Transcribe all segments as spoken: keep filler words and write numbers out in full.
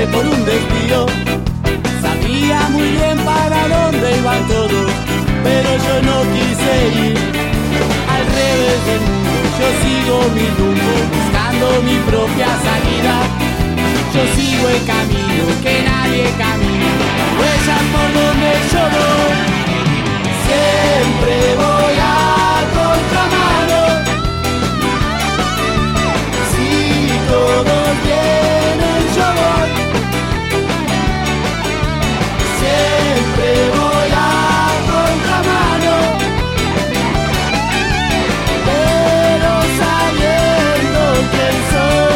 por un desvío. Sabía muy bien para dónde iban todos, pero yo no quise ir. Al revés del mundo, yo sigo mi rumbo, buscando mi propia salida. Yo sigo el camino que nadie camina, huellas por donde yo voy. Siempre voy a contramano. Si todos vienen, yo voy. Siempre voy a contramano, pero sabiendo quién soy.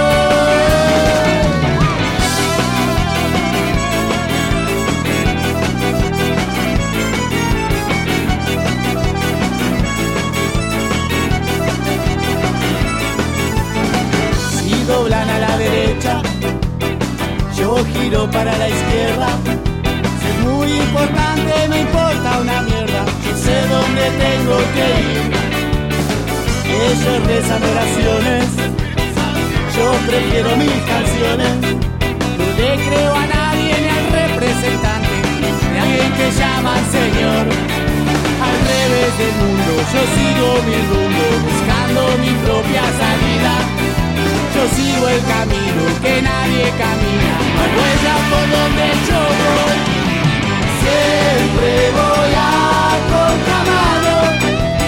Si doblan a la derecha, yo giro para la izquierda. Si es muy importante, me importa una mierda. Yo sé dónde tengo que ir. Ellos rezan oraciones, yo prefiero mis canciones. No le creo a nadie ni al representante de alguien que llaman señor. Al revés del mundo, yo sigo mi rumbo, buscando mi propia salida. Yo sigo el camino que nadie camina, no hay huellas por donde yo voy. Siempre voy a contramano.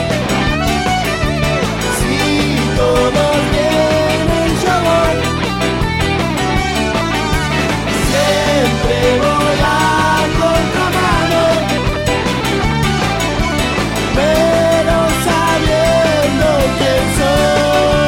Si todos vienen, yo voy. Siempre voy a contramano, pero sabiendo quién soy.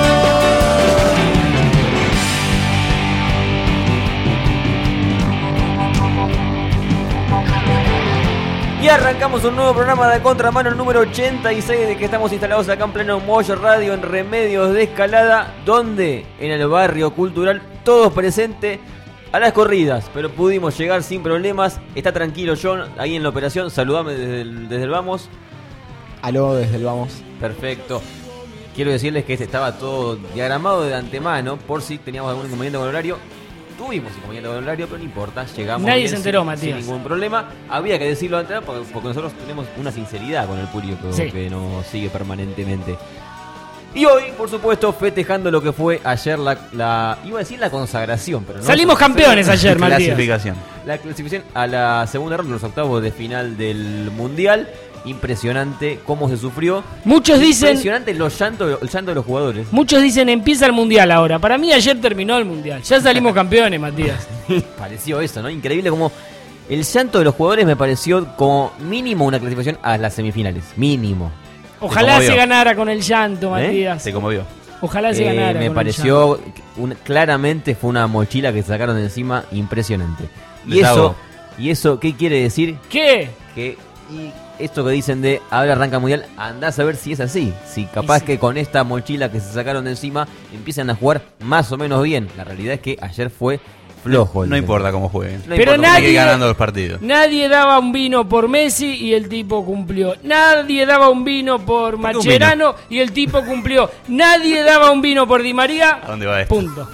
Y arrancamos un nuevo programa de Contramano, el número ochenta y seis, de que estamos instalados acá en pleno Moyo Radio, en Remedios de Escalada, donde en el barrio cultural, todos presentes a las corridas, pero pudimos llegar sin problemas. Está tranquilo John, ahí en la operación, saludame desde el, desde el Vamos. Aló, desde el Vamos. Perfecto. Quiero decirles que este estaba todo diagramado de antemano, por si teníamos algún inconveniente con el horario. Tuvimos inconveniente con el horario, pero no importa, llegamos. Nadie bien, se enteró, sin, Matías. sin ningún problema. Había que decirlo antes porque, porque nosotros tenemos una sinceridad con el público Sí. que nos sigue permanentemente. Y hoy, por supuesto, festejando lo que fue ayer la, la iba a decir la consagración, pero no. Salimos campeones ayer, Matías. Clasificación. La clasificación a la segunda ronda, los octavos de final del Mundial. Impresionante cómo se sufrió. Muchos dicen, Impresionante los llantos, el llanto de los jugadores. muchos dicen empieza el mundial ahora. Para mí ayer terminó el mundial. Ya salimos campeones, Matías. Pareció eso, ¿no? Increíble como el llanto de los jugadores me pareció como mínimo una clasificación a las semifinales. Mínimo. Ojalá conmovió. se ganara con el llanto, ¿Eh? Matías. Se conmovió. Ojalá se Eh, ganara. me con el pareció un- claramente fue una mochila que sacaron de encima impresionante. Y Desahogó. eso, y eso, ¿qué quiere decir? llanto. ¿Qué? Que y esto que dicen de ahora arranca el mundial, andás a ver si es así. Si capaz sí. que con esta mochila que se sacaron de encima empiezan a jugar más o menos bien. La realidad es que ayer fue flojo. el No tema. importa cómo jueguen. No Pero importa. Hay que ir nadie- ganando los partidos. Nadie daba un vino por Messi y el tipo cumplió. Nadie daba un vino por ¿Por qué un Mascherano y el tipo cumplió. Nadie daba un vino por Di María. ¿A dónde va esto? Punto.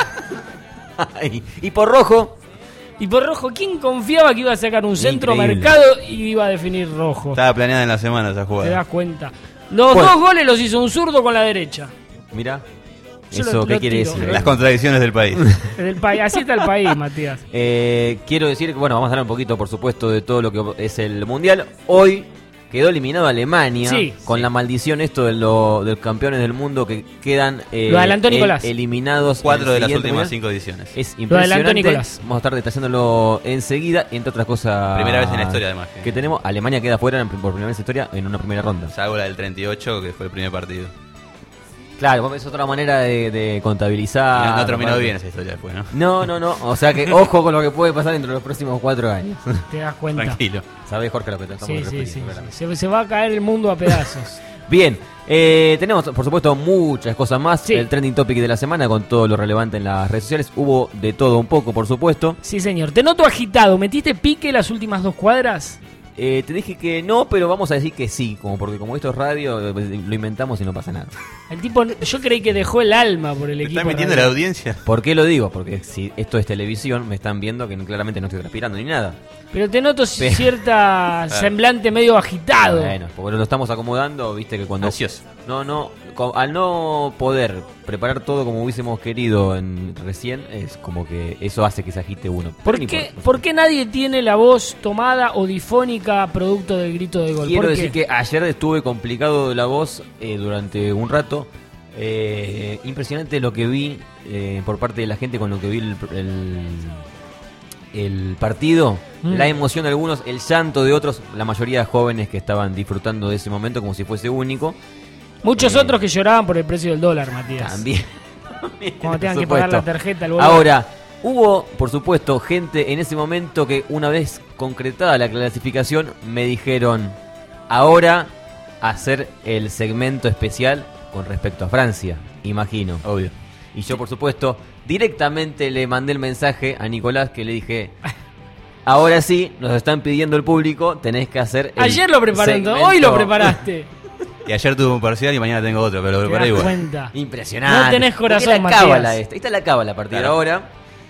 Ay, y por Rojo, Y por Rojo, ¿quién confiaba que iba a sacar un centro Increíble. mercado y iba a definir Rojo? Estaba planeada en la semana esa Te jugada. das cuenta. Los Bueno. dos goles los hizo un zurdo con la derecha. mira, Yo eso lo- qué lo quiere tiro. decir. Las contradicciones del país. Del país. Así está el país, Matías. Eh, quiero decir que, bueno, vamos a hablar un poquito, por supuesto, de todo lo que es el Mundial. Hoy quedó eliminado Alemania, Sí. con la maldición esto de los del campeones del mundo que quedan eh, Lo adelantó el- Nicolás. eliminados. Cuatro en el de las siguiente últimas Mundial. cinco ediciones. Es Lo adelantó impresionante. Nicolás. Vamos a estar detallándolo enseguida, entre otras cosas. Primera vez en la historia, además, que- Que tenemos, Alemania queda fuera en- por primera vez en la historia en una primera ronda. Salvo la del treinta y ocho, que fue el primer partido. Claro, es otra manera de, de contabilizar. no, no terminó aparte. bien esa historia después, ¿no? No, no, no. O sea que ojo con lo que puede pasar dentro de los próximos cuatro años. Te das cuenta. Tranquilo. ¿Sabés, Jorge, lo que te estamos Sí, sí, refiriendo, sí. claramente? Se, se va a caer el mundo a pedazos. Bien, eh, tenemos por supuesto muchas cosas más. Sí. El trending topic de la semana con todo lo relevante en las redes sociales. Hubo de todo un poco, por supuesto. Sí, señor. Te noto agitado. ¿Metiste pique las últimas dos cuadras? Eh, te dije que no, pero vamos a decir que sí, como porque como esto es radio, eh, lo inventamos y no pasa nada. El tipo, yo creí que dejó el alma por el ¿Me equipo. está mintiendo la audiencia? ¿Por qué lo digo? Porque si esto es televisión, me están viendo que claramente no estoy transpirando ni nada. Pero te noto Pero- cierta semblante medio agitado. Bueno, porque lo estamos acomodando, viste que cuando... Ansioso. No, no, co- al no poder preparar todo como hubiésemos querido en, recién, es como que eso hace que se agite uno. Pero ¿Por no qué, importa. ¿Por qué nadie tiene la voz tomada o difónica producto del grito de gol? Quiero ¿Por decir qué? que ayer estuve complicado de la voz eh, durante un rato. Eh, impresionante lo que vi eh, por parte de la gente con lo que vi el, el, el partido. Mm. La emoción de algunos, el llanto de otros, la mayoría de jóvenes que estaban disfrutando de ese momento como si fuese único. Muchos eh, otros que lloraban por el precio del dólar, Matías. También. Cuando tengan Por que pagar la supuesto. tarjeta al boludo. Ahora, hubo, por supuesto, gente en ese momento que una vez concretada la clasificación me dijeron, ahora hacer el segmento especial con respecto a Francia, imagino. Obvio. Y yo, por supuesto, directamente le mandé el mensaje a Nicolás que le dije, ahora sí, nos están pidiendo el público, tenés que hacer el Ayer lo preparé, segmento". hoy lo preparaste. Y ayer tuve un parcial y mañana tengo otro, pero lo ¿Te preparé das igual. cuenta? Impresionante. No tenés Porque corazón, es la Matías. cábala esta. Esta es la cábala a partir Claro. de ahora.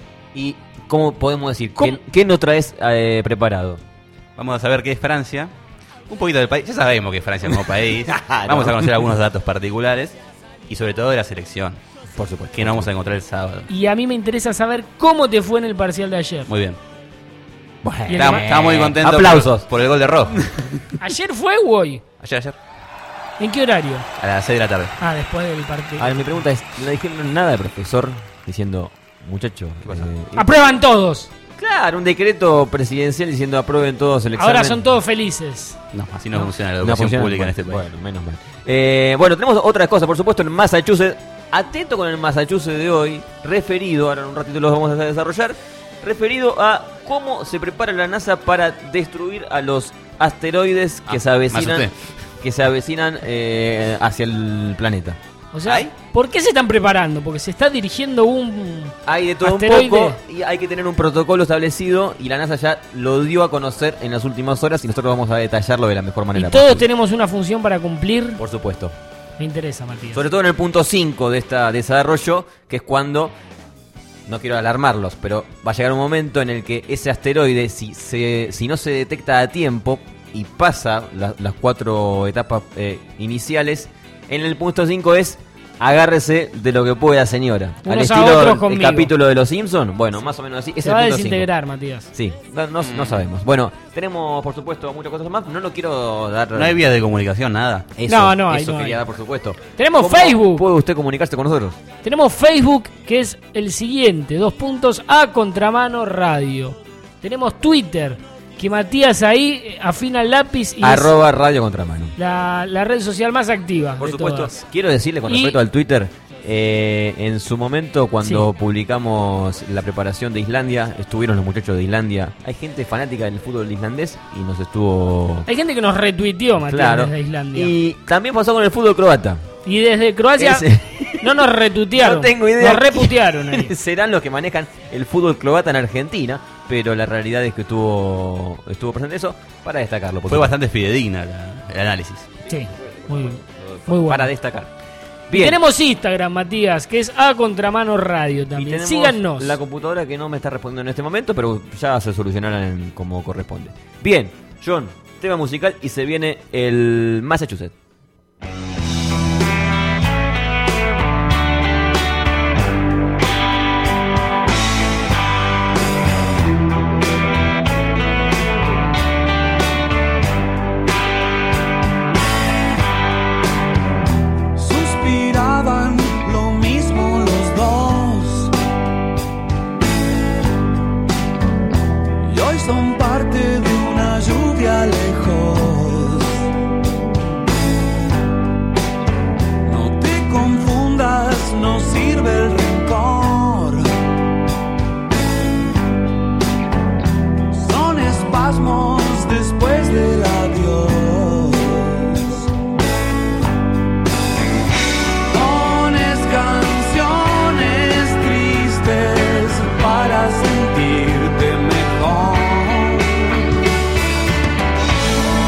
¿Y cómo podemos decir? ¿Cómo? ¿Qué, qué nos traes eh, preparado? Vamos a saber qué es Francia. Un poquito del país. Ya sabemos que es Francia como país. Ah, Vamos no. a conocer algunos datos particulares. Y sobre todo de la selección. Por supuesto. Que no vamos a encontrar el sábado. Y a mí me interesa saber cómo te fue en el parcial de ayer. Muy bien. Bueno, Y el Estaba, ma- estaba muy contento Aplausos. Por, por el gol de Rojo. ¿Ayer fue o hoy? Ayer, ayer. ¿En qué horario? A las seis de la tarde. Ah, después del partido. A ver, mi pregunta es, ¿no dijeron nada de profesor diciendo, muchacho? ¿Qué pasó? eh, ¡Aprueban todos! claro, un decreto presidencial diciendo aprueben todos el examen. Ahora son todos felices. No, así no, No. funciona la No educación funciona. pública Bueno, en este país. Bueno, menos mal. Eh, bueno, tenemos otras cosas, por supuesto, en Massachusetts. Atento con el Massachusetts de hoy, referido, ahora en un ratito lo vamos a desarrollar, referido a cómo se prepara la NASA para destruir a los asteroides que Ah, se me avecinan, asusté. que se avecinan eh, hacia el planeta. O sea, ¿Ay? ¿por qué se están preparando? Porque se está dirigiendo un... Hay de todo Asteroide. un poco y hay que tener un protocolo establecido y la NASA ya lo dio a conocer en las últimas horas y nosotros vamos a detallarlo de la mejor Y manera todos posible. tenemos una función para cumplir. Por supuesto. Me interesa, Matías. Sobre todo en el punto cinco de este desarrollo, que es cuando, no quiero alarmarlos, pero va a llegar un momento en el que ese asteroide, si, se, si no se detecta a tiempo y pasa la- las cuatro etapas eh, iniciales, en el punto cinco es agárrese de lo que pueda, señora. Al Unos a estilo otros del conmigo. capítulo de Los Simpsons, bueno, más o menos así. Es Se el va a punto cinco. desintegrar, Matías. Sí, no, no- no sabemos. Bueno, tenemos por supuesto muchas cosas más. No lo quiero dar. No hay vías de comunicación, nada. Eso, No, no hay, eso no quería hay. dar, por supuesto. Tenemos ¿Cómo Facebook. ¿Puede usted comunicarse con nosotros? Tenemos Facebook, que es el siguiente, dos puntos, a Contramano Radio. Tenemos Twitter, que Matías ahí eh, afina el lápiz y Arroba Radio Contramano. es la, la red social más activa Por de supuesto, todas. quiero decirle con Y- respecto al Twitter, eh, en su momento cuando Sí. publicamos la preparación de Islandia, estuvieron los muchachos de Islandia. Hay gente fanática del fútbol islandés y nos estuvo... Hay gente que nos retuiteó, Matías, Claro. desde Islandia. Y, Y también pasó con el fútbol croata. desde Croacia Ese- no nos retuitearon. No tengo idea. Nos reputearon ahí. Serán los que manejan el fútbol croata en Argentina, pero la realidad es que estuvo estuvo presente eso para destacarlo. por Fue supuesto. bastante fidedigna la- el análisis. Sí, muy, muy bueno. Para destacar. Y tenemos Instagram, Matías, que es a Contramano Radio Y también. tenemos Síganos. la computadora que no me está respondiendo en este momento, pero ya se solucionará en- como corresponde. Bien, John, tema musical y se viene el Massachusetts. Suspiraban lo mismo los dos y hoy son parte de una lluvia lejos. No te confundas, no sirve el rencor. Son espasmos después del adiós. Pones canciones tristes para sentirte mejor.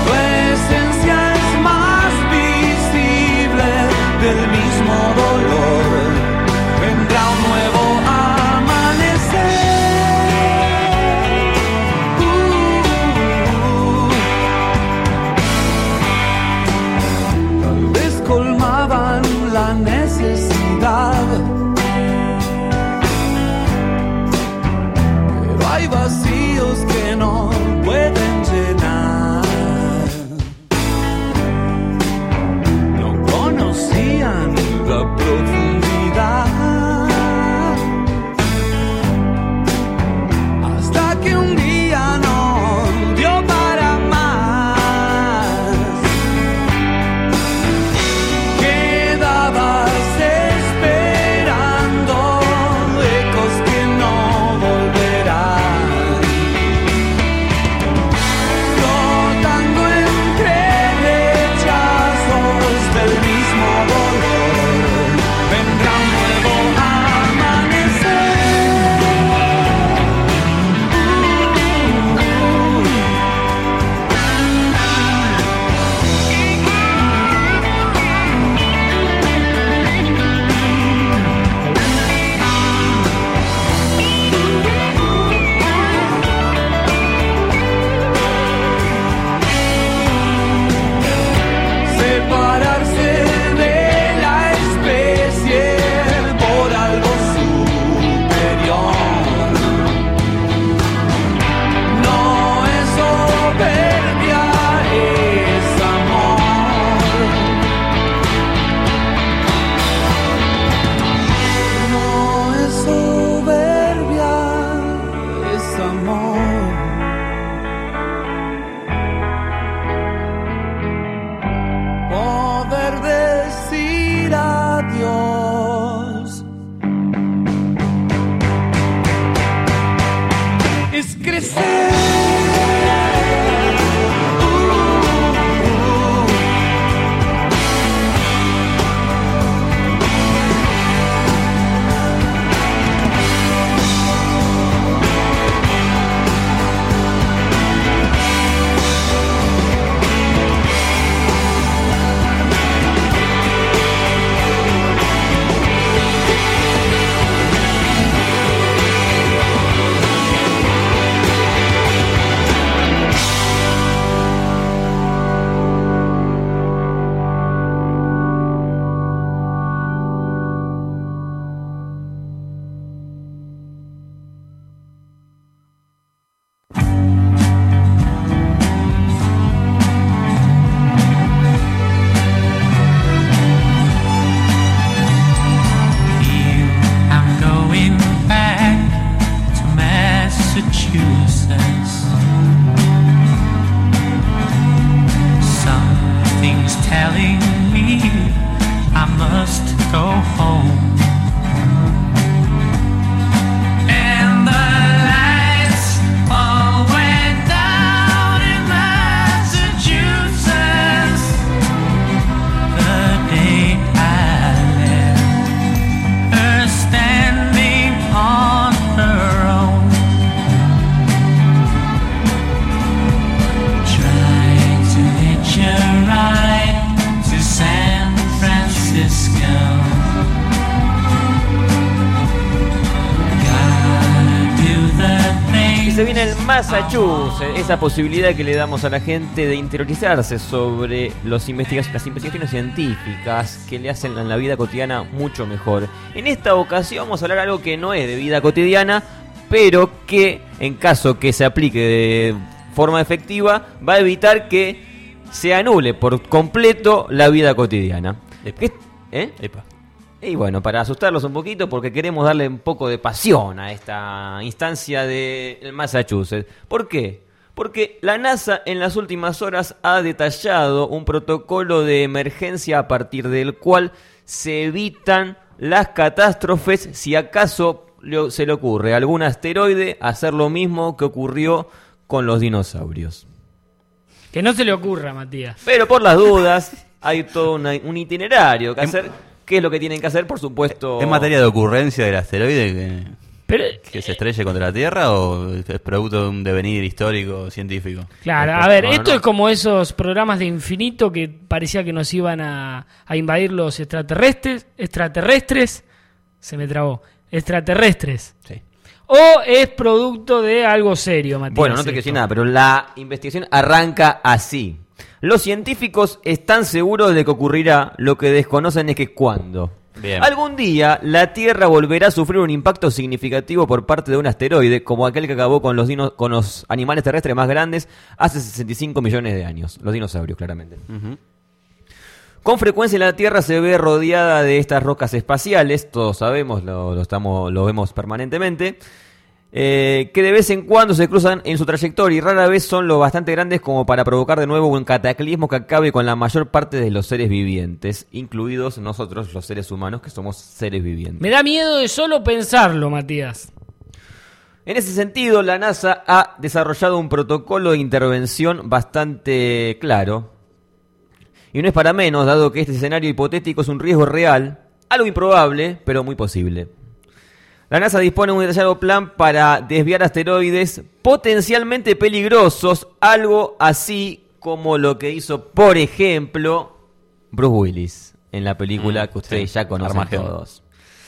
Massachusetts, esa posibilidad que le damos a la gente de interiorizarse sobre los investiga- las investigaciones científicas que le hacen en la vida cotidiana mucho mejor. En esta ocasión vamos a hablar de algo que no es de vida cotidiana, pero que en caso que se aplique de forma efectiva va a evitar que se anule por completo la vida cotidiana. ¿Qué? ¿Eh? Epa. Y bueno, para asustarlos un poquito, porque queremos darle un poco de pasión a esta instancia de Massachusetts. ¿Por qué? Porque la NASA en las últimas horas ha detallado un protocolo de emergencia a partir del cual se evitan las catástrofes si acaso le- se le ocurre a algún asteroide hacer lo mismo que ocurrió con los dinosaurios. Que no se le ocurra, Matías. Pero por las dudas, hay todo una- un itinerario que hacer. ¿Qué es lo que tienen que hacer? Por supuesto... ¿Es materia de ocurrencia del asteroide que, Pero, que se estrelle contra la Tierra o es producto de un devenir histórico científico? claro, Después- a ver, no, esto no. es como esos programas de infinito que parecía que nos iban a, a invadir los extraterrestres. Extraterrestres. Se me trabó. Extraterrestres. Sí. O es producto de algo serio, Matías. Bueno, no te quiero esto. decir nada, pero la investigación arranca así. Los científicos están seguros de que ocurrirá, lo que desconocen es que cuándo. Bien. Algún día la Tierra volverá a sufrir un impacto significativo por parte de un asteroide, como aquel que acabó con los, dino- con los animales terrestres más grandes hace sesenta y cinco millones de años. Los dinosaurios, claramente. Ujú. Con frecuencia la Tierra se ve rodeada de estas rocas espaciales, todos sabemos, lo, lo, estamos, lo vemos permanentemente, eh, que de vez en cuando se cruzan en su trayectoria y rara vez son lo bastante grandes como para provocar de nuevo un cataclismo que acabe con la mayor parte de los seres vivientes, incluidos nosotros los seres humanos que somos seres vivientes. Me da miedo de solo pensarlo, Matías. En ese sentido, la NASA ha desarrollado un protocolo de intervención bastante claro. Y no es para menos, dado que este escenario hipotético es un riesgo real, algo improbable, pero muy posible. La NASA dispone de un detallado plan para desviar asteroides potencialmente peligrosos, algo así como lo que hizo, por ejemplo, Bruce Willis en la película Mm, que ustedes sí, ya conocen Armagedón. todos.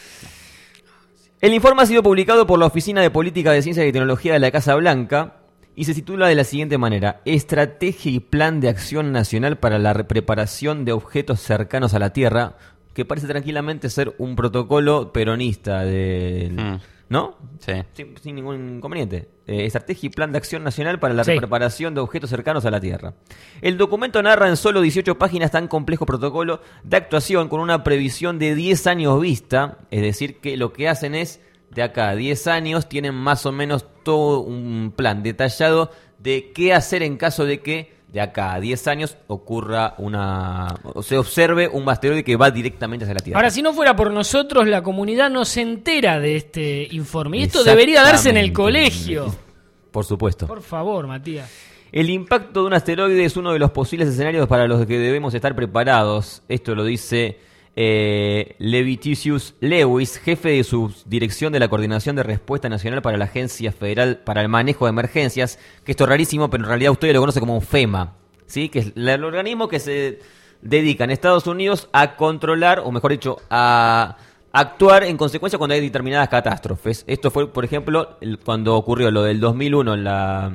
El informe ha sido publicado por la Oficina de Política de Ciencia y Tecnología de la Casa Blanca y se titula de la siguiente manera: Estrategia y Plan de Acción Nacional para la Preparación de Objetos Cercanos a la Tierra, que parece tranquilamente ser un protocolo peronista del... Mm. ¿No? Sí. Sin, sin ningún inconveniente. Eh, Estrategia y Plan de Acción Nacional para la Sí. Preparación de Objetos Cercanos a la Tierra. El documento narra en solo dieciocho páginas tan complejo protocolo de actuación con una previsión de diez años vista, es decir, que lo que hacen es, de acá a diez años, tienen más o menos todo un plan detallado de qué hacer en caso de que de acá a diez años ocurra una... o se observe un asteroide que va directamente hacia la Tierra. Ahora, si no fuera por nosotros, la comunidad no se entera de este informe. Y esto debería darse en el Exactamente. colegio. Por supuesto. Por favor, Matías. El impacto de un asteroide es uno de los posibles escenarios para los que debemos estar preparados. Esto lo dice eh, Levitius Lewis, jefe de subdirección de la Coordinación de Respuesta Nacional para la Agencia Federal para el Manejo de Emergencias, que esto es rarísimo, pero en realidad usted lo conoce como FEMA, ¿sí? Que es el organismo que se dedica en Estados Unidos a controlar, o mejor dicho, a actuar en consecuencia cuando hay determinadas catástrofes. Esto fue, por ejemplo, el- cuando ocurrió lo del dos mil uno en la...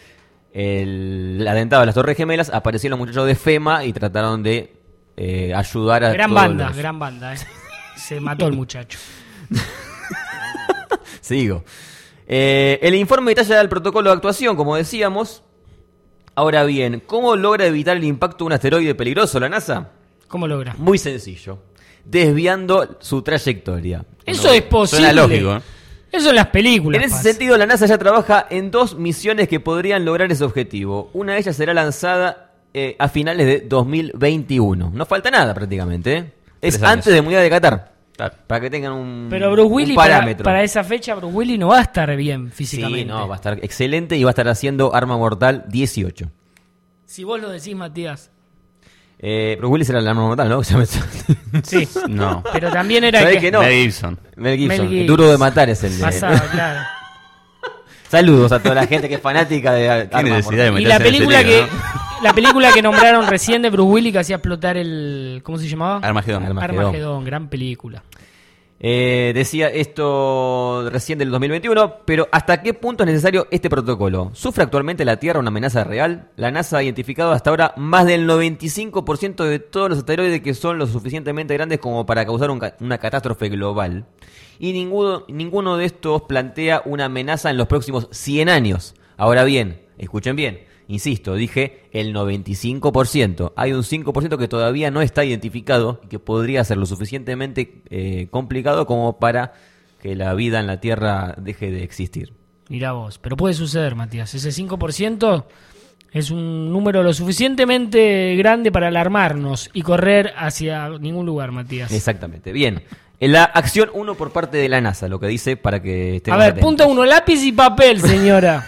El, el atentado de las Torres Gemelas, aparecieron los muchachos de FEMA y trataron de eh, ayudar a Gran todos banda, los- gran banda. ¿eh? Se mató el muchacho. Sigo. Eh, el informe detalla el protocolo de actuación, como decíamos. Ahora bien, ¿cómo logra evitar el impacto de un asteroide peligroso la NASA? ¿Cómo logra? Muy sencillo. Desviando su trayectoria. Eso es posible. Suena lógico, ¿eh? Eso en las películas. En ese pasa. sentido, la NASA ya trabaja en dos misiones que podrían lograr ese objetivo. Una de ellas será lanzada eh, a finales de dos mil veintiuno. No falta nada prácticamente, ¿eh? Es Tres años. antes del Mundial de Qatar. Claro. Para que tengan un, Pero Bruce un Willis, para, parámetro. para esa fecha, Bruce Willis no va a estar bien físicamente. Sí, no, va a estar excelente y va a estar haciendo Arma Mortal dieciocho. Si vos lo decís, Matías. Eh, Bruce Willis era el Arma Mortal, ¿no? Ya me- Sí. No. Pero también era ¿Sabés que... que no? Mel Gibson. Mel Gibson. Mel Gibson. Duro de matar es el de... Pasaba, claro. Saludos a toda la gente que es fanática de Arma Qué necesidad de Mortal. Y la meterse en ese película lío, que ¿no? la película que nombraron recién de Bruce Willis que hacía explotar el... ¿Cómo se llamaba? Armagedón. Armagedón. Armagedón, gran película. Eh, decía esto recién del dos mil veintiuno, pero ¿hasta qué punto es necesario este protocolo? ¿Sufre actualmente la Tierra una amenaza real? La NASA ha identificado hasta ahora más del noventa y cinco por ciento de todos los asteroides que son lo suficientemente grandes como para causar un ca- una catástrofe global. Y ninguno, ninguno de estos plantea una amenaza en los próximos cien años. Ahora bien, escuchen bien. Insisto, dije el noventa y cinco por ciento. Hay un cinco por ciento que todavía no está identificado y que podría ser lo suficientemente eh, complicado como para que la vida en la Tierra deje de existir. Mirá vos, pero puede suceder, Matías. Ese cinco por ciento es un número lo suficientemente grande para alarmarnos y correr hacia ningún lugar, Matías. Exactamente. Bien. En la acción uno por parte de la NASA, lo que dice para que A estemos ver, atentos. punto uno, lápiz y papel, señora.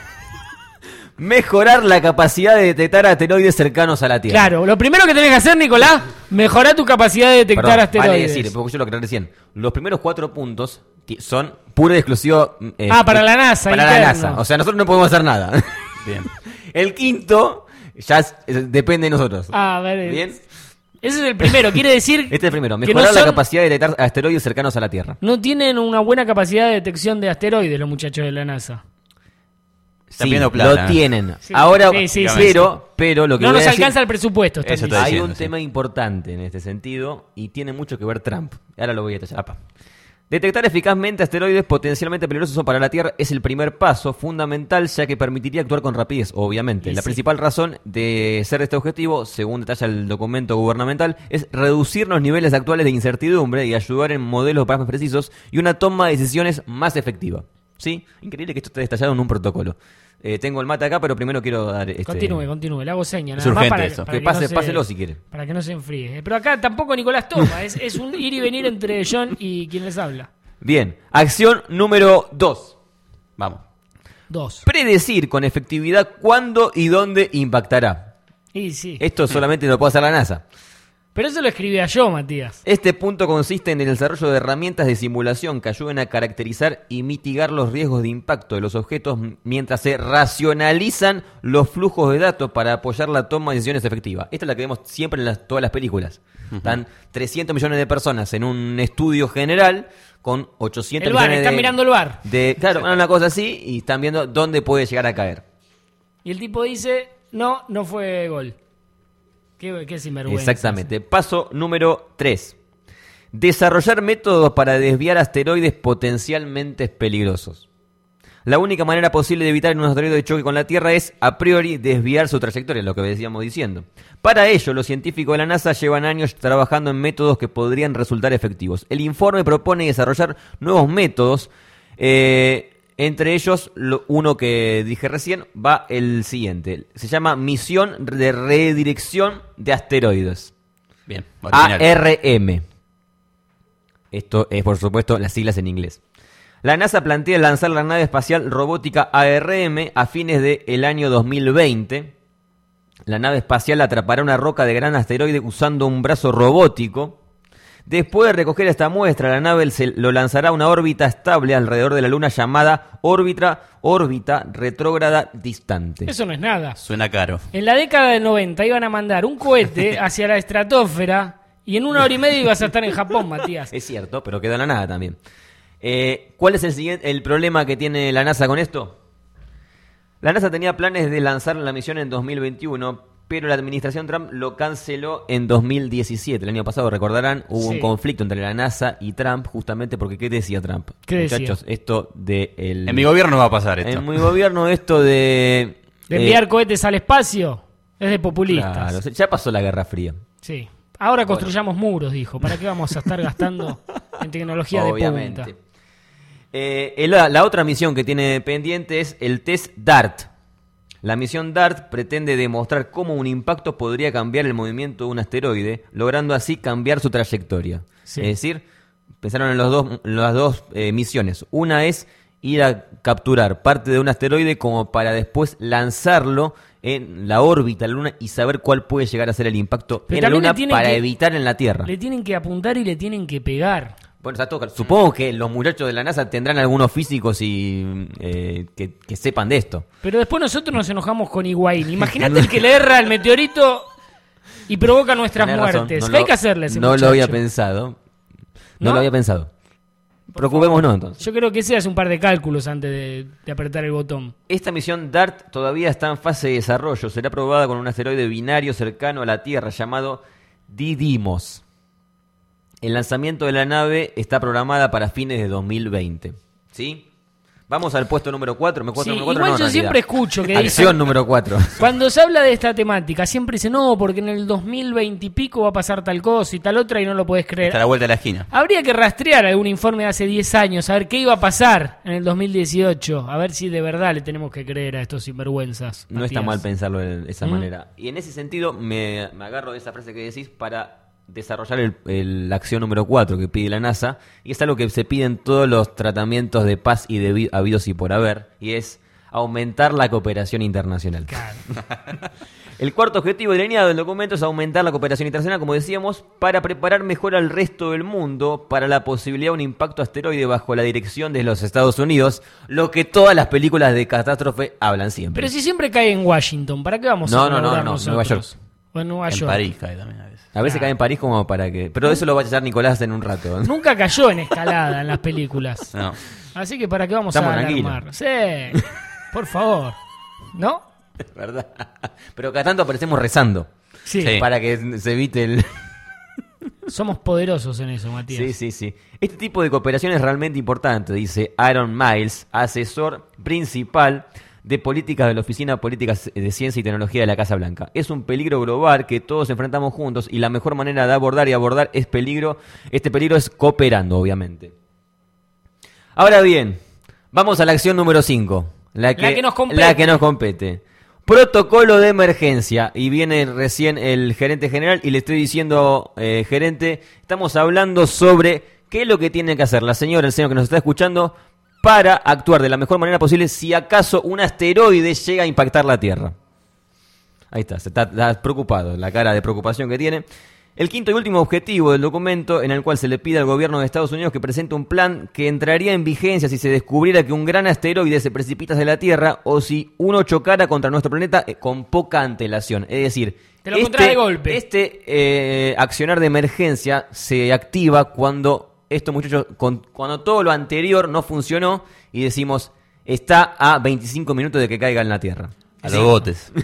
Mejorar la capacidad de detectar asteroides cercanos a la Tierra. Claro, lo primero que tenés que hacer, Nicolás, mejorar tu capacidad de detectar Perdón, asteroides. Vale decir, porque yo lo aclaré recién. Los primeros cuatro puntos ti- son puro y exclusivo. eh, Ah, para la NASA, Para interno. la NASA. O sea, nosotros no podemos hacer nada. Bien. El quinto ya es- es- depende de nosotros. Ah, a ver. Bien. Ese es el primero, quiere decir Este es el primero. que Mejorar no la son- capacidad de detectar asteroides cercanos a la Tierra. no tienen una buena capacidad de detección de asteroides los muchachos de la NASA. Están Sí, pidiendo plata. lo tienen. Sí, Ahora, sí, sí, sí, pero, pero lo que No voy nos a decir- alcanza el presupuesto. están Eso te diciendo. Hay diciendo, un sí. tema importante en este sentido y tiene mucho que ver Trump. Ahora lo voy a detallar. Detectar eficazmente asteroides potencialmente peligrosos para la Tierra es el primer paso fundamental, ya que permitiría actuar con rapidez, obviamente. Y la sí. principal razón de ser este objetivo, según detalla el documento gubernamental, es reducir los niveles actuales de incertidumbre y ayudar en modelos más precisos y una toma de decisiones más efectiva. ¿Sí? Increíble que esto esté detallado en un protocolo. Eh, tengo el mate acá, pero primero quiero dar... Este... Continúe, continúe, le hago señas. Es nada más urgente para, eso. para Que pase, no se- páselo si quiere. Para que no se enfríe. Eh, Pero acá tampoco Nicolás toma, es, es un ir y venir entre John y quien les habla. Bien, acción número dos. Vamos. Dos. Predecir con efectividad cuándo y dónde impactará. Y sí. Esto solamente lo puede hacer la NASA. Pero eso lo escribía yo, Matías. Este punto consiste en el desarrollo de herramientas de simulación que ayuden a caracterizar y mitigar los riesgos de impacto de los objetos mientras se racionalizan los flujos de datos para apoyar la toma de decisiones efectivas. Esta es la que vemos siempre en las- todas las películas. Están trescientos millones de personas en un estudio general con ochocientos El bar, millones están de... mirando el bar. de- claro, una cosa así y están viendo dónde puede llegar a caer. Y el tipo dice, no, no fue gol. Qué, qué sinvergüenza. Exactamente. Paso número tres. Desarrollar métodos para desviar asteroides potencialmente peligrosos. La única manera posible de evitar un asteroide de choque con la Tierra es, a priori, desviar su trayectoria, lo que decíamos diciendo. Para ello, los científicos de la NASA llevan años trabajando en métodos que podrían resultar efectivos. El informe propone desarrollar nuevos métodos, eh, entre ellos, lo- uno que dije recién, va el siguiente. Se llama Misión de Redirección de Asteroides. Bien. A original. R M. Esto es, por supuesto, las siglas en inglés. La NASA plantea lanzar la nave espacial robótica A R M a fines del año dos mil veinte. La nave espacial atrapará una roca de gran asteroide usando un brazo robótico. Después de recoger esta muestra, la nave se lo lanzará a una órbita estable alrededor de la Luna llamada órbita, órbita retrógrada distante. Eso no es nada. Suena caro. En la década del noventa iban a mandar un cohete hacia la estratosfera y en una hora y media ibas a estar en Japón, Matías. Es cierto, pero quedó en la nada también. Eh, ¿Cuál es el siguiente, el problema que tiene la NASA con esto? La NASA tenía planes de lanzar la misión en dos mil veintiuno, pero la administración Trump lo canceló en dos mil diecisiete. El año pasado, recordarán, hubo Sí. un conflicto entre la NASA y Trump, justamente porque, ¿qué decía Trump? ¿Qué decía? Muchachos, esto de... El, En mi gobierno va a pasar esto. En mi gobierno, esto de... De eh, enviar cohetes al espacio es de populistas. claro, ya pasó la Guerra Fría. Sí. Ahora construyamos muros, dijo. ¿Para qué vamos a estar gastando en tecnología de Obviamente. punta? Eh, el- la, la otra misión que tiene pendiente es el test DART. La misión DART pretende demostrar cómo un impacto podría cambiar el movimiento de un asteroide, logrando así cambiar su trayectoria. Sí. Es decir, pensaron en, los dos, en las dos eh, misiones. Una es ir a capturar parte de un asteroide como para después lanzarlo en la órbita de la Luna y saber cuál puede llegar a ser el impacto Pero en la también le Luna tienen para que- evitar en la Tierra. Le tienen que apuntar y le tienen que pegar. Bueno, está todo claro. Supongo que los muchachos de la NASA tendrán algunos físicos y eh, que, que sepan de esto. Pero después nosotros nos enojamos con Higuaín. Imagínate el que le erra al meteorito y provoca nuestras Tenés razón, muertes. no ¿Qué hay lo- que hacerle a ese No muchacho? lo había pensado. No, ¿No? lo había pensado. Preocupémonos entonces. Yo creo que se hace un par de cálculos antes de, de apretar el botón. Esta misión DART todavía está en fase de desarrollo. Será probada con un asteroide binario cercano a la Tierra llamado Didymos. El lanzamiento de la nave está programada para fines de dos mil veinte. ¿Sí? Vamos al puesto número cuatro. Me Sí, número cuatro, igual no, yo en siempre realidad. escucho que Acción dicen, número cuatro. cuando se habla de esta temática, siempre dicen, no, porque en el dos mil veinte y pico va a pasar tal cosa y tal otra y no lo podés creer. Está a la vuelta de la esquina. Habría que rastrear algún informe de hace diez años, a ver qué iba a pasar en el dos mil dieciocho, a ver si de verdad le tenemos que creer a estos sinvergüenzas. No está Matías. mal pensarlo de esa ¿Mm? manera. Y en ese sentido me, me agarro de esa frase que decís para desarrollar el, el- la acción número cuatro que pide la NASA, y es algo que se pide en todos los tratamientos de paz y de vi- habidos y por haber, y es aumentar la cooperación internacional. Claro. El cuarto objetivo delineado del documento es aumentar la cooperación internacional, como decíamos, para preparar mejor al resto del mundo para la posibilidad de un impacto asteroide bajo la dirección de los Estados Unidos, lo que todas las películas de catástrofe hablan siempre. Pero si siempre cae en Washington, ¿para qué vamos No, a no, no, colaborar no, nosotros? Nueva York. O en Nueva En York. París cae también a veces. A veces Claro. cae en París como para que... Pero eso lo va a echar Nicolás en un rato. Nunca cayó en escalada en las películas. No. Así que ¿para qué vamos Estamos a tranquilos. alarmar? Sí, por favor. ¿No? ¿Verdad? Pero cada tanto aparecemos rezando. Sí. Sí. Para que se evite el... Somos poderosos en eso, Matías. Sí, sí, sí. Este tipo de cooperación es realmente importante, dice Aaron Miles, asesor principal de políticas de la Oficina de Políticas de Ciencia y Tecnología de la Casa Blanca. Es un peligro global que todos enfrentamos juntos y la mejor manera de abordar y abordar es peligro, este peligro es cooperando, obviamente. Ahora bien, vamos a la acción número cinco. La que, La que nos compete. La que nos compete. Protocolo de emergencia. Y viene recién el gerente general y le estoy diciendo, eh, gerente, estamos hablando sobre qué es lo que tiene que hacer la señora, el señor que nos está escuchando, para actuar de la mejor manera posible si acaso un asteroide llega a impactar la Tierra. Ahí está, se está, está preocupado, la cara de preocupación que tiene. El quinto y último objetivo del documento, en el cual se le pide al gobierno de Estados Unidos que presente un plan que entraría en vigencia si se descubriera que un gran asteroide se precipita hacia la Tierra o si uno chocara contra nuestro planeta eh, con poca antelación. Es decir, Te lo encontrás de golpe. este eh, accionar de emergencia se activa cuando esto, muchachos, con- cuando todo lo anterior no funcionó y decimos, está a veinticinco minutos de que caiga en la Tierra. A los botes.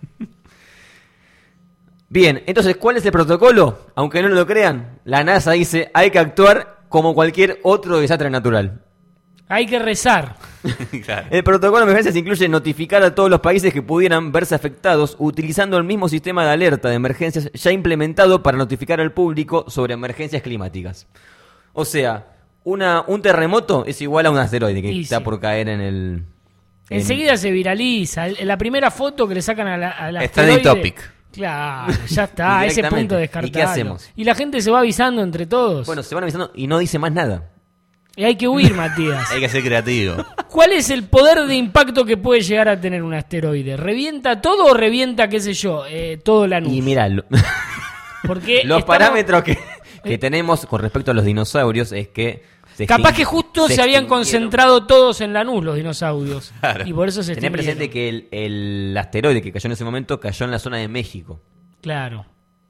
Bien, entonces, ¿cuál es el protocolo? Aunque no lo crean, la NASA dice, hay que actuar como cualquier otro desastre natural. Hay que rezar. Claro. El protocolo de emergencias incluye notificar a todos los países que pudieran verse afectados utilizando el mismo sistema de alerta de emergencias ya implementado para notificar al público sobre emergencias climáticas. O sea, una, un terremoto es igual a un asteroide que Y está sí. por caer en el... en- Enseguida se viraliza. El- La primera foto que le sacan a la, a la Trending asteroide- topic. Claro, ya está, a ese Directamente. punto ¿Y qué descartado. hacemos? Y la gente se va avisando entre todos. Bueno, se van avisando y no dice más nada. Y hay que huir, Matías. Hay que ser creativo. ¿Cuál es el poder de impacto que puede llegar a tener un asteroide? ¿Revienta todo o revienta, qué sé yo, eh, todo la Y mirá, lo- Porque los estamos- parámetros que, que tenemos con respecto a los dinosaurios es que... se Capaz extin- que justo se, se habían extinguieron. concentrado todos en Lanús los dinosaurios. Claro. Y por eso se Tenés extinguieron. presente que el, el asteroide que cayó en ese momento cayó en la zona de México. Claro.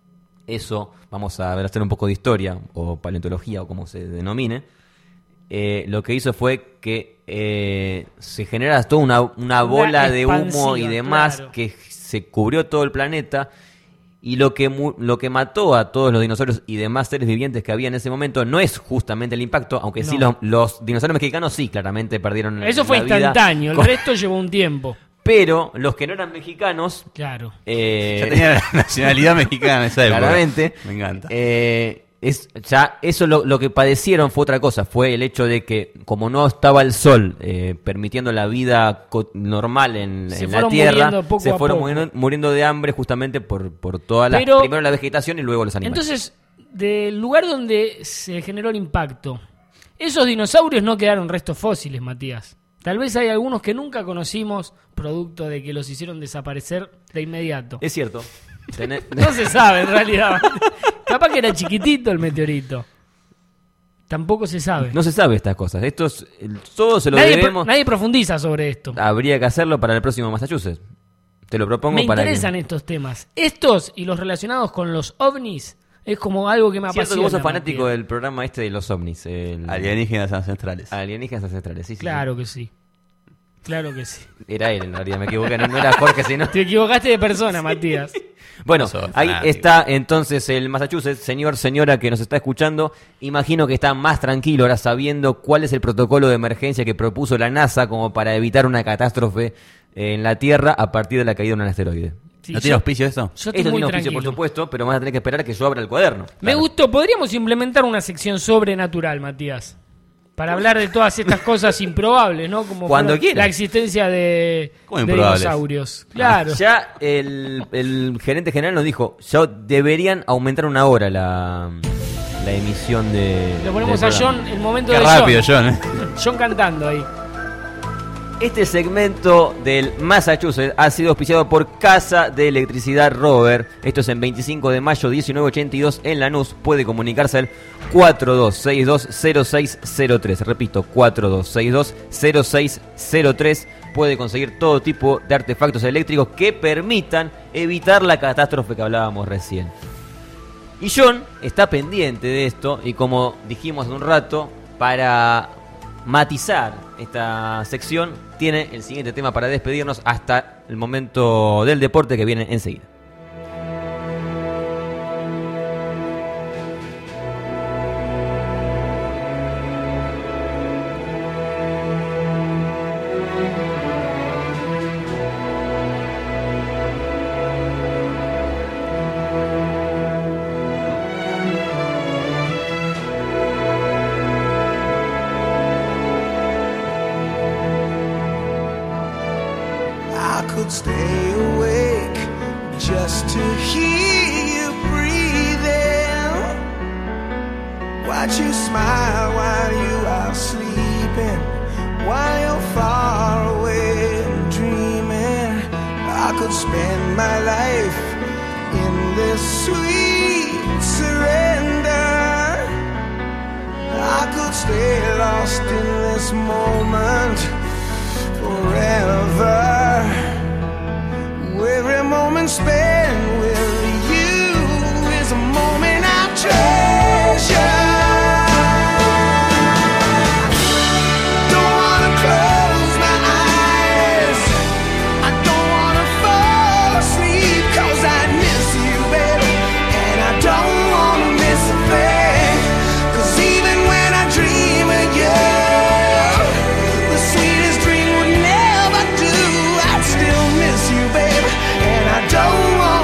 Eso, vamos a ver, hacer un poco de historia, o paleontología, o como se denomine. Eh, lo que hizo fue que eh, se generara toda una, una bola de humo expansiva, y demás claro. que se cubrió todo el planeta. Y lo que, mu- lo que mató a todos los dinosaurios y demás seres vivientes que había en ese momento no es justamente el impacto, aunque sí los, No. los dinosaurios mexicanos sí, claramente perdieron Eso fue la vida. instantáneo, el Con- resto llevó un tiempo. Pero los que no eran mexicanos... Claro. eh, Ya tenía la nacionalidad mexicana en esa época. claramente. Me encanta. Eh, es, ya eso lo, lo que padecieron fue otra cosa, fue el hecho de que como no estaba el sol eh, permitiendo la vida co- normal en, Se en la fueron tierra, muriendo poco se a fueron poco. muriendo, muriendo de hambre justamente por, por toda la, Pero- primero la vegetación y luego los animales. Entonces, del lugar donde se generó el impacto, esos dinosaurios no quedaron restos fósiles, Matías. Tal vez hay algunos que nunca conocimos, producto de que los hicieron desaparecer de inmediato. Es cierto. Tenés- No se sabe, en realidad. Capaz que era chiquitito el meteorito. Tampoco se sabe. no se sabe estas cosas. Esto es, el- todo se lo nadie, pro- debemos. nadie profundiza sobre esto. Habría que hacerlo para el próximo Massachusetts. Te lo propongo Me para que- interesan estos temas. Estos y los relacionados con los ovnis Es como algo que me Cierto apasiona. que vos sos fanático Matías. del programa este de los ovnis. El... Alienígenas ancestrales. Alienígenas ancestrales, sí, sí. Claro que sí. Claro que sí. Sí. Era él, en realidad, me equivoqué. No, no era Jorge, sino... Te equivocaste de persona, Matías. Bueno, No sos ahí fanático. está entonces el Massachusetts. Señor, señora que nos está escuchando, imagino que está más tranquilo ahora sabiendo cuál es el protocolo de emergencia que propuso la NASA como para evitar una catástrofe en la Tierra a partir de la caída de un asteroide. Sí, ¿No tiene yo- auspicio esto? Yo estoy Esto muy tiene auspicio, tranquilo. por supuesto, pero van a tener que esperar a que yo abra el cuaderno. Me gustó. Podríamos implementar una sección sobrenatural, Matías. Para hablar de todas estas cosas improbables, ¿no? Como Cuando fuera quiera. la existencia de, ¿Cómo de improbables? dinosaurios. Claro. Ya el, el gerente general nos dijo, ya deberían aumentar una hora la, la emisión de... Le ponemos a del programa. John el momento Qué de rápido, John. John. ¿eh? John cantando ahí. Este segmento del Massachusetts ha sido auspiciado por Casa de Electricidad Robert. Esto es en veinticinco de mayo, diecinueve ochenta y dos en Lanús. Puede comunicarse al cuatro dos seis dos cero seis cero tres. Repito, cuatro dos seis dos cero seis cero tres. Puede conseguir todo tipo de artefactos eléctricos que permitan evitar la catástrofe que hablábamos recién. Y John está pendiente de esto y, como dijimos hace un rato, para matizar esta sección tiene el siguiente tema para despedirnos hasta el momento del deporte que viene enseguida. I could stay awake just to hear you breathing. Watch you smile while you are sleeping, while you're far away and dreaming. I could spend my life in this sweet surrender. I could stay lost in this moment forever. Every moment spent with you is a moment I treasure. Don't wanna close my eyes, I don't wanna fall asleep, 'cause I miss you, baby, and I don't wanna miss a thing. 'Cause even when I dream of you, the sweetest dream would never do. I'd still miss you, baby, and I don't want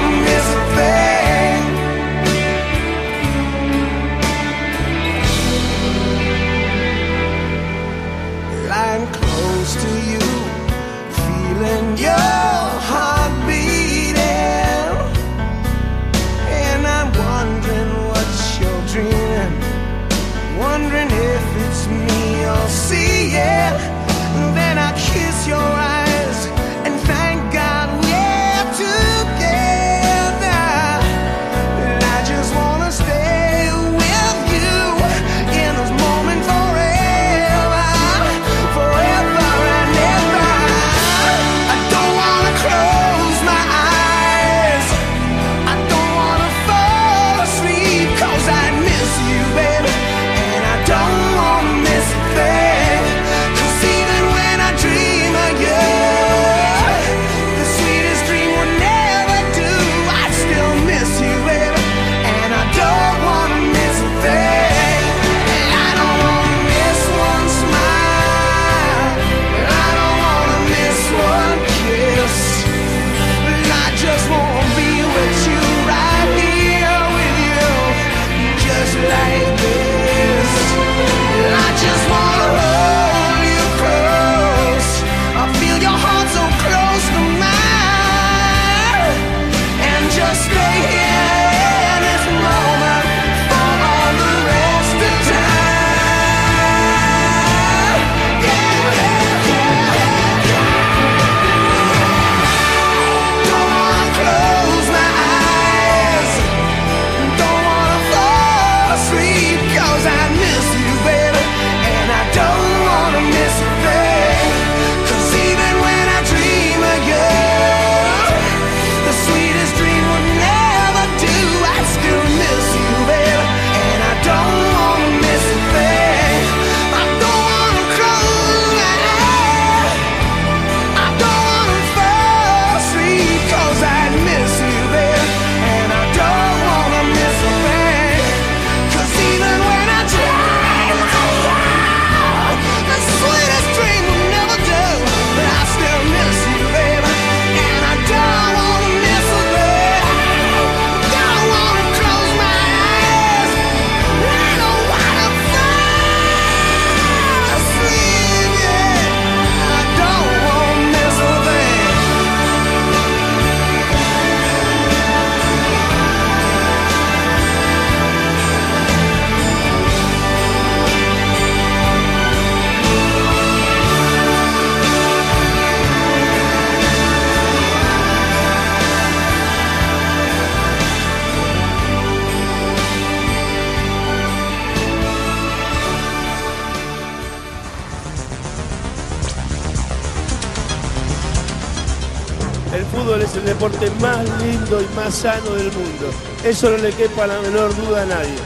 es el deporte más lindo y más sano del mundo. Eso no le quepa la menor duda a nadie.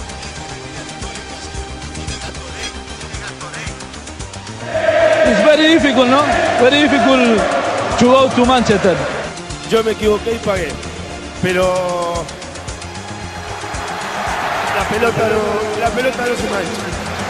It's very difficult, no? Very difficult to go to Manchester. Yo me equivoqué y pagué, pero la pelota no, la pelota no se mancha.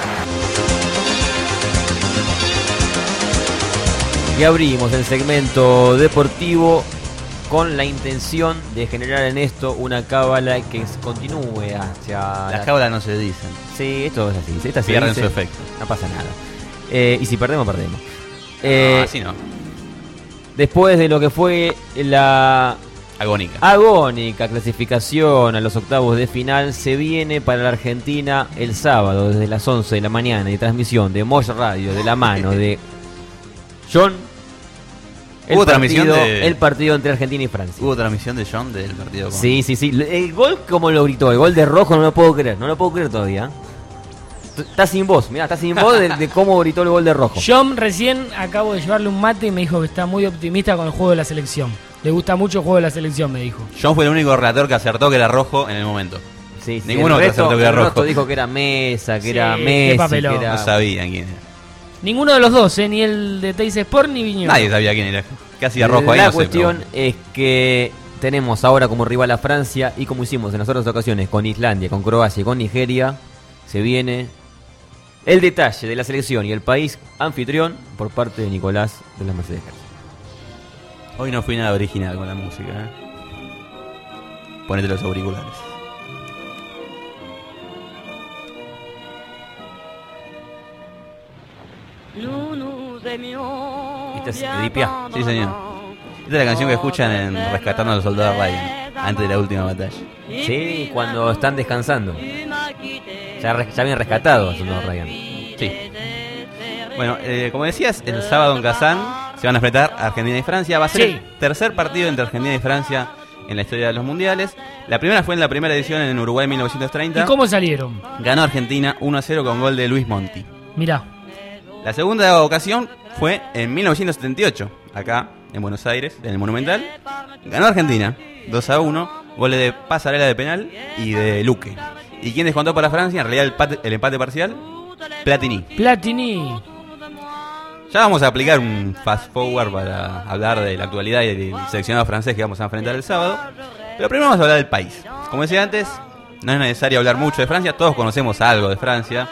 Y abrimos el segmento deportivo con la intención de generar en esto una cábala que continúe hacia... Las la... cábalas no se dicen. Sí, esto es así. Esta se Pierden dice, su efecto. No pasa nada. Eh, y si perdemos, perdemos. No, Eh, así no. Después de lo que fue la Agónica. agónica clasificación a los octavos de final, se viene para la Argentina el sábado desde las once de la mañana y transmisión de Mosh Radio de la mano de John. El Hubo partido, transmisión de- el partido entre Argentina y Francia. Hubo transmisión de John del partido con... Sí, sí, sí. El gol, como lo gritó, el gol de Rojo, no lo puedo creer. No lo puedo creer todavía. Está sin voz, mirá, está sin voz de, de cómo gritó el gol de Rojo. John recién acabo de llevarle un mate y me dijo que está muy optimista con el juego de la selección. Le gusta mucho el juego de la selección, me dijo. John fue el único relator que acertó que era rojo en el momento. Sí, sí, Ninguno el que resto, acertó que era el resto rojo. dijo que era Mesa, que Sí, era qué Messi, que papelón. era... No sabían quién era. Ninguno de los dos, ¿eh? Ni el de Teis Sport ni Viñolo. Nadie sabía quién era. ¿Qué hacía rojo ahí? La No sé, cuestión pero- es que tenemos ahora como rival a Francia y como hicimos en las otras ocasiones con Islandia, con Croacia y con Nigeria, se viene el detalle de la selección y el país anfitrión por parte de Nicolás de las Mercedes. Hoy no fui nada original con la música, ¿eh? Ponete los auriculares. ¿Viste? Edipia. Sí, señor. Esta es la canción que escuchan en Rescatando a los Soldados Ryan, antes de la última batalla. Sí, cuando están descansando. Ya, re- ya bien rescatado a Soldado Ryan. Sí. Bueno, eh, como decías, el sábado en Kazán se van a enfrentar Argentina y Francia. Va a ser Sí. el tercer partido entre Argentina y Francia en la historia de los mundiales. La primera fue en la primera edición en Uruguay en mil novecientos treinta. ¿Y cómo salieron? Ganó Argentina uno a cero con gol de Luis Monti. Mirá. La segunda ocasión fue en mil novecientos setenta y ocho, acá en Buenos Aires, en el Monumental. Ganó Argentina dos a uno, goles de Pasarela de penal y de Luque. ¿Y quién descontó para Francia? En realidad el empate, el empate parcial, Platini. Platini. Ya vamos a aplicar un fast forward para hablar de la actualidad y del seleccionado francés que vamos a enfrentar el sábado. Pero primero vamos a hablar del país. Como decía antes, no es necesario hablar mucho de Francia, todos conocemos algo de Francia.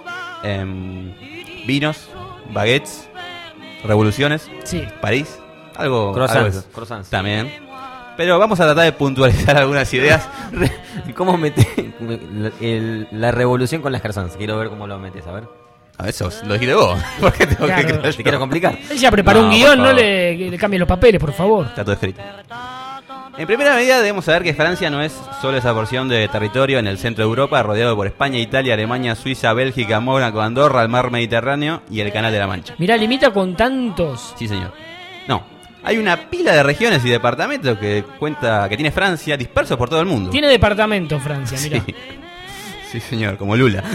Em, vinos, baguettes, revoluciones, Sí. París, algo, Croissants, algo de eso. croissants. También. Pero vamos a tratar de puntualizar algunas ideas. ¿Cómo metes la, el- la revolución con las croissants? Quiero ver cómo lo metes, a ver. A ver, eso lo dijiste vos. ¿Por qué tengo Claro. que creer Te quiero yo? complicar. Él ya preparó No, un por guión, no favor. le, le cambie los papeles, por favor. Está todo escrito. En primera medida debemos saber que Francia no es solo esa porción de territorio en el centro de Europa, rodeado por España, Italia, Alemania, Suiza, Bélgica, Mónaco, Andorra, el mar Mediterráneo y el Canal de la Mancha. Mirá, limita con tantos. Sí, señor. No, hay una pila de regiones y departamentos que cuenta que tiene Francia dispersos por todo el mundo. Tiene departamento Francia, mirá. Sí. Sí, señor, como Lula.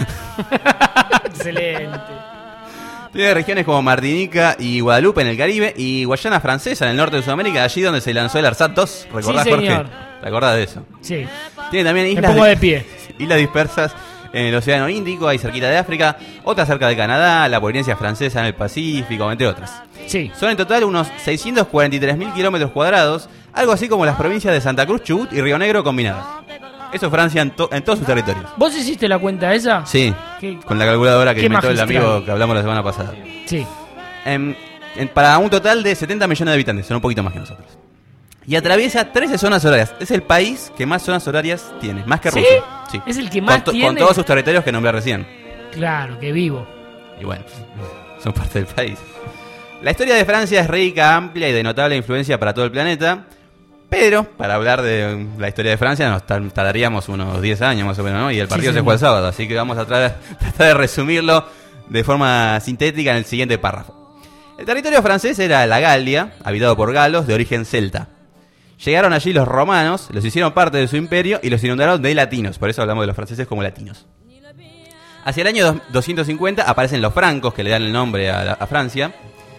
Excelente. Tiene regiones como Martinica y Guadalupe en el Caribe y Guayana Francesa en el norte de Sudamérica, allí donde se lanzó el ARSAT dos. ¿Recordás, Sí, señor. Jorge? ¿Te acordás de eso? Sí. Tiene también Me islas, pongo de pie. islas dispersas en el Océano Índico, ahí cerquita de África, otras cerca de Canadá, la Polinesia Francesa en el Pacífico, entre otras. Sí. Son en total unos seiscientos cuarenta y tres mil kilómetros cuadrados, algo así como las provincias de Santa Cruz, Chubut y Río Negro combinadas. Eso es Francia en, to- en todos sus territorios. ¿Vos hiciste la cuenta esa? Sí, Qué- con la calculadora que qué inventó el magistral. amigo que hablamos la semana pasada. Sí. En- en- para un total de setenta millones de habitantes, son un poquito más que nosotros. Y atraviesa trece zonas horarias. Es el país que más zonas horarias tiene, más que ¿Sí? Rusia. Sí. Es el que más con, to- tiene. con todos sus territorios que nombré recién. Claro, que vivo. Y bueno, son parte del país. La historia de Francia es rica, amplia y de notable influencia para todo el planeta. Pero para hablar de la historia de Francia nos tar- tardaríamos unos diez años más o menos, ¿no? Y el partido Sí, se señor. juega el sábado, así que vamos a tra- tratar de resumirlo de forma sintética en el siguiente párrafo. El territorio francés era la Galia, habitado por galos de origen celta. Llegaron allí los romanos, los hicieron parte de su imperio y los inundaron de latinos, por eso hablamos de los franceses como latinos. Hacia el año dos- doscientos cincuenta aparecen los francos, que le dan el nombre a, la- a Francia.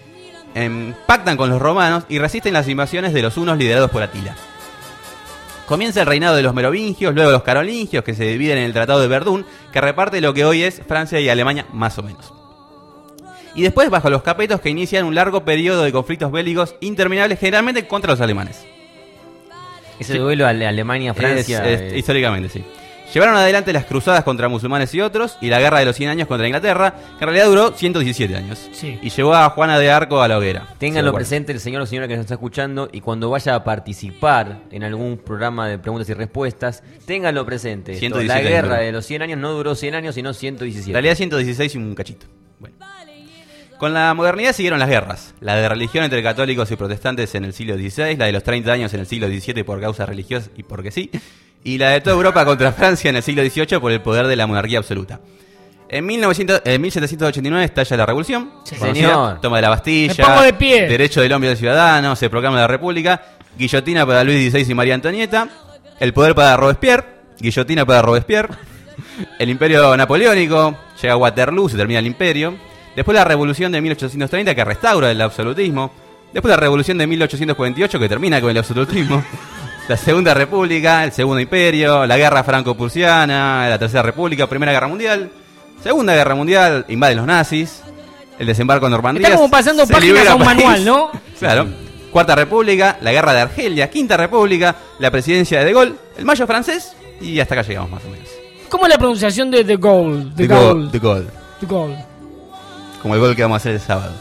em, pactan con los romanos y resisten las invasiones de los hunos liderados por Atila. Comienza el reinado de los merovingios, luego los carolingios, que se dividen en el Tratado de Verdún, que reparte lo que hoy es Francia y Alemania más o menos. Y después bajo los capetos, que inician un largo periodo de conflictos bélicos interminables, generalmente contra los alemanes. Ese duelo a Alemania-Francia. Es, es, históricamente, sí. Llevaron adelante las cruzadas contra musulmanes y otros, y la guerra de los cien años contra Inglaterra, que en realidad duró ciento diecisiete años. Sí. Y llevó a Juana de Arco a la hoguera. Ténganlo presente el señor o señora que nos está escuchando, y cuando vaya a participar en algún programa de preguntas y respuestas, ténganlo presente. Esto, la guerra de los cien años no duró cien años, sino ciento diecisiete. En realidad ciento dieciséis y un cachito. Bueno. Con la modernidad siguieron las guerras. La de religión entre católicos y protestantes en el siglo dieciséis, la de los treinta años en el siglo diecisiete por causas religiosas y porque sí, y la de toda Europa contra Francia en el siglo dieciocho por el poder de la monarquía absoluta. En, mil novecientos, en mil setecientos ochenta y nueve estalla la Revolución. Sí, señor. Toma de la Bastilla. Me pongo de pie. Derecho del hombre y del ciudadano. Se proclama la República. Guillotina para Luis dieciséis y María Antonieta. El poder para Robespierre. Guillotina para Robespierre. El imperio napoleónico. Llega a Waterloo, se termina el imperio. Después la Revolución de mil ochocientos treinta, que restaura el absolutismo. Después la Revolución de mil ochocientos cuarenta y ocho, que termina con el absolutismo. La Segunda República, el Segundo Imperio, la Guerra Franco-Prusiana, la Tercera República, Primera Guerra Mundial, Segunda Guerra Mundial, invaden los nazis, el desembarco en Normandía. Está como pasando páginas a un manual, ¿no? Claro. Cuarta República, la Guerra de Argelia, Quinta República, la presidencia de De Gaulle, el Mayo francés, y hasta acá llegamos más o menos. ¿Cómo es la pronunciación de De Gaulle? De Gaulle. De Gaulle. De Gaulle. Como el gol que vamos a hacer el sábado.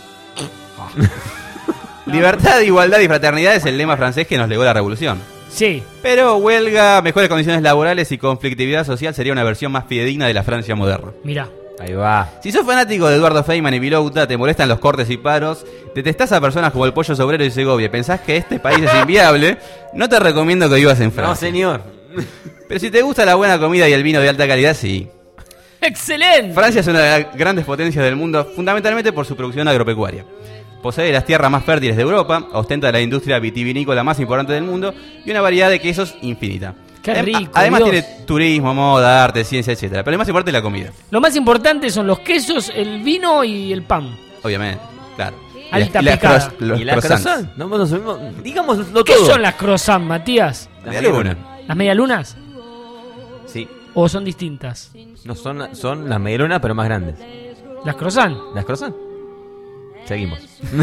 Libertad, igualdad y fraternidad es el lema francés que nos legó la revolución. Sí. Pero huelga, mejores condiciones laborales y conflictividad social sería una versión más fidedigna de la Francia moderna. Mirá. Ahí va. Si sos fanático de Eduardo Feynman y Vilouta, te molestan los cortes y paros, detestás a personas como el Pollo Sobrero y Segovia y pensás que este país es inviable, no te recomiendo que vivas en Francia. No, señor. Pero si te gusta la buena comida y el vino de alta calidad, sí. ¡Excelente! Francia es una de las grandes potencias del mundo, fundamentalmente por su producción agropecuaria. Posee las tierras más fértiles de Europa, ostenta la industria vitivinícola más importante del mundo y una variedad de quesos infinita. ¡Qué rico! Además Dios. tiene turismo, moda, arte, ciencia, etcétera. Pero lo más importante es la comida. Lo más importante son los quesos, el vino y el pan. Obviamente, claro. Alta y las, picada. cross- los ¿Y las croissants. croissants? No, no, no, no, digámoslo ¿Qué todo. son las croissants, Matías? Media luna. ¿Las medialunas? Sí. ¿O son distintas? No, son, son las medialunas, pero más grandes. ¿Las croissants? ¿Las croissants? Seguimos.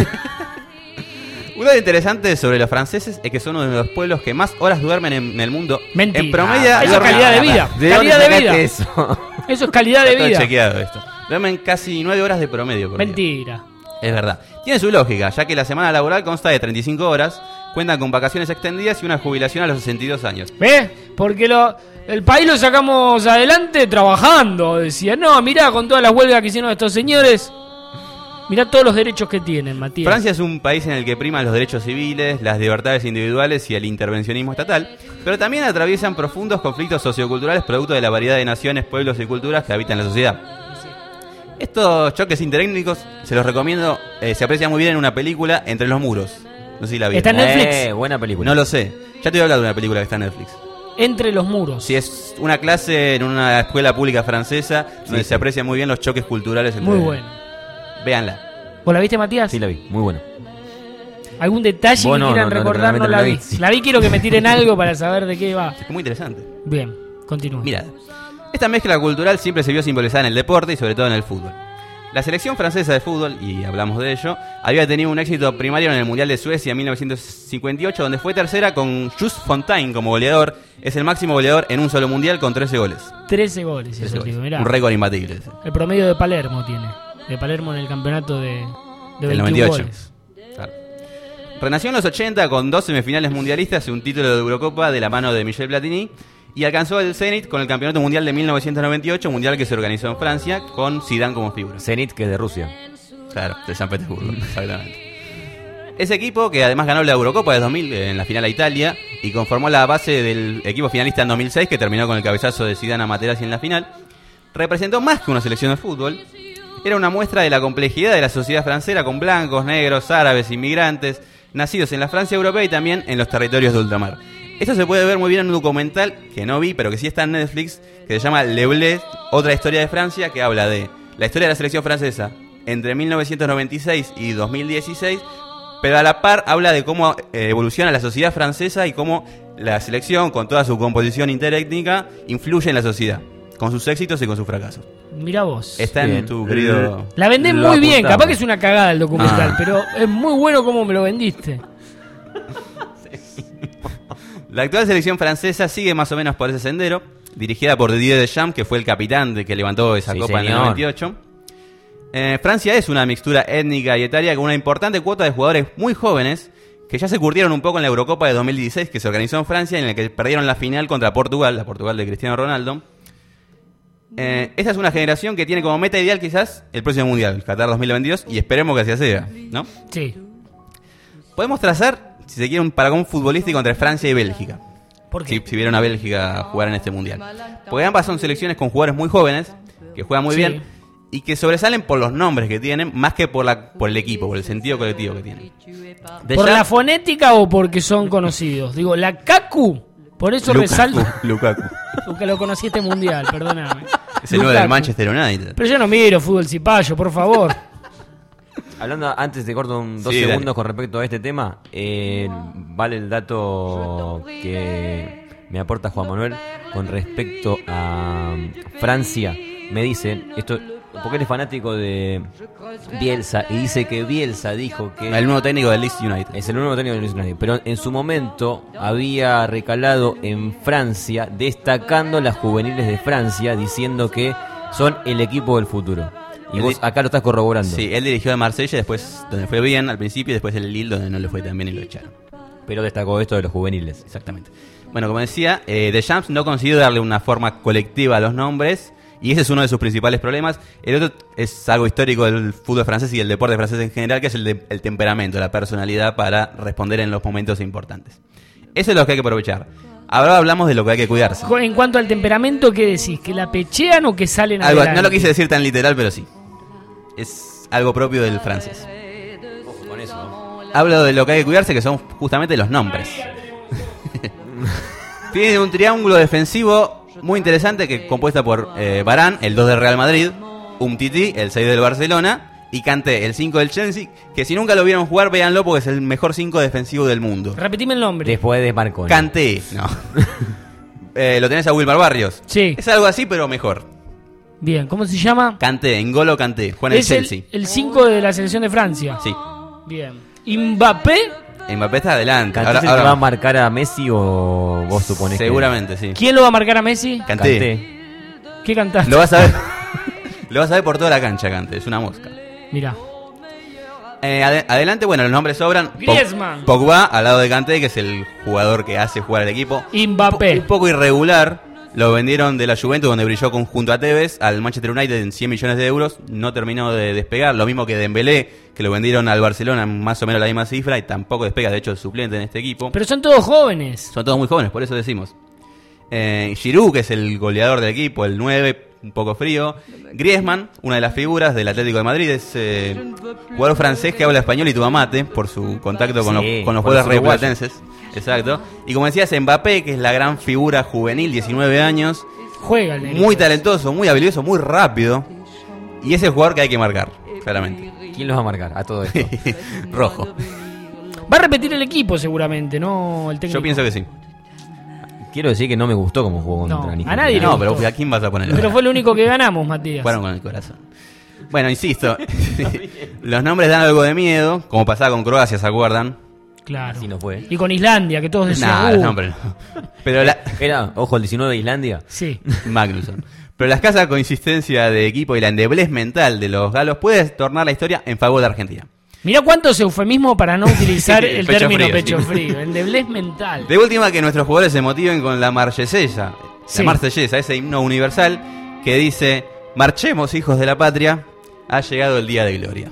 Un dato interesante sobre los franceses es que son uno de los pueblos que más horas duermen en, en el mundo. Mentira. En promedio, Eso es duermen- calidad de vida. ¿De Calidad dónde de vida. sacaste eso? Eso es calidad de Está todo vida. chequeado esto. Duermen casi nueve horas de promedio por día. Mentira. Es verdad. Tiene su lógica, ya que la semana laboral consta de treinta y cinco horas, cuentan con vacaciones extendidas y una jubilación a los sesenta y dos años. ¿Ves? Porque lo, el país lo sacamos adelante trabajando. Decía, no, mirá con todas las huelgas que hicieron estos señores. Mirá todos los derechos que tienen, Matías. Francia es un país en el que priman los derechos civiles, las libertades individuales y el intervencionismo estatal, pero también atraviesan profundos conflictos socioculturales producto de la variedad de naciones, pueblos y culturas que habitan la sociedad. Estos choques interétnicos se los recomiendo, eh, se aprecia muy bien en una película, Entre los muros. No sé si la vi. Está en Netflix. Eh, buena película. No lo sé. Ya te voy a hablar de una película que está en Netflix. Entre los muros. Si es una clase en una escuela pública francesa donde sí. se aprecian muy bien los choques culturales entre... Muy bueno. Véanla. ¿Vos la viste, Matías? Sí, la vi. Muy buena. ¿Algún detalle Vos que no, quieran no, no, recordar? realmente No, no la la vi. vi, sí. La vi, quiero que me tiren algo para saber de qué va. Es muy interesante. Bien, continúa. Mirad, esta mezcla cultural siempre se vio simbolizada en el deporte y sobre todo en el fútbol. La selección francesa de fútbol, y hablamos de ello, había tenido un éxito primario en el Mundial de Suecia en mil novecientos cincuenta y ocho, donde fue tercera con Just Fontaine como goleador. Es el máximo goleador en un solo mundial con trece goles. trece goles, trece eso, goles. digo, mirá. Un récord imbatible. El promedio de Palermo tiene. De Palermo en el campeonato de, de El veintiún noventa y ocho. goles. Claro. Renació en los ochenta con dos semifinales mundialistas y un título de Eurocopa de la mano de Michel Platini. Y alcanzó el Zenit con el Campeonato Mundial de mil novecientos noventa y ocho, mundial que se organizó en Francia, con Zidane como figura. Zenit, que es de Rusia. Claro, de San Petersburgo, exactamente. Ese equipo, que además ganó la Eurocopa de dos mil en la final a Italia y conformó la base del equipo finalista en dos mil seis, que terminó con el cabezazo de Zidane a Materazzi en la final, representó más que una selección de fútbol. Era una muestra de la complejidad de la sociedad francesa, con blancos, negros, árabes, inmigrantes, nacidos en la Francia europea y también en los territorios de ultramar. Esto se puede ver muy bien en un documental que no vi, pero que sí está en Netflix, que se llama Le Bleu, otra historia de Francia, que habla de la historia de la selección francesa entre mil novecientos noventa y seis y dos mil dieciséis, pero a la par habla de cómo eh, evoluciona la sociedad francesa y cómo la selección, con toda su composición interétnica, influye en la sociedad, con sus éxitos y con sus fracasos. Mirá vos. Está Bien. en tu querido... La vendés Lo muy bien, apuntamos. capaz que es una cagada el documental, Ah. pero es muy bueno como me lo vendiste. La actual selección francesa sigue más o menos por ese sendero, dirigida por Didier Deschamps, que fue el capitán de que levantó esa Sí, copa en el señor. noventa y ocho. Eh, Francia es una mixtura étnica y etaria con una importante cuota de jugadores muy jóvenes que ya se curtieron un poco en la Eurocopa de dos mil dieciséis, que se organizó en Francia, en la que perdieron la final contra Portugal, la Portugal de Cristiano Ronaldo. Eh, esta es una generación que tiene como meta ideal quizás el próximo Mundial, Qatar dos mil veintidós, y esperemos que así sea, ¿no? Sí. Podemos trazar, si se quiere, un paragón futbolístico entre Francia y Bélgica. ¿Por qué? Si, si vieron a Bélgica jugar en este mundial. Porque ambas son selecciones con jugadores muy jóvenes, que juegan muy Sí. bien, y que sobresalen por los nombres que tienen, más que por la por el equipo, por el sentido colectivo que tienen. ¿Por Deschamps- la fonética o porque son conocidos? Digo, la Kaku, por eso Lukaku, resalta. Lukaku. Porque lo conocí este mundial, perdóname. Es el nueve del Lukaku. Manchester United. Pero yo no miro fútbol cipayo, por favor. Hablando, antes te corto un, dos Sí, dale. segundos con respecto a este tema, eh, vale el dato que me aporta Juan Manuel con respecto a Francia. Me dicen, esto porque él es fanático de Bielsa y dice que Bielsa dijo que El nuevo técnico del Leeds United. es el nuevo técnico del Leeds United, pero en su momento había recalado en Francia, destacando las juveniles de Francia, diciendo que son el equipo del futuro. Y El vos di- acá lo estás corroborando. Sí, él dirigió a Marsella, después donde fue bien al principio, y después el Lille donde no le fue tan bien y lo echaron. Pero destacó esto de los juveniles. Exactamente. Bueno, como decía, eh, Deschamps no consiguió darle una forma colectiva a los nombres, y ese es uno de sus principales problemas. El otro es algo histórico del fútbol francés y del deporte francés en general, que es el, de- el temperamento, la personalidad para responder en los momentos importantes. Eso es lo que hay que aprovechar. Ahora hablamos de lo que hay que cuidarse. En cuanto al temperamento, ¿qué decís? ¿Que la pechean o que salen Algo, adelante? no lo quise decir tan literal, pero sí. Es algo propio del francés. Con eso. Hablo de lo que hay que cuidarse, que son justamente los nombres. Tiene un triángulo defensivo muy interesante, que compuesta por eh, Varane, el dos del Real Madrid, Umtiti, el seis del Barcelona, y Kanté, el cinco del Chelsea, que si nunca lo vieron jugar, véanlo porque es el mejor cinco defensivo del mundo. Repetime el nombre. Después de Marconi. Kanté, no. Eh, lo tenés a Wilmar Barrios. Sí. Es algo así, pero mejor. Bien, ¿cómo se llama? Kanté, N'Golo Kanté, juega en el Es Chelsea. el cinco de la selección de Francia. Sí. Bien. Mbappé, Mbappé está adelante. ¿Kanté Ahora- se ahora- va a marcar a Messi o vos suponés que- Seguramente, sí. ¿quién lo va a marcar a Messi? Kanté. Kanté. ¿Qué cantaste? Lo vas a ver. Lo vas a ver por toda la cancha, Kanté. Es una mosca. Mirá. Eh, ade- adelante, bueno, los nombres sobran. Po- Griezmann. Pogba, al lado de Kanté, que es el jugador que hace jugar al equipo. Mbappé. Un poco irregular. Lo vendieron de la Juventus, donde brilló con- junto a Tevez, al Manchester United en cien millones de euros. No terminó de despegar. Lo mismo que Dembélé, que lo vendieron al Barcelona en más o menos la misma cifra y tampoco despega. De hecho, es suplente en este equipo. Pero son todos jóvenes. Son todos muy jóvenes, por eso decimos. Eh, Giroud, que es el goleador del equipo, el nueve, un poco frío. Griezmann, una de las figuras del Atlético de Madrid, es eh, jugador francés que habla español y tuvo mate por su contacto con, Sí, los, con los por jugadores los uruguayos. rioplatenses. Exacto. Y como decías, Mbappé, que es la gran figura juvenil, diecinueve años, Juega el negrito. muy talentoso, muy habilidoso, muy rápido. Y es el jugador que hay que marcar, claramente. ¿Quién los va a marcar a todo esto? Rojo. Va a repetir el equipo seguramente, no el técnico. Yo pienso que sí. Quiero decir que no me gustó cómo jugó contra No, Nigeria. a nadie le No, gustó. pero ¿a quién vas a poner? Pero fue lo único que ganamos, Matías. Jugaron con el corazón. Bueno, insisto, los nombres dan algo de miedo, como pasaba con Croacia, ¿se acuerdan? Claro. Así no fue. Y con Islandia, que todos decían. Nah, uh, los nombres no. Pero la... Era, ojo, el diecinueve de Islandia. Sí. Magnusson. Pero la escasa consistencia de equipo y la endeblez mental de los galos puede tornar la historia en favor de Argentina. Mirá cuántos eufemismos para no utilizar el Pecho término frío, pecho sí. frío. Endeblez mental. De última, que nuestros jugadores se motiven con la marsellesa, Sí. la marsellesa, ese himno universal que dice: marchemos, hijos de la patria, ha llegado el día de gloria.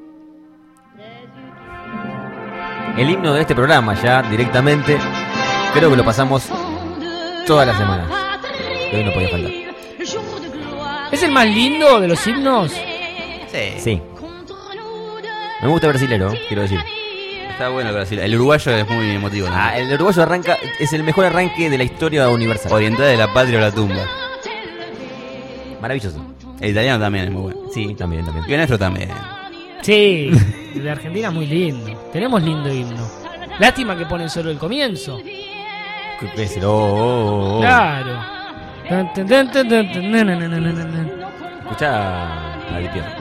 El himno de este programa ya directamente, creo que lo pasamos todas las semanas. Y hoy no podía faltar. ¿Es el más lindo de los himnos? Sí, Sí. Me gusta brasilero, quiero decir. está bueno el Brasil. El uruguayo es muy emotivo, ¿no? Ah, el uruguayo arranca, es el mejor arranque de la historia universal. Oriental de la patria o la tumba. Maravilloso. El italiano también es muy bueno. Sí, también, también. Y el nuestro también. Sí, el de Argentina es muy lindo. Tenemos lindo himno. Lástima que ponen solo el comienzo. ¿Qué es el oh, oh, oh? Claro. Tan, tan, tan, tan, tan, tan, na, na, na, na, na, na. Escuchá a Di Piero.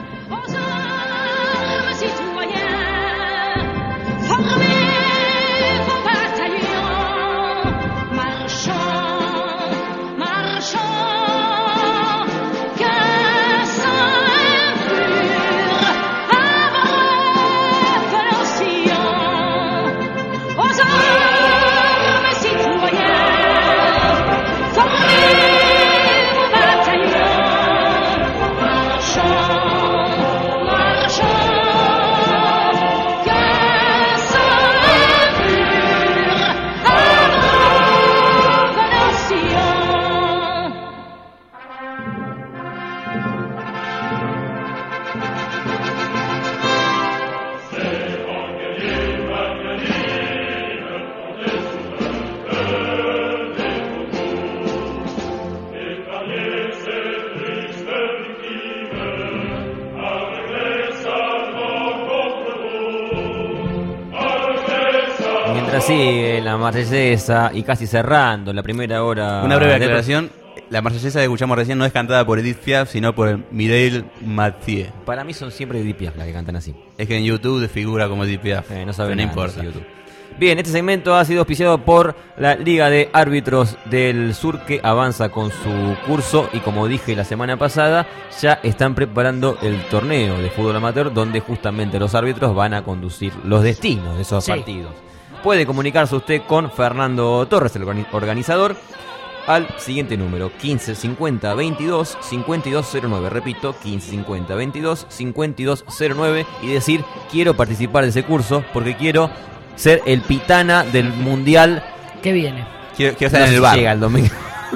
Mientras sigue la marsellesa y casi cerrando la primera hora. Una breve de- aclaración. La marsellesa que escuchamos recién no es cantada por Edith Piaf, sino por Mireille Mathieu. Para mí son siempre Di Piaf las que cantan así. Es que en YouTube figura como Edith Piaf. Eh, no sabe pero no nada, importa. no sé YouTube. Bien, este segmento ha sido auspiciado por la Liga de Árbitros del Sur, que avanza con su curso y, como dije la semana pasada, ya están preparando el torneo de fútbol amateur, donde justamente los árbitros van a conducir los destinos de esos Sí. partidos. Puede comunicarse usted con Fernando Torres, el organi- organizador, al siguiente número: quince cincuenta veintidós cincuenta y dos cero nueve. Repito, quince cincuenta veintidós cincuenta y dos cero nueve, y decir: quiero participar de ese curso porque quiero ser el pitana del mundial. ¿Qué viene? Quiero, quiero estar No en sé el si bar. llega el domingo.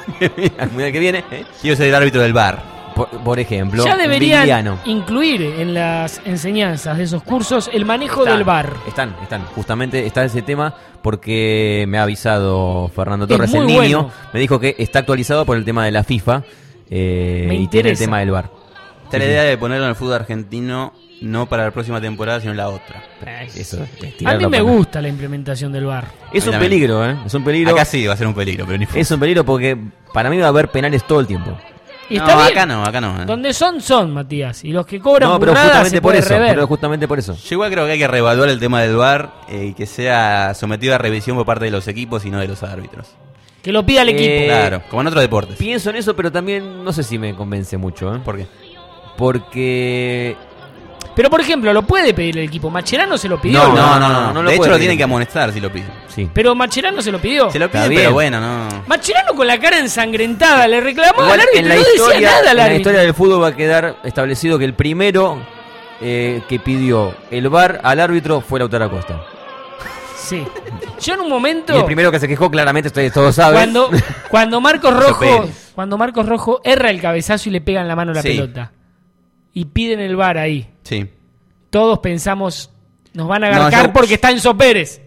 El mundial que viene, ¿eh? Quiero ser el árbitro del bar. por, por ejemplo, Ya deberían Viliano. incluir en las enseñanzas de esos cursos el manejo Están, del bar. Están, están. Justamente está ese tema porque me ha avisado Fernando Es Torres, el muy niño. bueno. Me dijo que está actualizado por el tema de la FIFA. eh, Me y tiene el interesa. tema del bar. Está la idea de ponerlo en el fútbol argentino, no para la próxima temporada, sino en la otra. Eso, es A mí tirarlo me para- gusta la implementación del bar. Es un También. peligro, ¿eh? Es un peligro. Acá sí va a ser un peligro, pero ni Es un peligro porque para mí va a haber penales todo el tiempo. Y No, está bien. acá no, acá no. eh. Donde son, son, Matías. Y los que cobran No, pero burradas justamente se por puede eso. rever. Pero justamente por eso. Yo igual creo que hay que reevaluar el tema del V A R eh, y que sea sometido a revisión por parte de los equipos y no de los árbitros. Que lo pida el Eh, equipo. Claro, como en otros deportes. Pienso en eso, pero también no sé si me convence mucho, ¿eh? ¿Por qué? Porque Pero, por ejemplo, lo puede pedir el equipo. Macherano se lo pidió. No, no, no, no, no. no lo de hecho puede lo pedir. tienen que amonestar si lo piden. sí. Pero Macherano se lo pidió. Se lo Está piden, bien. pero bueno, no. Macherano con la cara ensangrentada le reclamó Igual al árbitro. en la No historia, decía nada al en la árbitro. historia del fútbol va a quedar establecido que el primero eh, que pidió el V A R al árbitro fue Lautaro Acosta. Sí. Yo en un momento. Y el primero que se quejó, claramente, ustedes todos saben. Cuando, cuando Marcos Rojo Pérez. cuando Marcos Rojo erra el cabezazo y le pega en la mano la Sí. pelota y piden el V A R ahí, Sí. todos pensamos nos van a No, agarcar yo- porque está Enzo Pérez.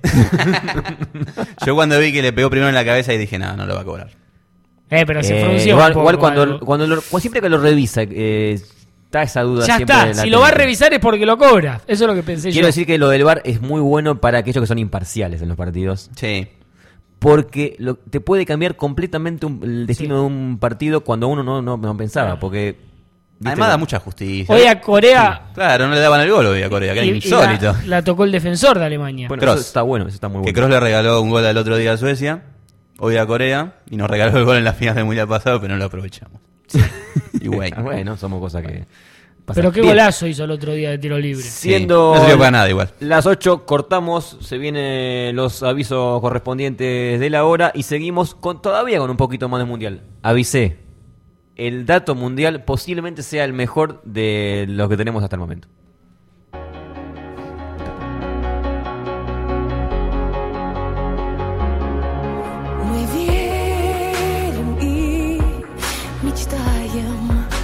Yo cuando vi que le pegó primero en la cabeza y dije, no, no lo va a cobrar. Eh, pero se Eh, frunció igual, un poco igual cuando, algo. cuando, lo- cuando siempre que lo revisa, eh, está esa duda Ya siempre está, latente. si lo va a revisar es porque lo cobra. Eso es lo que pensé Quiero yo. decir que lo del V A R es muy bueno para aquellos que son imparciales en los partidos. Sí. Porque lo- te puede cambiar completamente un- el destino Sí. de un partido cuando uno no, no, no pensaba. Porque ¿viste? Además da mucha justicia. Hoy a Corea Claro, no le daban el gol hoy a Corea, que era y- y insólito. la, la tocó el defensor de Alemania. Bueno, Kroos. eso está bueno, eso está muy Que bueno. Kroos le regaló un gol al otro día a Suecia, hoy a Corea, y nos regaló el gol en la final del Mundial pasado, pero no lo aprovechamos. Y bueno. Ah, bueno, somos cosas que pasan. Pero qué Bien. golazo hizo el otro día de tiro libre. Sí, Siendo no sirvió para nada igual. las ocho, cortamos, se vienen los avisos correspondientes de la hora y seguimos con todavía con un poquito más de mundial. Avisé, el dato mundial posiblemente sea el mejor de los que tenemos hasta el momento. Мы верим и мечтаем.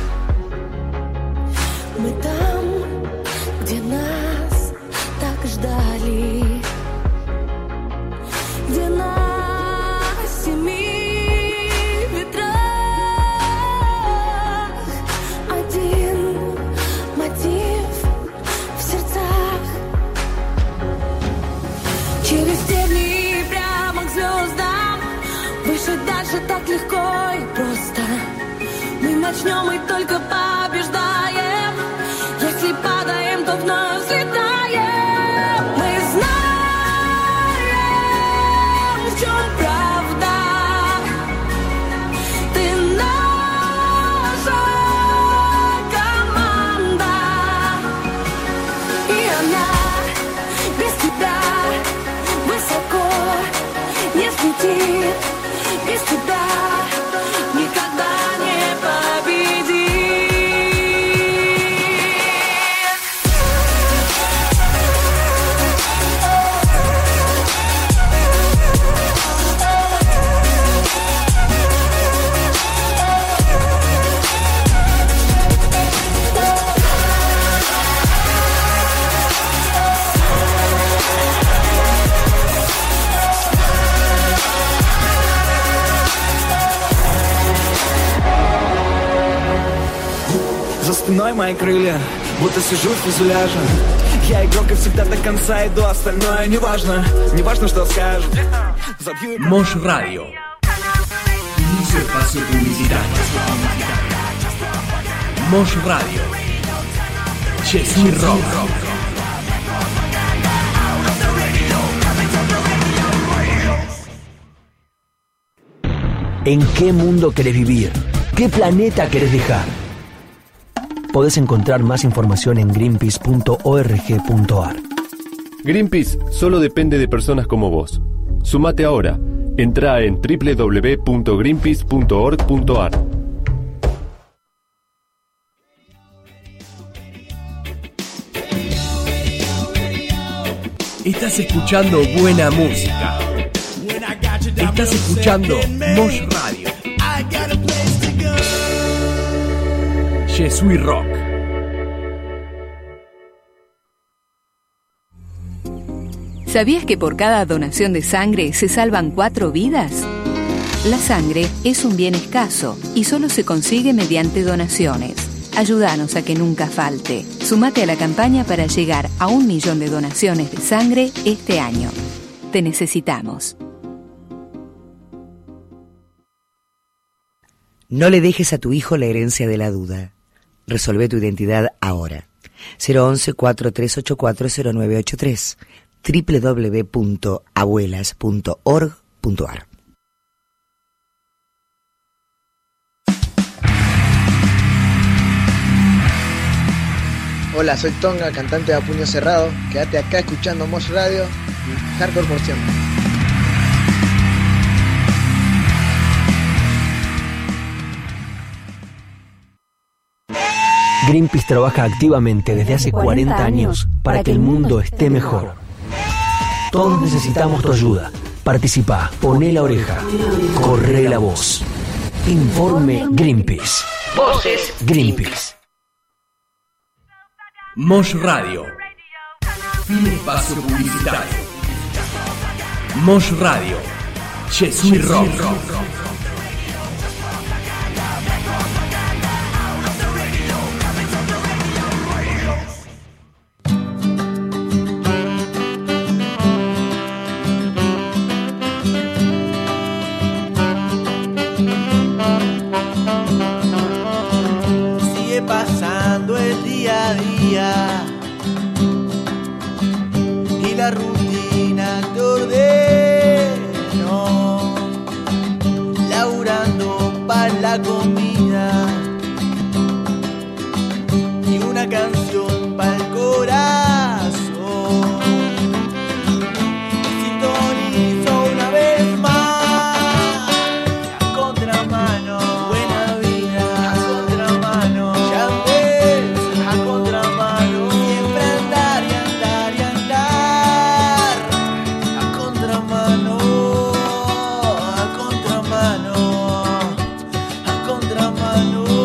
Мы там, где нас так ждали, где на семи ветрах один так легко и просто. Мы начнем и только побеждаем. Если падаем, то вновь взлетаем. Мы знаем, в чем правда. Ты наша команда. И она без тебя высоко не взлетит. Без тебя никогда не победит. За спиной мои крылья, будто сижу в фюзеляже. Я игрок и всегда до конца иду, остальное неважно. Неважно, что скажут. Забью... Mosh Radio. Inicio espacio publicitario. Mosh Radio. Je suis rock. ¿En qué mundo querés vivir? ¿Qué planeta querés dejar? Podés encontrar más información en greenpeace punto org punto ar. Greenpeace solo depende de personas como vos. Sumate ahora. Entrá en doble u doble u doble u punto greenpeace punto org punto ar. Estás escuchando buena música. Estás escuchando Mosh Radio. Je suis rock. ¿Sabías que por cada donación de sangre se salvan cuatro vidas? La sangre es un bien escaso y solo se consigue mediante donaciones. Ayúdanos a que nunca falte. Sumate a la campaña para llegar a un millón de donaciones de sangre este año. Te necesitamos. No le dejes a tu hijo la herencia de la duda. Resolvé tu identidad ahora. cero once, cuatro tres ocho cuatro, cero nueve ocho tres. doble u doble u doble u punto abuelas punto org punto ar. Hola, soy Tonga, cantante de A Puño Cerrado. Quédate acá escuchando Mosh Radio y Hardcore por siempre. Greenpeace trabaja activamente desde hace cuarenta años para que el mundo esté mejor. Todos necesitamos tu ayuda. Participa, poné la oreja, corre la voz. Informe Greenpeace. Voces Greenpeace. Mosh Radio. Fin espacio publicitario. Mosh Radio. Je suis rock. Sigue pasando el día a día y la rutina te ordenó, laburando para la comida y una canción para el corazón. Sintonizo una vez más a contramano, buena vida a contramano, ya ves a contramano, siempre andar y andar y andar a contramano, a contramano, a contramano.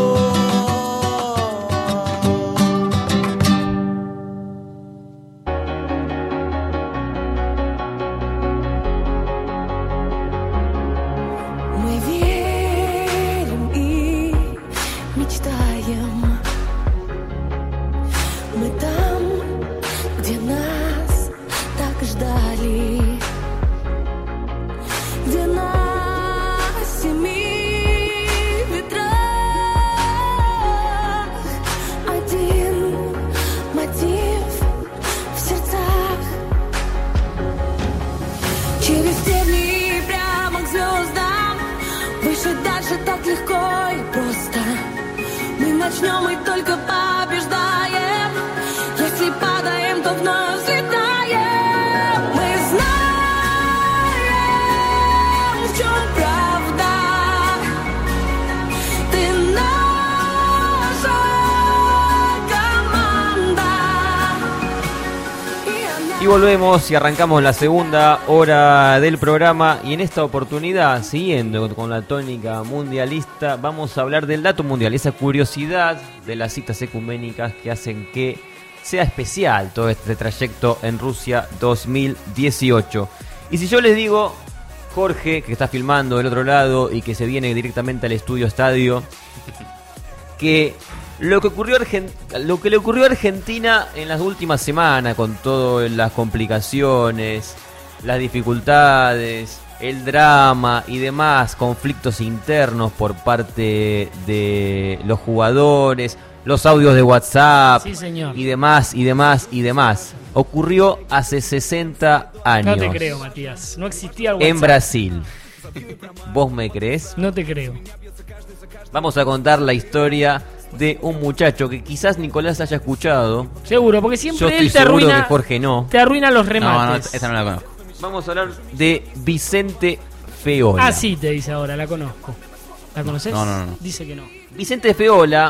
Дышать дальше так легко и просто. Мы начнем и только побеждаем. Если падаем, то вновь взлетаем. Мы знаем, в чем правда. Ты наша команда. Y volvemos y arrancamos la segunda hora del programa y en esta oportunidad, siguiendo con la tónica mundialista, vamos a hablar del dato mundial, esa curiosidad de las citas ecuménicas que hacen que sea especial todo este trayecto en Rusia dos mil dieciocho. Y si yo les digo, Jorge, que está filmando del otro lado y que se viene directamente al estudio estadio, que lo que ocurrió a Argen- lo que le ocurrió a Argentina en las últimas semanas, con todas las complicaciones, las dificultades, el drama y demás conflictos internos por parte de los jugadores, los audios de WhatsApp Sí, señor. y demás y demás y demás, ocurrió hace sesenta años. No te creo, Matías. No existía el WhatsApp. En Brasil. ¿Vos me crees? No te creo. Vamos a contar la historia de un muchacho que quizás Nicolás haya escuchado. Seguro, porque siempre Yo estoy él te seguro arruina, que Jorge no. te arruina los No, no, remates. esta no la conozco. Vamos a hablar de Vicente Feola. Ah, sí, te dice ahora, la conozco. ¿La conoces? No, no, no. Dice que no. Vicente Feola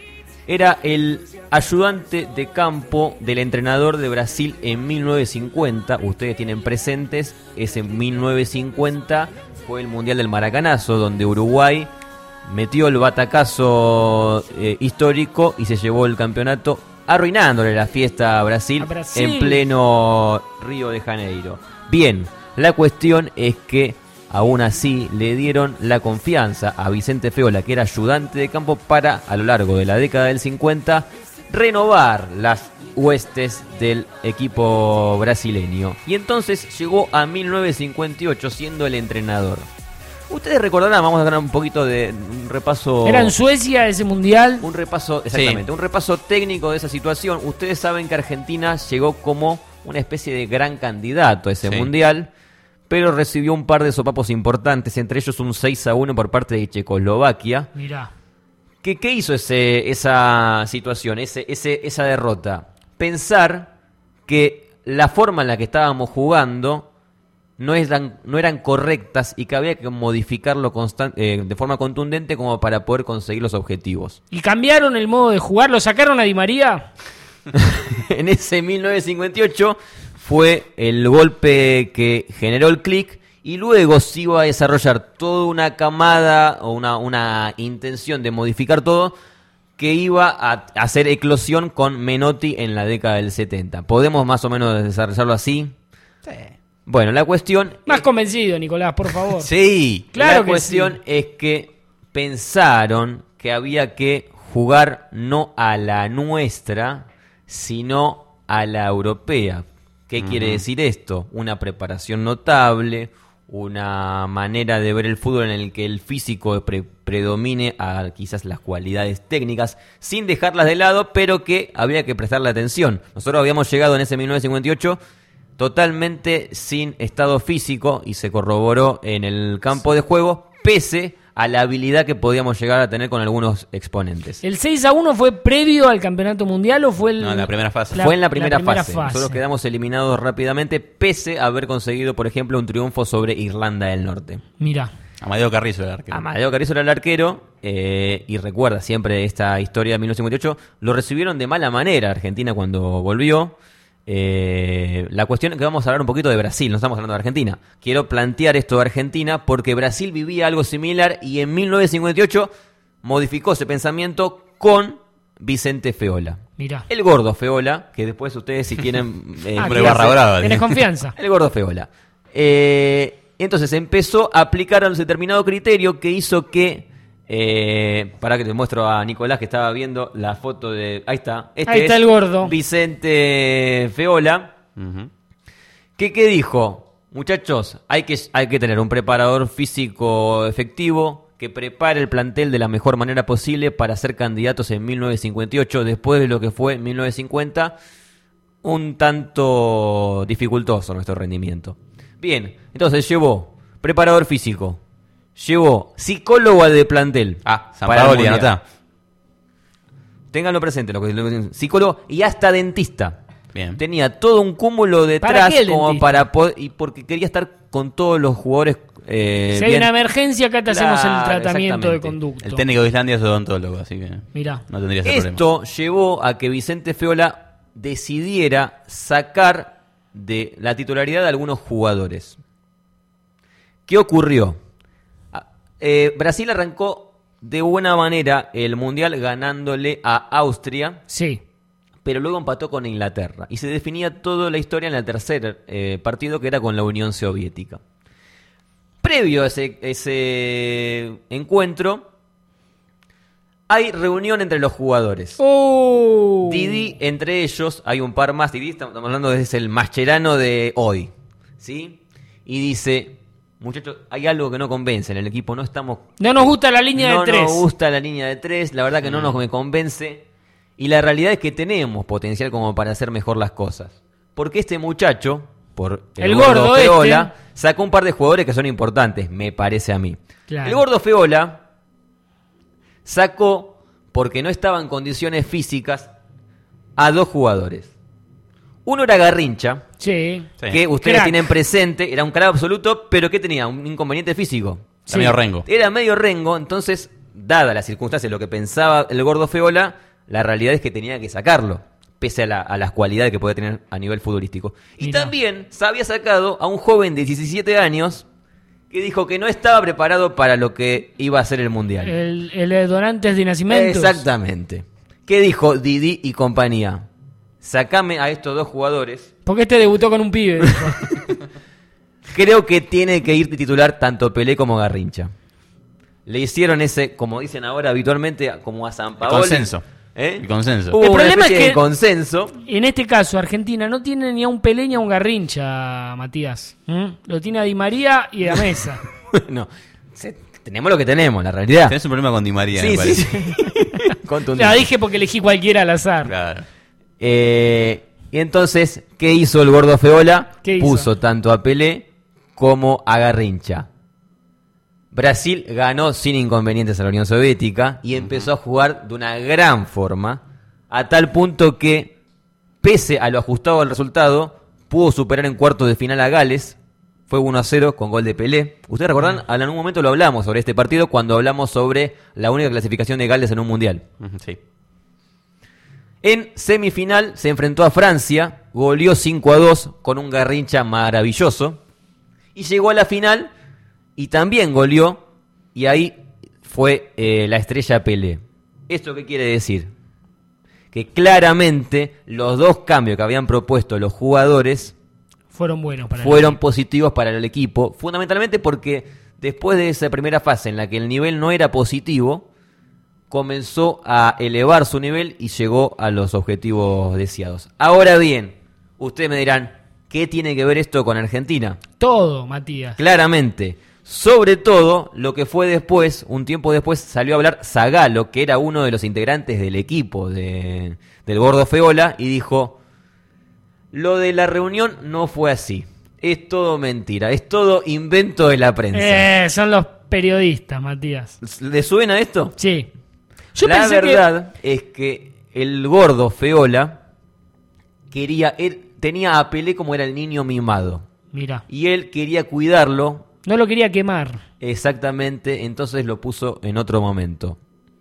era el ayudante de campo del entrenador de Brasil en mil novecientos cincuenta. Ustedes tienen presentes, ese mil novecientos cincuenta fue el Mundial del Maracanazo, donde Uruguay metió el batacazo eh, histórico y se llevó el campeonato, arruinándole la fiesta a Brasil, A Brasil. en pleno Río de Janeiro. Bien, la cuestión es que aún así le dieron la confianza a Vicente Feola, que era ayudante de campo, para a lo largo de la década del cincuenta renovar las huestes del equipo brasileño. Y entonces llegó a mil novecientos cincuenta y ocho siendo el entrenador. Ustedes recordarán, vamos a ganar un poquito de un repaso. Era en Suecia ese mundial. Un repaso, exactamente, un repaso técnico de esa situación. Ustedes saben que Argentina llegó como una especie de gran candidato a ese Sí. mundial, pero recibió un par de sopapos importantes, entre ellos un seis a uno por parte de Checoslovaquia. Mirá. ¿Qué, qué hizo ese, esa situación, ese, ese, esa derrota? Pensar que la forma en la que estábamos jugando no eran, no eran correctas y que había que modificarlo constan- eh, de forma contundente como para poder conseguir los objetivos. ¿Y cambiaron el modo de jugar? ¿Lo sacaron a Di María? En ese mil novecientos cincuenta y ocho fue el golpe que generó el clic y luego se iba a desarrollar toda una camada o una, una intención de modificar todo que iba a hacer eclosión con Menotti en la década del setenta. ¿Podemos más o menos desarrollarlo así? Sí. Bueno, la cuestión... Más convencido, Nicolás, por favor. Sí, Claro la que cuestión sí. es que pensaron que había que jugar no a la nuestra, sino a la europea. ¿Qué quiere Ujú. decir esto? Una preparación notable, una manera de ver el fútbol en el que el físico pre- predomine a quizás las cualidades técnicas, sin dejarlas de lado, pero que había que prestarle atención. Nosotros habíamos llegado en ese mil novecientos cincuenta y ocho totalmente sin estado físico y se corroboró en el campo de juego, pese a la habilidad que podíamos llegar a tener con algunos exponentes. ¿El seis a uno fue previo al campeonato mundial o fue el, No, en la primera fase. Fue en la primera, fase. Nosotros quedamos eliminados rápidamente, pese a haber conseguido, por ejemplo, un triunfo sobre Irlanda del Norte. Mira. Amadeo Carrizo era el arquero. Amadeo Carrizo era el arquero, eh, y recuerda siempre esta historia de mil novecientos cincuenta y ocho, lo recibieron de mala manera Argentina cuando volvió. Eh, la cuestión es que vamos a hablar un poquito de Brasil, no estamos hablando de Argentina. Quiero plantear esto de Argentina porque Brasil vivía algo similar y en mil novecientos cincuenta y ocho modificó ese pensamiento con Vicente Feola. Mirá. El gordo Feola, que después ustedes si quieren... eh, Ah, hombre ¿qué barra hace? brava, ¿Tenés ¿sí? confianza? El gordo Feola. Eh, entonces empezó a aplicar un determinado criterio que hizo que... Eh, para que te muestro a Nicolás que estaba viendo la foto de... Ahí está. Este Ahí está es el gordo. Vicente Feola. ¿Qué, qué dijo? Muchachos, hay que, hay que tener un preparador físico efectivo que prepare el plantel de la mejor manera posible para ser candidatos en mil novecientos cincuenta y ocho, después de lo que fue en mil novecientos cincuenta, un tanto dificultoso nuestro rendimiento. Bien, entonces llevó preparador físico, llevó psicólogo al de plantel. Ah, San para el Paoli, Mundial. anotá. Ténganlo presente, lo que, lo que- psicólogo y hasta dentista. Bien. Tenía todo un cúmulo detrás ¿Para qué el como dentista? para poder, y porque quería estar con todos los jugadores. Eh, Si hay bien. una emergencia, acá te hacemos el Claro, tratamiento de exactamente. conducto. El técnico de Islandia es odontólogo, así que Mirá. no tendría ese problema. Esto llevó a que Vicente Feola decidiera sacar de la titularidad de algunos jugadores. ¿Qué ocurrió? Ah, eh, Brasil arrancó de buena manera el Mundial ganándole a Austria. Sí. Pero luego empató con Inglaterra. Y se definía toda la historia en el tercer eh, partido, que era con la Unión Soviética. Previo a ese, ese encuentro, hay reunión entre los jugadores. Oh. Didi, entre ellos, hay un par más. Didi, estamos hablando de es el Mascherano de hoy. ¿Sí? Y dice, muchachos, hay algo que no convence en el equipo. No estamos... No nos gusta la línea no de tres. nos gusta la línea de tres. La verdad que no nos me convence. Y la realidad es que tenemos potencial como para hacer mejor las cosas. Porque este muchacho, por el, El gordo, gordo Feola, sacó un par de jugadores que son importantes, me parece a mí. Claro. El gordo Feola sacó, porque no estaba en condiciones físicas, a dos jugadores. Uno era Garrincha, Sí. que ustedes Crack. tienen presente, era un crack absoluto, pero que tenía un inconveniente físico. Está medio rengo. Era medio rengo, entonces, dada las circunstancias, lo que pensaba el gordo Feola, la realidad es que tenía que sacarlo, pese a, la- a las cualidades que puede tener a nivel futbolístico. Y Mirá. también se había sacado a un joven de diecisiete años que dijo que no estaba preparado para lo que iba a ser el Mundial. El, el donantes de nacimientos. Exactamente. ¿Qué dijo Didi y compañía? Sacame a estos dos jugadores. Porque este debutó con un pibe. dijo. Creo que tiene que ir de titular tanto Pelé como Garrincha. Le hicieron ese, como dicen ahora habitualmente, como a San Paoli. consenso. ¿Eh? El consenso. Hubo El una problema especie es que- de consenso. En este caso, Argentina no tiene ni a un Pelé ni a un Garrincha, Matías. ¿Mm? Lo tiene a Di María y a Mesa. No, se- tenemos lo que tenemos, la realidad. Tenés un problema con Di María, Sí, me sí, parece. sí. Contundente. La dije porque elegí cualquiera al azar. Claro. Eh, y entonces, ¿qué hizo el gordo Feola? ¿Qué hizo? Puso tanto a Pelé como a Garrincha. Brasil ganó sin inconvenientes a la Unión Soviética y empezó a jugar de una gran forma, a tal punto que, pese a lo ajustado del resultado, pudo superar en cuartos de final a Gales. Fue uno a cero con gol de Pelé. ¿Ustedes recuerdan? En algún momento lo hablamos sobre este partido cuando hablamos sobre la única clasificación de Gales en un mundial. Ujú, sí. En semifinal se enfrentó a Francia, goleó cinco a dos con un Garrincha maravilloso y llegó a la final y también goleó y ahí fue eh, la estrella Pelé. ¿Esto qué quiere decir? Que claramente los dos cambios que habían propuesto los jugadores Fueron buenos para fueron positivos para el equipo, fundamentalmente porque después de esa primera fase en la que el nivel no era positivo, comenzó a elevar su nivel y llegó a los objetivos deseados. Ahora bien, ustedes me dirán, ¿qué tiene que ver esto con Argentina? todo, Matías. Claramente, sobre todo lo que fue después, un tiempo después salió a hablar Zagallo, que era uno de los integrantes del equipo de, del gordo Feola, y dijo, lo de la reunión no fue así, es todo mentira, es todo invento de la prensa. Eh, son los periodistas, Matías. ¿Le suena esto? Sí. Yo la pensé que- verdad es que el gordo Feola quería, él tenía a Pelé como era el niño mimado. Mira, Y él quería cuidarlo. no lo quería quemar. Exactamente, entonces lo puso en otro momento.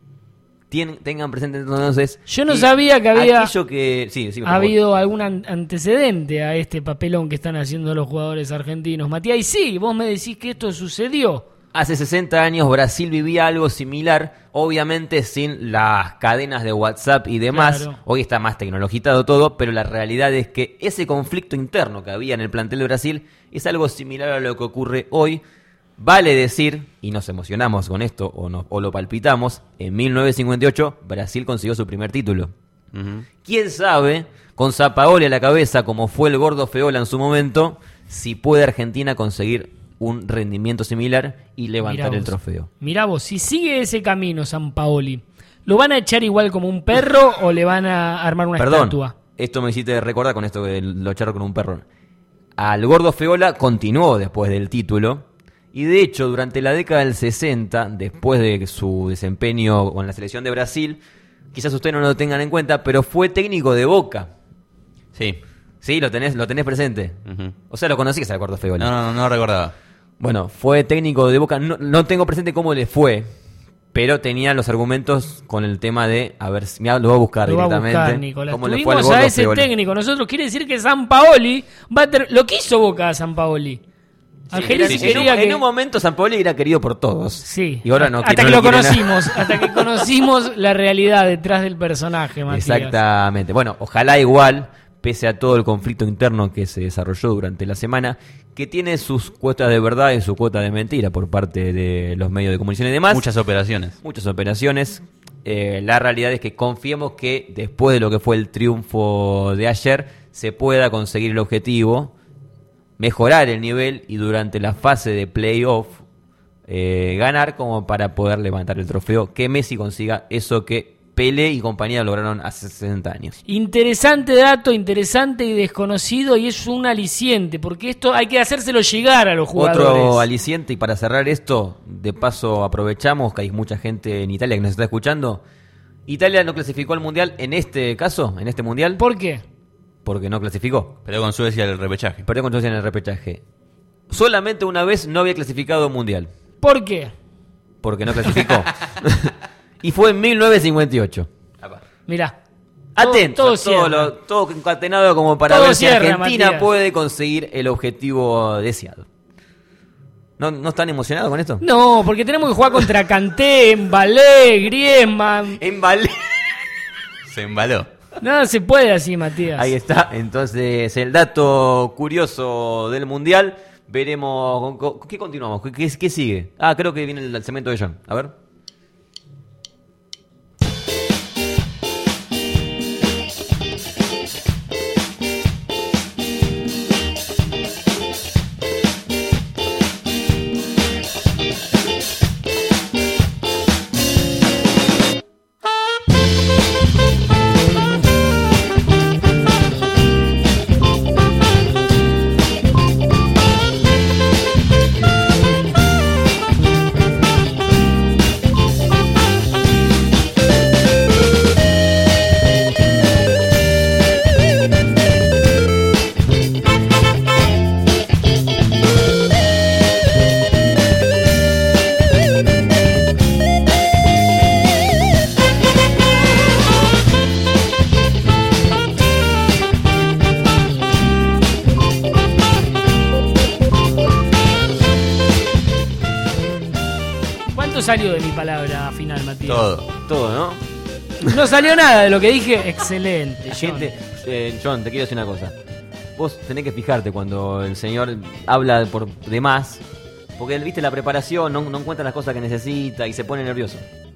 Tien- tengan presente entonces. Yo no y sabía que había aquello que sí, sí, por ha favor. habido algún an- antecedente a este papelón que están haciendo los jugadores argentinos, Matías. Y sí, vos me decís que esto sucedió. Hace sesenta años Brasil vivía algo similar, obviamente sin las cadenas de WhatsApp y demás. Claro. Hoy está más tecnologizado todo, pero la realidad es que ese conflicto interno que había en el plantel de Brasil es algo similar a lo que ocurre hoy. Vale decir, y nos emocionamos con esto o, no, o lo palpitamos, en mil novecientos cincuenta y ocho Brasil consiguió su primer título. Ujú. ¿Quién sabe, con Sampaoli a la cabeza, como fue el gordo Feola en su momento, si puede Argentina conseguir un rendimiento similar y levantar Mirá el vos. trofeo? Mirá vos, si sigue ese camino San Paoli, ¿lo van a echar igual como un perro o le van a armar una Perdón, estatua? esto me hiciste recordar con esto de lo charro con un perro. Al gordo Feola continuó después del título Y de hecho, durante la década del sesenta, después de su desempeño con la selección de Brasil, quizás ustedes no lo tengan en cuenta, pero fue técnico de Boca. Sí. Sí, lo tenés, lo tenés presente. Uh-huh. O sea, lo conocías al Gordo Feola. No, no, no, no recordaba. Bueno, fue técnico de Boca. No, no tengo presente cómo le fue, pero tenía los argumentos con el tema de, a ver, mirá, lo voy a buscar Lo va a directamente. buscar, Nicolás. ¿Cómo le Tuvimos fue al Gordo a ese Feola? técnico. Nosotros quiere decir que Sampaoli va a ter... lo que hizo Boca a Sampaoli. Sí, Angelisi sí, sí. quería en, un, que... en un momento Sampaoli era querido por todos. Sí. Y ahora no. Hasta no que le lo quieren a- conocimos, hasta que conocimos la realidad detrás del personaje, Matías. Exactamente. Bueno, ojalá igual, pese a todo el conflicto interno que se desarrolló durante la semana, que tiene sus cuotas de verdad y su cuota de mentira por parte de los medios de comunicación y demás. Muchas operaciones. Muchas operaciones. Eh, la realidad es que confiemos que después de lo que fue el triunfo de ayer, se pueda conseguir el objetivo, mejorar el nivel y durante la fase de playoff eh, ganar como para poder levantar el trofeo, que Messi consiga eso que Pelé y compañía lograron hace sesenta años. Interesante dato, interesante y desconocido, y es un aliciente, porque esto hay que hacérselo llegar a los jugadores. Otro aliciente, y para cerrar esto, de paso aprovechamos que hay mucha gente en Italia que nos está escuchando. Italia no clasificó al Mundial en este caso, en este Mundial. ¿Por qué? Porque no clasificó. Perdió con Suecia el repechaje. Perdió con Suecia en el repechaje. Solamente una vez no había clasificado al Mundial. ¿Por qué? Porque no clasificó. Y fue en mil novecientos cincuenta y ocho. Mirá. Atento, todo, todo, todo, lo- todo concatenado como para Todo ver si cierra, Argentina Matías. puede conseguir el objetivo deseado. ¿No, ¿No están emocionados con esto? No, porque tenemos que jugar contra Kanté, Mbappé, Griezmann. Mbappé. Se embaló. No se puede así, Matías. Ahí está, entonces el dato curioso del Mundial. Veremos, con, con- ¿qué continuamos? ¿Qué, qué, qué sigue? Ah, creo que viene el lanzamiento de John. A ver. ¿Cuánto salió de mi palabra final, Matías? Todo. Todo, ¿no? No salió nada de lo que dije. Excelente. Gente, eh, John, te quiero decir una cosa. Vos tenés que fijarte cuando el señor habla por demás, porque él, viste, la preparación, no, no encuentra las cosas que necesita y se pone nervioso.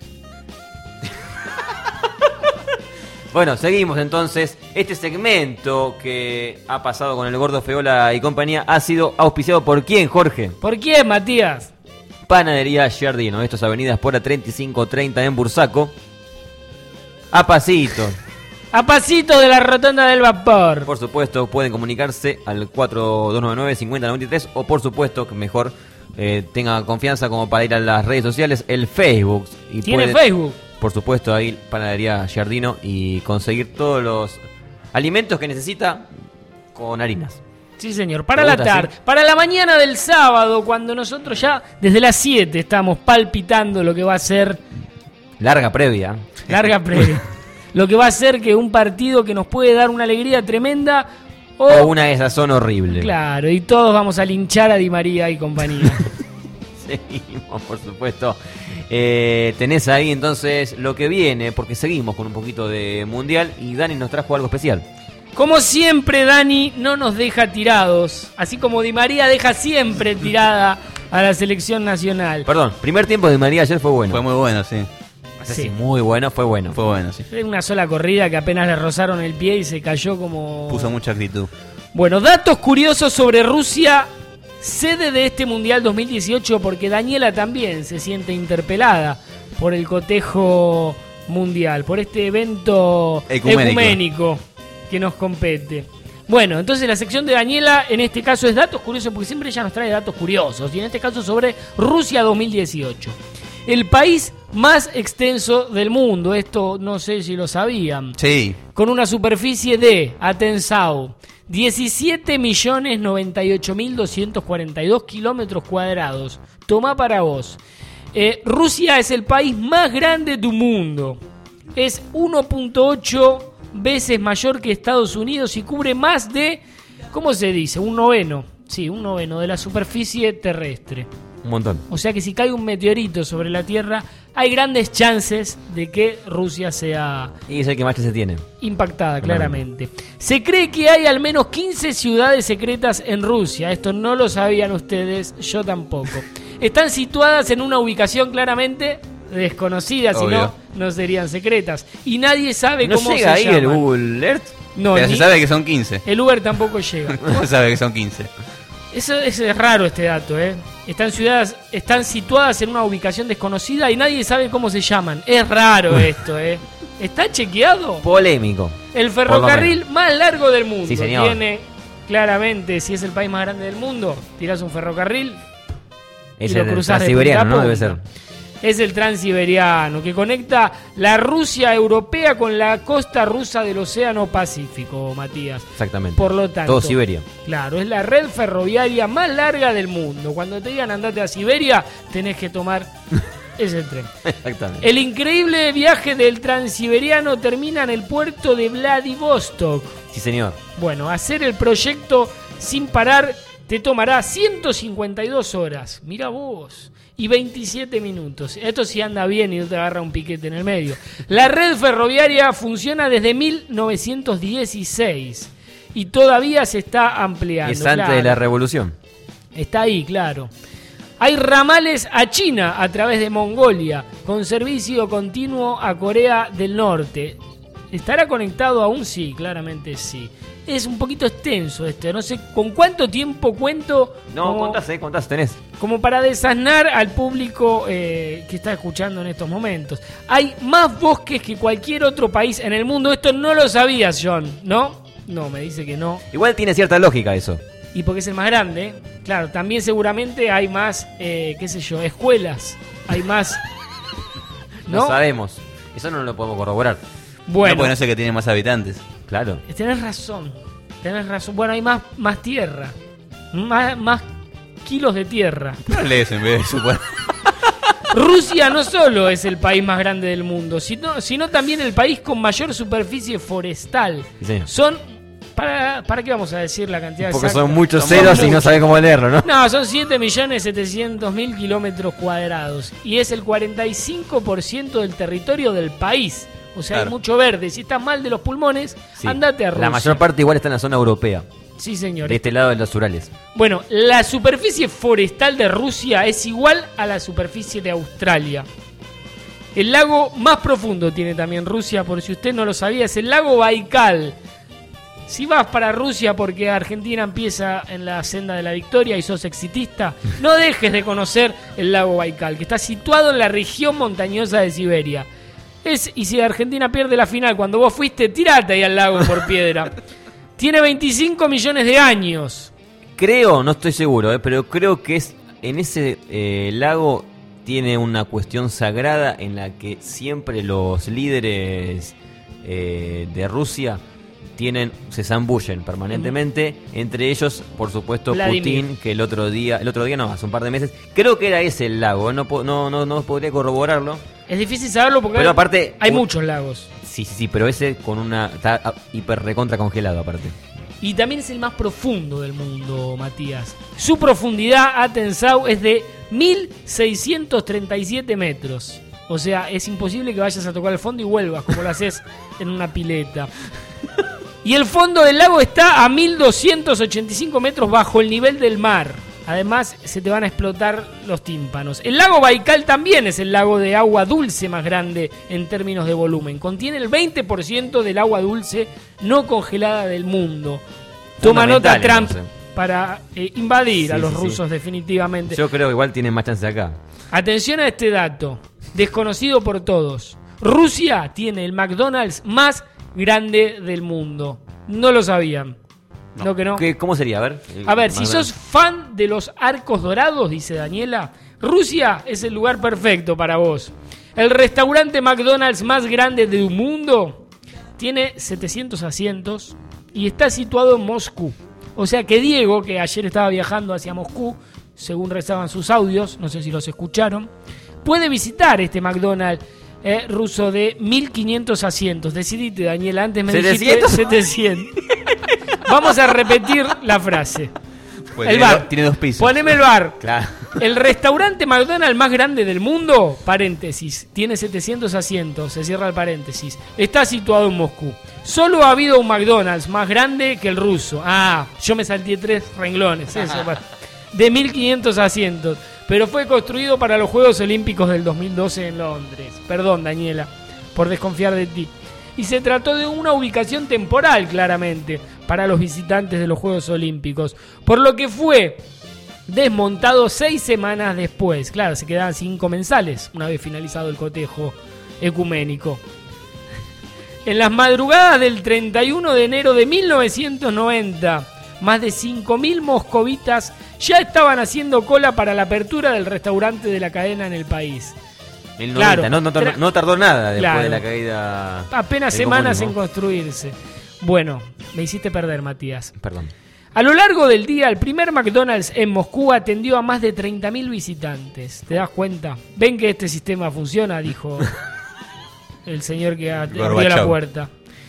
Bueno, seguimos entonces. Este segmento que ha pasado con el Gordo Feola y compañía ha sido auspiciado por ¿quién, Jorge? ¿Por quién, Matías? Panadería Giardino. Esto es Avenida Espora treinta y cinco treinta en Bursaco. A pasito. A pasito de la rotonda del vapor. Por supuesto, pueden comunicarse al cuatro dos nueve nueve, cinco cero nueve tres o por supuesto que mejor eh, tenga confianza como para ir a las redes sociales, el Facebook. Y ¿Tiene puede, Facebook? Por supuesto, ahí Panadería Giardino y conseguir todos los alimentos que necesita con harinas. Sí, señor. Para ¿Te la gusta tarde, así? para la mañana del sábado, cuando nosotros ya desde las siete estamos palpitando lo que va a ser Larga previa. larga previa. Lo que va a ser que un partido que nos puede dar una alegría tremenda o, O una desazón horrible. claro, y todos vamos a linchar a Di María y compañía. Seguimos, por supuesto. Eh, tenés ahí entonces lo que viene, porque seguimos con un poquito de mundial y Dani nos trajo algo especial. Como siempre, Dani no nos deja tirados, así como Di María deja siempre tirada a la selección nacional. Perdón, primer tiempo de María ayer fue bueno. Fue muy bueno, sí. No sé Sí. si muy bueno, fue bueno. Fue bueno, sí. Fue una sola corrida que apenas le rozaron el pie y se cayó como... Puso mucha actitud. Bueno, datos curiosos sobre Rusia, sede de este Mundial dos mil dieciocho, porque Daniela también se siente interpelada por el cotejo mundial, por este evento Ecuménico. ecuménico que nos compete. Bueno, entonces la sección de Daniela en este caso es datos curiosos, porque siempre ella nos trae datos curiosos, y en este caso sobre Rusia dos mil dieciocho. El país más extenso del mundo, esto no sé si lo sabían. Sí. Con una superficie de, atención, diecisiete millones noventa y ocho mil doscientos cuarenta y dos kilómetros cuadrados. Toma para vos. Eh, Rusia es el país más grande del mundo. Es uno punto ocho veces mayor que Estados Unidos y cubre más de, ¿cómo se dice? Un noveno. Sí, un noveno de la superficie terrestre. Un montón. O sea que si cae un meteorito sobre la Tierra, hay grandes chances de que Rusia sea... Y es el que más se tiene. Impactada, claramente. Se cree que hay al menos quince ciudades secretas en Rusia. Esto no lo sabían ustedes, yo tampoco. Están situadas en una ubicación claramente desconocida, si no, no serían secretas. Y nadie sabe ¿No cómo se llega ahí llaman. el Google Earth? No, Pero ni- se sabe que son quince. El Uber tampoco llega. No se sabe que son quince. Eso, eso es raro este dato, ¿eh? Están ciudades, están situadas en una ubicación desconocida y nadie sabe cómo se llaman. Es raro esto, ¿eh? ¿Está chequeado? Polémico. El Por lo ferrocarril menos. más largo del mundo. Sí, señor. Tiene claramente, si es el país más grande del mundo, tirás un ferrocarril y Es lo el cruzás de transiberiano, punta a ¿no? Debe punta. ser. Es el transiberiano, que conecta la Rusia europea con la costa rusa del Océano Pacífico, Matías. Exactamente. Por lo tanto, Todo Siberia. Claro, es la red ferroviaria más larga del mundo. Cuando te digan andate a Siberia, tenés que tomar ese tren. Exactamente. El increíble viaje del transiberiano termina en el puerto de Vladivostok. Sí, señor. Bueno, hacer el proyecto sin parar te tomará ciento cincuenta y dos horas. Mira vos. Y veintisiete minutos. Esto sí anda bien y no te agarra un piquete en el medio. La red ferroviaria funciona desde mil novecientos dieciséis y todavía se está ampliando. Es antes claro. de la revolución. Está ahí, claro. Hay ramales a China a través de Mongolia, con servicio continuo a Corea del Norte. ¿Estará conectado aún? Sí, claramente sí. Es un poquito extenso este, no sé con cuánto tiempo cuento. No, como, contás, eh, contás, tenés. como para desasnar al público eh, que está escuchando en estos momentos. Hay más bosques que cualquier otro país en el mundo. Esto no lo sabías, John, ¿no? No, me dice que no. Igual tiene cierta lógica eso. Y porque es el más grande, claro, también seguramente hay más, eh, qué sé yo, escuelas. Hay más... No, ¿No? sabemos. Eso no lo podemos corroborar. Bueno. No puede no ser que tiene más habitantes. Claro. Tenés razón, tenés razón. Bueno, hay más, más tierra, más, más kilos de tierra. No lees en vez de suponer. Rusia no solo es el país más grande del mundo, sino, sino también el país con mayor superficie forestal. Sí, señor. Son, ¿para, ¿para qué vamos a decir la cantidad Porque exacta? son muchos Son ceros y no muchos. sabés cómo leerlo, ¿no? No, son siete millones setecientos mil kilómetros cuadrados y es el cuarenta y cinco por ciento del territorio del país. O sea, Claro. hay mucho verde. Si estás mal de los pulmones, Sí. andate a Rusia. La mayor parte igual está en la zona europea. Sí, señor. De este lado de los Urales. Bueno, la superficie forestal de Rusia es igual a la superficie de Australia. El lago más profundo tiene también Rusia, por si usted no lo sabía, es el lago Baikal. Si vas para Rusia porque Argentina empieza en la senda de la victoria y sos exitista, no dejes de conocer el lago Baikal, que está situado en la región montañosa de Siberia. Es, y si Argentina pierde la final cuando vos fuiste, tirate ahí al lago por piedra. Tiene veinticinco millones de años. Creo, no estoy seguro, eh, pero creo que es en ese eh, lago tiene una cuestión sagrada en la que siempre los líderes eh, de Rusia tienen se zambullen permanentemente, entre ellos, por supuesto, Vladimir. Putin, que el otro día, el otro día no, hace un par de meses, creo que era ese el lago, no po- no no, no podría corroborarlo. Es difícil saberlo porque Pero hay, aparte, hay un- muchos lagos. Sí, sí, sí, pero ese con una está ah, hiper recontra congelado aparte. Y también es el más profundo del mundo, Matías. Su profundidad, Atensau, es de mil seiscientos treinta y siete metros. O sea, es imposible que vayas a tocar el fondo y vuelvas, como lo haces en una pileta. Y el fondo del lago está a mil doscientos ochenta y cinco metros bajo el nivel del mar. Además, se te van a explotar los tímpanos. El lago Baikal también es el lago de agua dulce más grande en términos de volumen. Contiene el veinte por ciento del agua dulce no congelada del mundo. Toma nota Fundamental, Trump entonces. para eh, invadir Sí, a los sí, sí. rusos definitivamente. Yo creo que igual tienen más chance acá. Atención a este dato, desconocido por todos. Rusia tiene el McDonald's más grande del mundo. No lo sabían. No, ¿No que no? ¿Qué, ¿Cómo sería? A ver. A ver, si sos fan de los arcos dorados, dice Daniela, Rusia es el lugar perfecto para vos. El restaurante McDonald's más grande del mundo tiene setecientos asientos y está situado en Moscú. O sea que Diego, que ayer estaba viajando hacia Moscú, según rezaban sus audios, no sé si los escucharon, puede visitar este McDonald's eh, ruso de mil quinientos asientos. Decidite, Daniela, antes me ¿setecientos? dijiste setecientos. Vamos a repetir la frase. Pues el tiene, bar. do- tiene dos pisos. Poneme el bar. Claro. El restaurante McDonald's más grande del mundo, paréntesis, tiene setecientos asientos, se cierra el paréntesis. Está situado en Moscú. Solo ha habido un McDonald's más grande que el ruso. Ah, yo me salté tres renglones, eso. De mil quinientos asientos. Pero fue construido para los Juegos Olímpicos del dos mil doce en Londres. Perdón, Daniela, por desconfiar de ti. Y se trató de una ubicación temporal, claramente, para los visitantes de los Juegos Olímpicos. Por lo que fue desmontado seis semanas después. Claro, se quedaban sin comensales una vez finalizado el cotejo ecuménico. En las madrugadas del treinta y uno de enero de mil novecientos noventa, más de cinco mil moscovitas ya estaban haciendo cola para la apertura del restaurante de la cadena en el país. mil noventa, Claro, no, no, tardó, tra- no tardó nada después Claro. de la caída. Apenas del semanas en comunismo. construirse. Bueno, me hiciste perder, Matías. Perdón. A lo largo del día, el primer McDonald's en Moscú atendió a más de treinta mil visitantes. ¿Te das cuenta? ¿Ven que este sistema funciona? Dijo el señor que a- abrió la Gorbachov. puerta.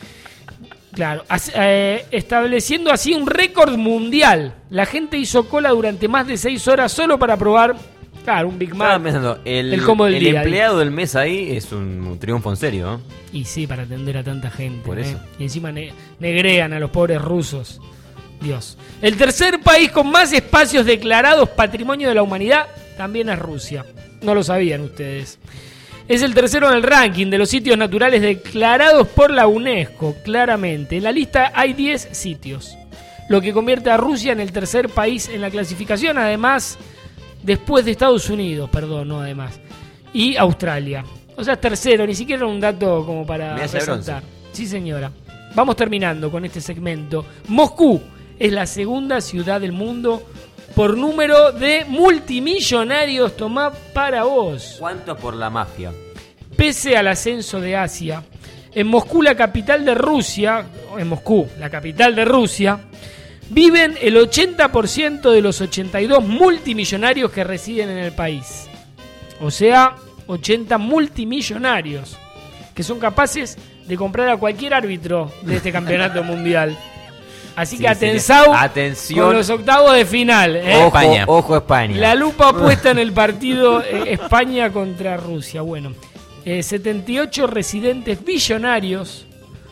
Claro, as- eh, estableciendo así un récord mundial. La gente hizo cola durante más de seis horas solo para probar, claro, un Big Estaba Mac. pensando, el, el combo del el día. empleado del mes ahí es un triunfo en serio, ¿no? Y sí, para atender a tanta gente. Por ¿eh? eso. Y encima ne- negrean a los pobres rusos. Dios. El tercer país con más espacios declarados Patrimonio de la Humanidad también es Rusia. No lo sabían ustedes. Es el tercero en el ranking de los sitios naturales declarados por la UNESCO, claramente. En la lista hay diez sitios, lo que convierte a Rusia en el tercer país en la clasificación, además, después de Estados Unidos, perdón, no además, y Australia. O sea, tercero, ni siquiera un dato como para Medalla de resaltar. Sí, señora. Vamos terminando con este segmento. Moscú es la segunda ciudad del mundo por número de multimillonarios. Tomá para vos. ¿Cuánto por la mafia? Pese al ascenso de Asia, en Moscú, la capital de Rusia, en Moscú, la capital de Rusia, viven el ochenta por ciento de los ochenta y dos multimillonarios que residen en el país. O sea, ochenta multimillonarios que son capaces de comprar a cualquier árbitro de este campeonato mundial. Así Sí, que sería- atención atención. con los octavos de final. ¿eh? Ojo, España. ojo España. La lupa puesta en el partido eh, España contra Rusia. Bueno, eh, setenta y ocho residentes billonarios.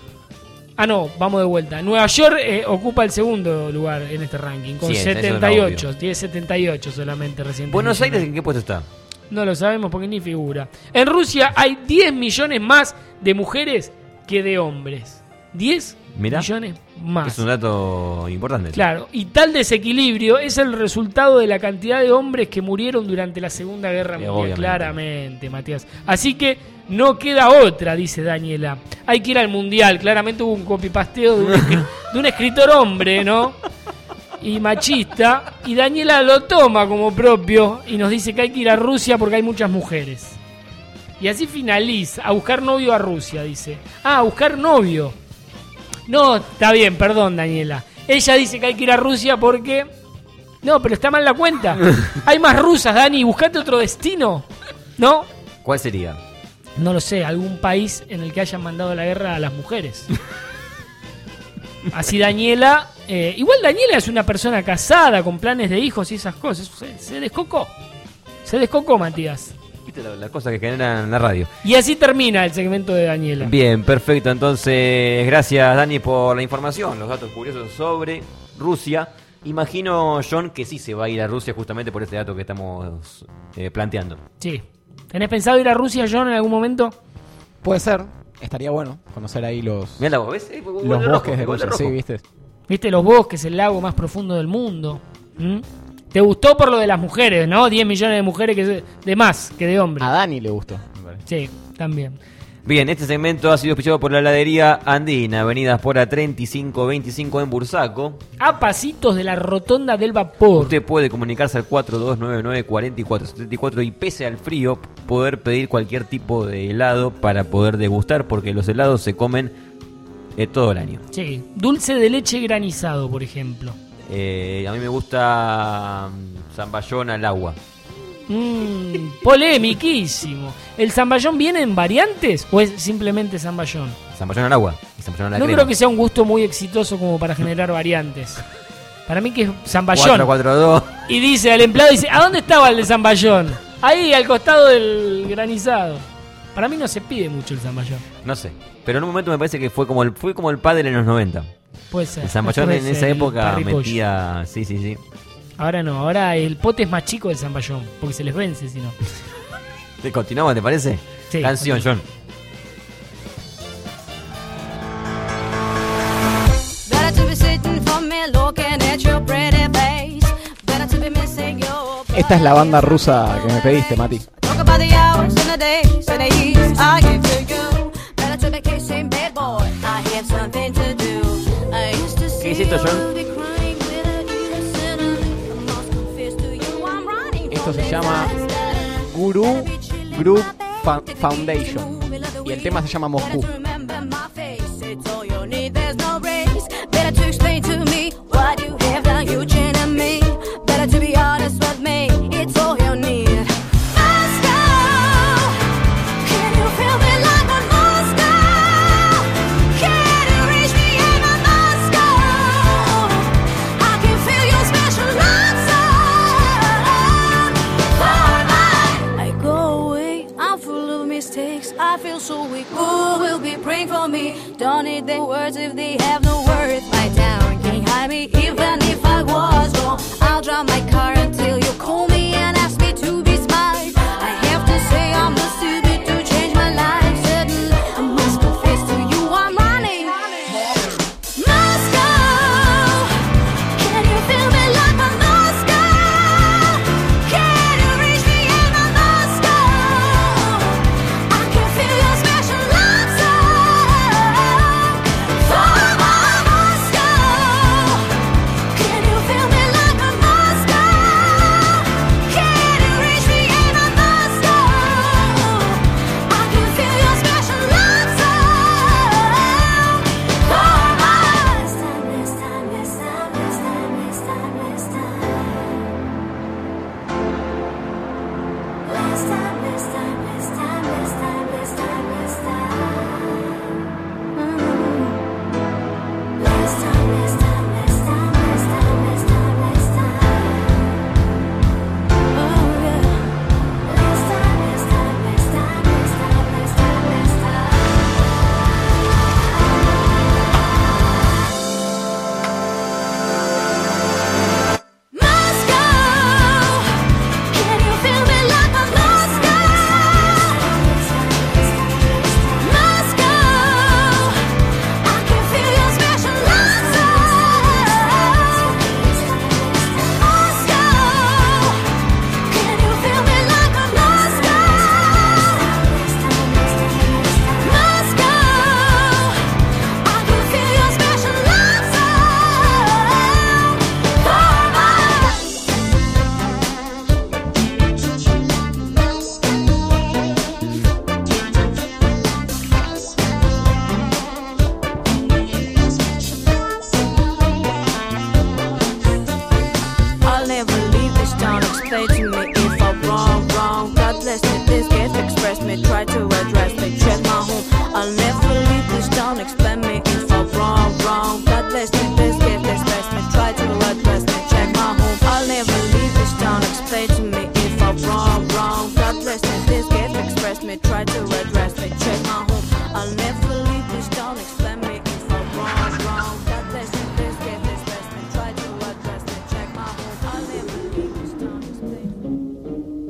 Ah, no, vamos de vuelta. Nueva York eh, ocupa el segundo lugar en este ranking, con Sí, eso era setenta y ocho. obvio. Tiene setenta y ocho solamente residentes ¿Buenos Aires billonarios. en qué puesto está? No lo sabemos porque ni figura. En Rusia hay diez millones más de mujeres que de hombres. diez Mirá. millones más. Es un dato importante. Claro, y tal desequilibrio es el resultado de la cantidad de hombres que murieron durante la Segunda Guerra Sí, Mundial. obviamente. Claramente, Matías. Así que no queda otra, dice Daniela. Hay que ir al Mundial. Claramente hubo un copipasteo de un, escri- de un escritor hombre, ¿no? Y machista. Y Daniela lo toma como propio y nos dice que hay que ir a Rusia porque hay muchas mujeres. Y así finaliza. A buscar novio a Rusia, dice. Ah, a buscar novio. No, está bien, perdón, Daniela. Ella dice que hay que ir a Rusia porque... No, pero está mal la cuenta. Hay más rusas, Dani. Buscate otro destino. ¿No? ¿Cuál sería? No lo sé. Algún país en el que hayan mandado la guerra a las mujeres. Así Daniela... eh, igual Daniela es una persona casada, con planes de hijos y esas cosas. Se, se descocó. Se descocó, Matías. Viste la, la cosa que generan la radio. Y así termina el segmento de Daniela. Bien, perfecto. Entonces, gracias Dani por la información, los datos curiosos sobre Rusia. Imagino, John, que sí se va a ir a Rusia justamente por este dato que estamos eh, planteando. Sí. ¿Tenés pensado ir a Rusia, John, en algún momento? Puede ser. Estaría bueno conocer ahí los, Mirá la voz, ¿ves? Eh, gol de los rojo, bosques de gol de Rusia. Sí, rojo. ¿viste? Viste los bosques, el lago más profundo del mundo. ¿Mm? ¿Te gustó por lo de las mujeres, no? diez millones de mujeres que se- de más que de hombres. A Dani le gustó, me parece. Sí, también. Bien, este segmento ha sido auspiciado por la heladería Andina, avenida Espora treinta y cinco veinticinco en Bursaco. A pasitos de la rotonda del vapor. Usted puede comunicarse al cuatro dos nueve nueve cuatro cuatro siete cuatro y pese al frío poder pedir cualquier tipo de helado para poder degustar, porque los helados se comen eh, todo el año. Sí, dulce de leche granizado, por ejemplo. Eh, a mí me gusta um, zamballón al agua. Mmm, polémiquísimo. ¿El zamballón viene en variantes o es simplemente zamballón? Zamballón al agua y zamballón a la No crema. creo que sea un gusto muy exitoso como para generar variantes. Para mí que es zamballón. cuatro cuatro dos. Y dice al empleado, dice, ¿a dónde estaba el de zamballón? Ahí, al costado del granizado. Para mí no se pide mucho el zamballón. No sé, pero en un momento me parece que fue como el fue como el pádel en los noventa. Puede ser. El zamballón Puede en ser esa el época parripollo. metía... Sí, sí, sí. Ahora no, ahora el pote es más chico del zamballón, porque se les vence si no. ¿Te continuamos, te parece? Sí, Canción, John. Esta es la banda rusa que me pediste, Mati. ¿Qué es esto, John? Esto se llama Guru Group Fa- Foundation y el tema se llama Moscú. I feel so weak. Who will be praying for me? Don't need the words if they have no worth. My town can't hide me, even if I was wrong. I'll drive my car until you call me and ask me to be smart. I have to say I'm not stupid to change my life. Suddenly I must confess to you I'm running. Moscow, can you feel me like my Moscow? Can you reach me in my Moscow? I can feel your special love song for my Moscow. Can you feel me like my Moscow? Can you reach me in my Moscow? I can feel your special love song for my timeless, timeless, timeless, timeless, timeless time. Last timeless, timeless, timeless, timeless, timeless time. Last timeless, timeless, timeless, timeless, timeless time. Oh yeah. Last timeless, timeless, timeless, timeless, timeless time. Moscow, can you feel me like my Moscow? Moscow, I can feel your special love song. Moscow, can you feel me like my Moscow? Moscow, I can feel your special love song for my I'll never leave this town. Explain to me if I'm wrong, wrong. God bless me, this gift express me. Try to address me, check my home. I'll never leave this town. Explain me if I'm wrong, wrong. God bless me, this gift express me. Try to address me, check my home. I'll never leave this town. Explain to me if I'm wrong, wrong. God bless me, this gift express me. Try to address me, check my home. I'll never leave this town. Explain me if I'm wrong, wrong. God bless me, this gift express me. Try to address me, check my home. I'll never leave this town. Explain.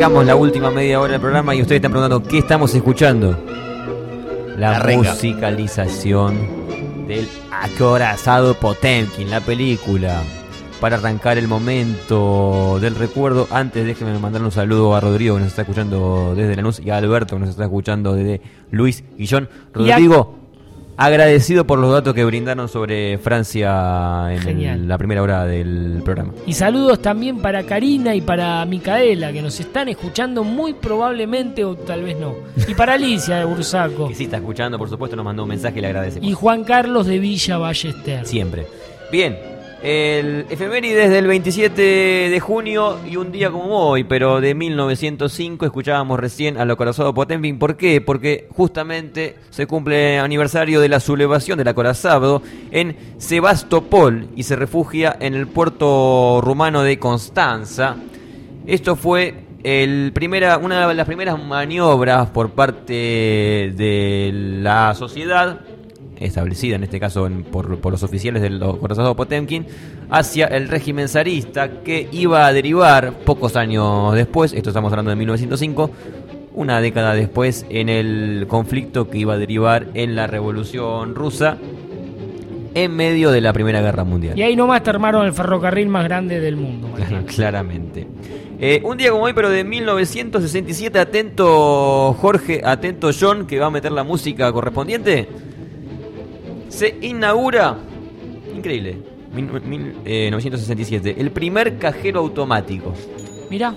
arrancamos la última media hora del programa y ustedes están preguntando ¿qué estamos escuchando? La, La renga. musicalización del acorazado Potemkin, la película. Para arrancar el momento del recuerdo, antes déjenme mandar un saludo a Rodrigo que nos está escuchando desde Lanús y a Alberto que nos está escuchando desde Luis Guillón. Rodrigo, agradecido por los datos que brindaron sobre Francia en el- la primera hora del programa. Y saludos también para Karina y para Micaela, que nos están escuchando muy probablemente o tal vez no. Y para Alicia de Bursaco. Que sí está escuchando, por supuesto, nos mandó un mensaje y le agradecemos. Y Juan Carlos de Villa Ballester. Siempre. Bien. El efemérides del veintisiete de junio y un día como hoy, pero de mil novecientos cinco, escuchábamos recién al acorazado Potemkin. ¿Por qué? Porque justamente se cumple aniversario de la sublevación del acorazado en Sebastopol y se refugia en el puerto rumano de Constanza. Esto fue el primera, una de las primeras maniobras por parte de la sociedad establecida en este caso en- por, por los oficiales del acorazado Potemkin hacia el régimen zarista, que iba a derivar pocos años después, esto estamos hablando de mil novecientos cinco, una década después, en el conflicto que iba a derivar en la Revolución Rusa en medio de la Primera Guerra Mundial. Y ahí nomás te armaron el ferrocarril más grande del mundo. Matías. Claramente. Eh, un día como hoy, pero de mil novecientos sesenta y siete, atento Jorge, atento John, que va a meter la música correspondiente. Se inaugura, increíble, mil- mil- eh, novecientos sesenta y siete, el primer cajero automático. Mirá.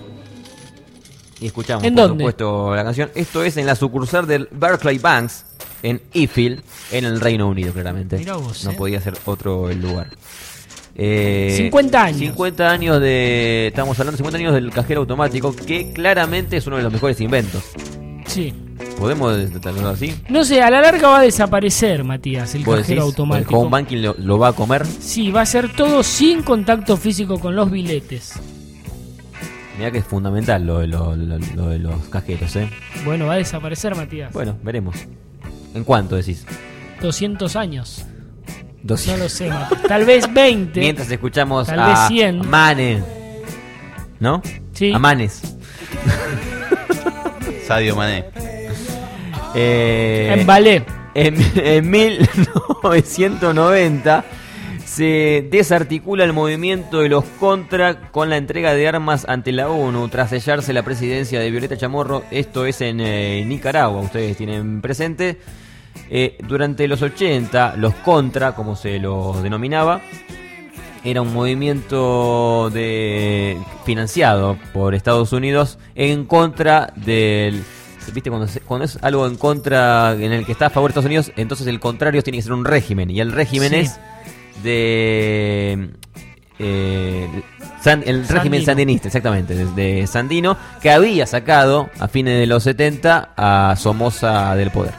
Y escuchamos, ¿En por dónde? supuesto, la canción. Esto es en la sucursal del Barclays Banks, en Eafield, en el Reino Unido, claramente. Mirá vos, no eh. podía ser otro el lugar. Eh, cincuenta años. cincuenta años de. Estamos hablando de cincuenta años del cajero automático, que claramente es uno de los mejores inventos. Sí. ¿Podemos tratarlo así? No sé, a la larga va a desaparecer, Matías, el ¿Vos cajero decís? ¿El automático. home banking lo, lo va a comer? Sí, va a ser todo sin contacto físico con los billetes. Mirá que es fundamental lo, de- lo- lo- lo de los cajeros, ¿eh? Bueno, va a desaparecer, Matías. Bueno, veremos. ¿En cuánto decís? doscientos años. doscientos. No lo sé, Matías. Tal vez veinte. Mientras escuchamos Tal a vez cien. Mane. ¿No? Sí. A Manes. Sadio Mané. Eh, En ballet. En, en mil novecientos noventa se desarticula el movimiento de los Contra con la entrega de armas ante la ONU tras sellarse la presidencia de Violeta Chamorro. Esto es en eh, Nicaragua, ustedes tienen presente. Eh, durante los ochenta, los Contra, como se los denominaba, era un movimiento de financiado por Estados Unidos en contra del... ¿Viste? Cuando, se- cuando es algo en contra, en el que está a favor de Estados Unidos, entonces el contrario tiene que ser un régimen. Y el régimen Sí. es de... eh, San- el régimen Sandino. sandinista, exactamente, de, de Sandino, que había sacado a fines de los setenta a Somoza del poder.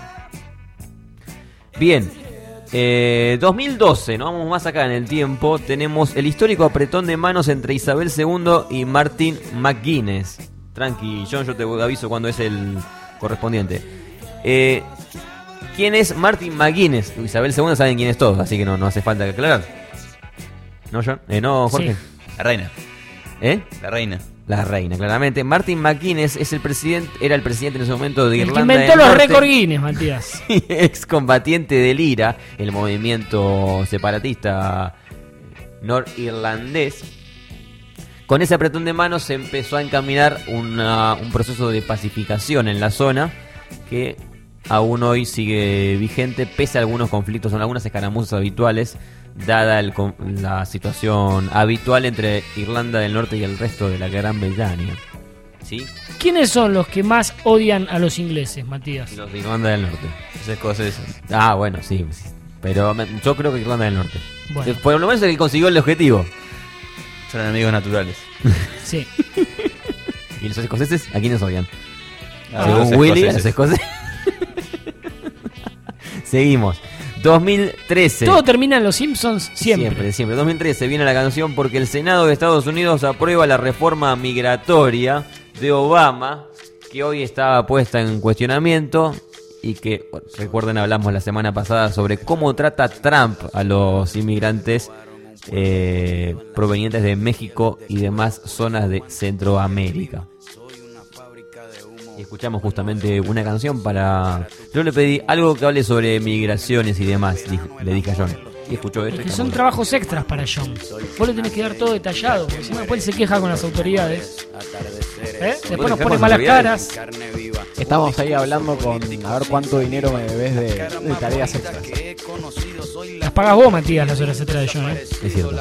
Bien, eh, dos mil doce, no vamos más acá en el tiempo, tenemos el histórico apretón de manos entre Isabel segundo y Martin McGuinness. Tranqui, John, yo te aviso cuando es el correspondiente. Eh, ¿Quién es Martin McGuinness? Isabel segunda saben quién es todos, así que no, no hace falta que aclarar. ¿No, John? Eh, no, Jorge. Sí. La reina. ¿Eh? La reina. La reina, claramente. Martin McGuinness es el presidente, era el presidente en ese momento de El que Irlanda inventó del los Norte. récord Guinness, Matías. Excombatiente del I R A, el movimiento separatista norirlandés. Con ese apretón de manos se empezó a encaminar una- un proceso de pacificación en la zona que aún hoy sigue vigente, pese a algunos conflictos, son algunas escaramuzas habituales, dada el con- la situación habitual entre Irlanda del Norte y el resto de la Gran Bretaña. ¿Sí? ¿Quiénes son los que más odian a los ingleses, Matías? Los de Irlanda del Norte. Esas cosas. Ah, bueno, sí. sí. Pero me- yo creo que Irlanda del Norte. Bueno. Eh, Por lo menos el que consiguió el objetivo. Son enemigos naturales. Sí. ¿Y los escoceses? ¿A quiénes odian? A Según los Willy, a los escoceses. escoceses. Seguimos. dos mil trece. Todo termina en los Simpsons siempre. Siempre, siempre. dos mil trece viene la canción porque el Senado de Estados Unidos aprueba la reforma migratoria de Obama, que hoy está puesta en cuestionamiento y que, recuerden, hablamos la semana pasada sobre cómo trata Trump a los inmigrantes eh, provenientes de México y demás zonas de Centroamérica. Y escuchamos justamente una canción para... Yo le pedí algo que hable sobre migraciones y demás, dij- le dije a John. Y escuchó esto. Es y que está son muy- trabajos extras para John. Vos le tenés que dar todo detallado, porque si no después se queja con las autoridades. ¿Eh? Después nos pone malas caras. Estamos ahí hablando con a ver cuánto dinero me debes de, de tareas extras. Las pagas vos, Matías, las horas extras de John, ¿eh? Es cierto.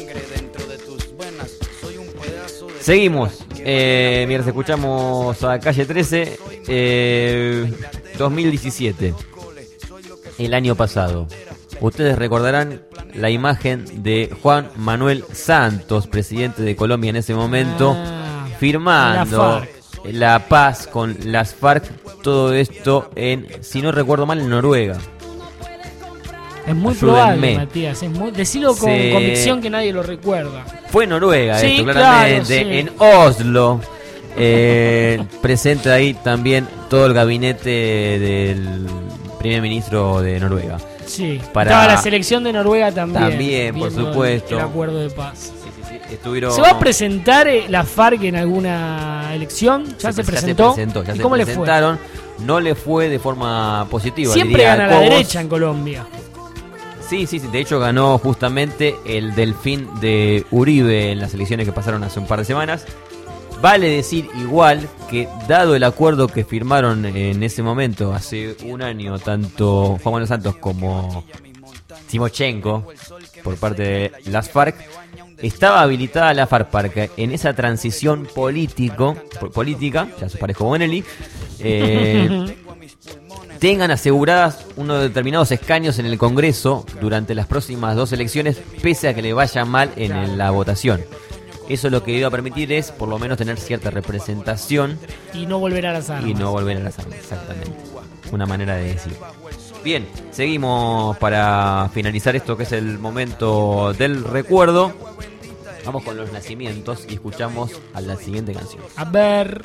Seguimos. Eh, mientras escuchamos a Calle trece, eh, dos mil diecisiete, el año pasado. Ustedes recordarán la imagen de Juan Manuel Santos, presidente de Colombia en ese momento, Ah, firmando la FARC. la paz con las FARC. Todo esto en, si no recuerdo mal, en Noruega. Es muy Ayúdenme. probable, Matías. Es muy... Decilo con Se- convicción que nadie lo recuerda. Fue en Noruega Sí, esto, claro, claramente, sí. en Oslo. Eh, presente ahí también todo el gabinete del primer ministro de Noruega. Sí. Para- Estaba la selección de Noruega también. También, por viendo supuesto. El acuerdo de paz. Estuvieron... ¿Se va a presentar eh, la FARC en alguna elección? ¿Ya se, Ya presentó? presentó, ya ¿Y se cómo le presentaron. No le fue de forma positiva. Siempre diría gana la Cobos. derecha en Colombia. Sí, sí, sí. De hecho, ganó justamente el Delfín de Uribe en las elecciones que pasaron hace un par de semanas. Vale decir igual que, dado el acuerdo que firmaron en ese momento, hace un año, tanto Juan Manuel Santos como Timochenko, por parte de las FARC, estaba habilitada la FARC para que en esa transición político, po- política, ya se parezco Bonelli, eh, tengan aseguradas unos determinados escaños en el Congreso durante las próximas dos elecciones, pese a que le vaya mal en el- la votación. Eso lo que iba a permitir es, por lo menos, tener cierta representación Y no volver a las armas. y no volver a las armas, exactamente. Una manera de decir. Bien, seguimos para finalizar esto que es el momento del recuerdo. Vamos con los nacimientos y escuchamos a la siguiente canción. A ver.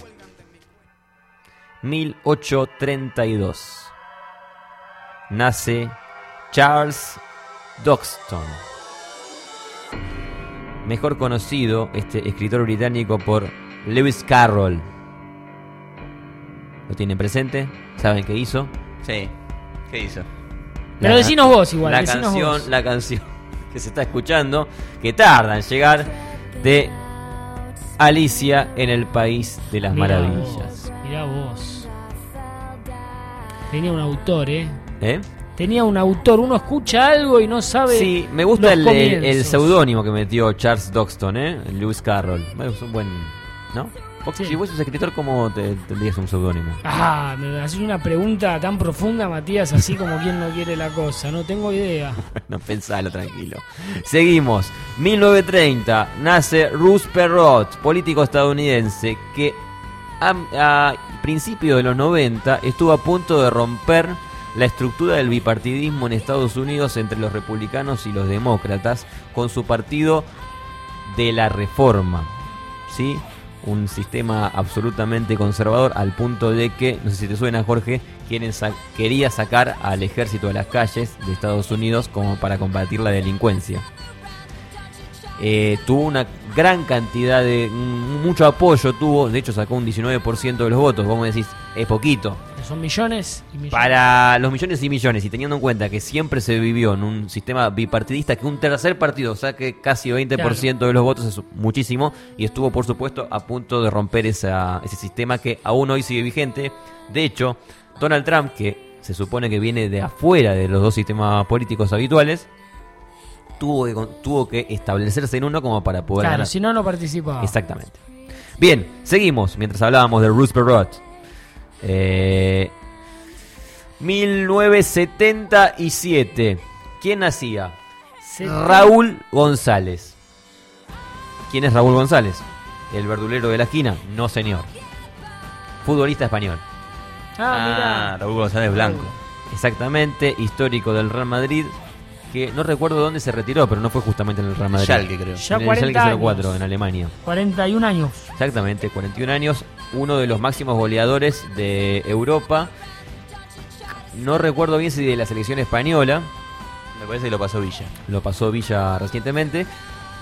mil ochocientos treinta y dos. Nace Charles Doxton. Mejor conocido, este escritor británico, por Lewis Carroll. ¿Lo tienen presente? ¿Saben qué hizo? Sí. ¿Qué hizo? Pero decinos vos igual, La decinos canción, vos. la canción que se está escuchando, que tarda en llegar, de Alicia en el País de las Mirá Maravillas. vos, mirá vos. Tenía un autor, ¿eh? ¿Eh? Tenía un autor. Uno escucha algo y no sabe. Sí, me gusta los el, el, comienzos. el seudónimo que metió Charles Doxton, ¿eh? Lewis Carroll. Bueno, es un buen... ¿No? Vos, Sí. Si vos sos escritor, ¿cómo te tendrías un seudónimo? Ah, me haces una pregunta tan profunda, Matías, así como quien no quiere la cosa. No tengo idea. No, pensalo, tranquilo. Seguimos. mil novecientos treinta. Nace Ruth Perot, político estadounidense que a, a principios de los noventa estuvo a punto de romper la estructura del bipartidismo en Estados Unidos entre los republicanos y los demócratas con su partido de la Reforma. ¿Sí? Un sistema absolutamente conservador, al punto de que, no sé si te suena, Jorge, quieren sa- quería sacar al ejército de las calles de Estados Unidos como para combatir la delincuencia. Eh, tuvo una gran cantidad de... m- mucho apoyo tuvo, de hecho sacó un diecinueve por ciento de los votos. Vos me decís, es poquito. Son millones y millones. Para los millones y millones, y teniendo en cuenta que siempre se vivió en un sistema bipartidista, que un tercer partido saque casi veinte por ciento de los votos es muchísimo, y estuvo por supuesto a punto de romper esa, ese sistema que aún hoy sigue vigente. De hecho, Donald Trump, que se supone que viene de afuera de los dos sistemas políticos habituales, tuvo que, tuvo que establecerse en uno como para poder Claro, ganar. si no, no participaba. Exactamente. Bien, seguimos mientras hablábamos de Ruth Perot. Eh, mil novecientos setenta y siete. ¿Quién nacía? Setenta. Raúl González. ¿Quién es Raúl González? ¿El verdulero de la esquina? No, señor. Futbolista español. Ah, mirá. Raúl González Blanco. Exactamente, histórico del Real Madrid, que no recuerdo dónde se retiró, pero no fue justamente en el Real Madrid. Schalke, creo. Ya En el cuarenta Schalke cero cuatro, años. en Alemania. cuarenta y un años. Exactamente, cuarenta y un años, uno de los máximos goleadores de Europa. No recuerdo bien si de la selección española. Me parece que lo pasó Villa. Lo pasó Villa recientemente.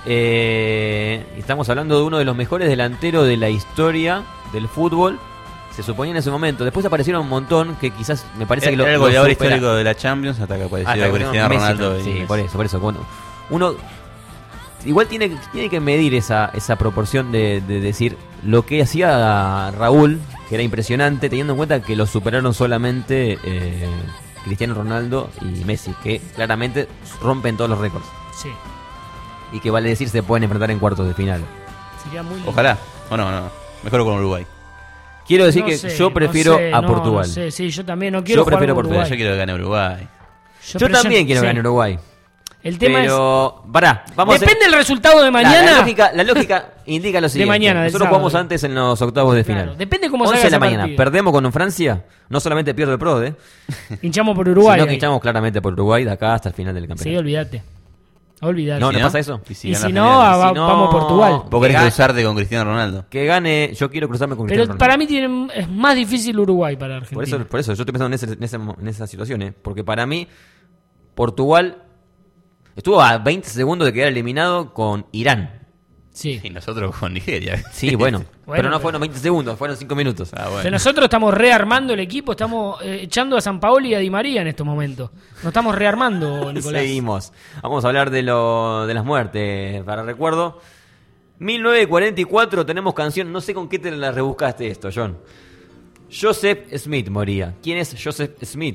Eh, estamos hablando de uno de los mejores delanteros de la historia del fútbol se suponía en ese momento. Después aparecieron un montón que quizás me parece Era- que lo, era el lo goleador supera. histórico de la Champions hasta que apareció Hasta que Cristiano Messi, Ronaldo. y Sí, Messi. por eso, por eso. Bueno, uno igual tiene, tiene que medir esa, esa proporción de, de decir lo que hacía Raúl, que era impresionante, teniendo en cuenta que lo superaron solamente eh, Cristiano Ronaldo y Messi, que claramente rompen todos los récords. Sí. Y que vale decir se pueden enfrentar en cuartos de final. Sería muy lindo. Ojalá. O no, no. Mejor con Uruguay. Quiero decir No que sé, yo prefiero no sé, a no, Portugal. no sé, sí, yo también no quiero Yo prefiero jugar con Portugal. Uruguay. Yo quiero que gane Uruguay. Yo, pero también quiero sí. ganar Uruguay. El tema Pero, pará, vamos Depende a del resultado de La- mañana. La, lógica, la lógica indica lo siguiente. mañana, del Nosotros sábado. jugamos antes en los octavos de final. Claro, depende cómo once salga de la ese mañana. partido. Perdemos con Francia. No solamente pierdo el P R O D, eh, Hinchamos por Uruguay. sino que ahí. hinchamos claramente por Uruguay de acá hasta el final del Sí, campeonato. olvídate. Olvídate. No, ¿Y ¿no no? pasa eso? ¿Y si Y gana si la no, final? ah, va- Si no, vamos a Portugal. Vos querés que cruzarte con Cristiano Ronaldo. Que gane, yo quiero cruzarme con Pero Cristiano para Ronaldo. mí tiene, es más difícil Uruguay para Argentina. Por eso, por eso yo estoy pensando en, ese- en esa, en esa situación, ¿eh? Porque para mí, Portugal estuvo a veinte segundos de quedar eliminado con Irán. Sí. Y nosotros con Nigeria. Sí, bueno. Bueno, pero no pero- fueron veinte segundos, fueron cinco minutos. Ah, Que bueno. nosotros estamos rearmando el equipo, estamos eh, echando a San Paoli y a Di María en estos momentos. Nos estamos rearmando, Nicolás. Seguimos. Vamos a hablar de lo de las muertes. Para recuerdo, mil novecientos cuarenta y cuatro tenemos canción. No sé con qué te la rebuscaste esto, John. Joseph Smith moría. ¿Quién es Joseph Smith?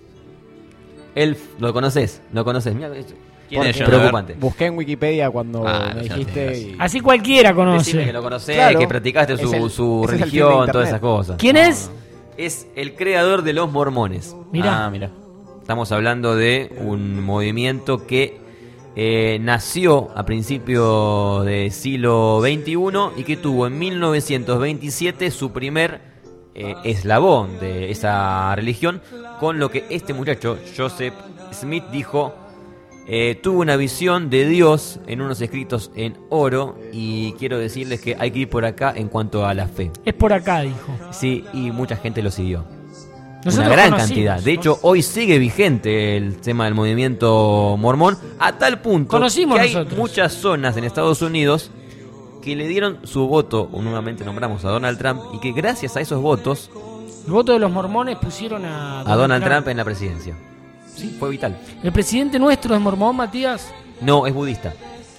Él, ¿lo conoces? ¿Lo conoces? Mira, es- ¿Quién es, John? preocupante. Busqué en Wikipedia cuando Ah, me no dijiste. tengas. y- Así cualquiera Decime conoce. que lo conocés, Claro. que practicaste Es su, el- su ese es el fin de religión, todas Internet. esas cosas. ¿Quién es? Es el creador de los mormones. Mirá. Ah, mira. Estamos hablando de un movimiento que eh, nació a principios del siglo veintiuno y que tuvo en mil novecientos veintisiete su primer eh, eslabón de esa religión, con lo que este muchacho, Joseph Smith, dijo, eh, tuvo una visión de Dios en unos escritos en oro y quiero decirles que hay que ir por acá en cuanto a la fe. Es por acá, dijo. Sí, y mucha gente lo siguió. Nosotros Una gran conocimos, cantidad. De ¿no? hecho, hoy sigue vigente el tema del movimiento mormón, a tal punto Conocimos que hay nosotros. muchas zonas en Estados Unidos que le dieron su voto, o nuevamente nombramos a Donald Trump, y que gracias a esos votos, El voto de los mormones pusieron a a Donald Trump en la presidencia. Sí, fue vital. El presidente nuestro es mormón, Matías. No, es budista.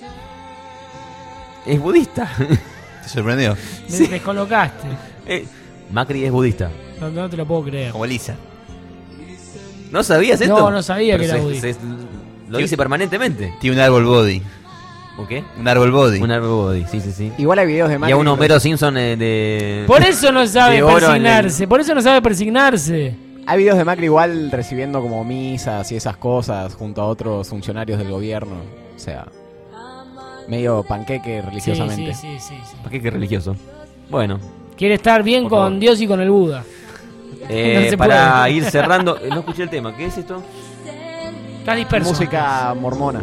Es budista. ¿Te sorprendió? Me Sí. descolocaste. Eh, Macri es budista. No, no te lo puedo creer. Como Lisa. ¿No sabías esto? No, no sabía que era se- budista. se- lo dice permanentemente. Tiene un árbol body. ¿O qué? Un árbol body. Un árbol body, sí, sí, sí. Igual hay videos de Y Macri. a un Homero Simpson eh, de... Por eso no sabe de oro en el- persignarse. Por eso no sabe persignarse. Hay videos de Macri igual recibiendo como misas y esas cosas junto a otros funcionarios del gobierno. O sea, medio panqueque Sí, religiosamente. sí, sí, sí, sí. ¿Para qué qué religioso? Bueno, Quiere estar bien Por con favor. Dios y con el Buda. eh, No se para puede. ir cerrando... eh, No escuché el tema, ¿qué es esto? Está disperso. Música mormona.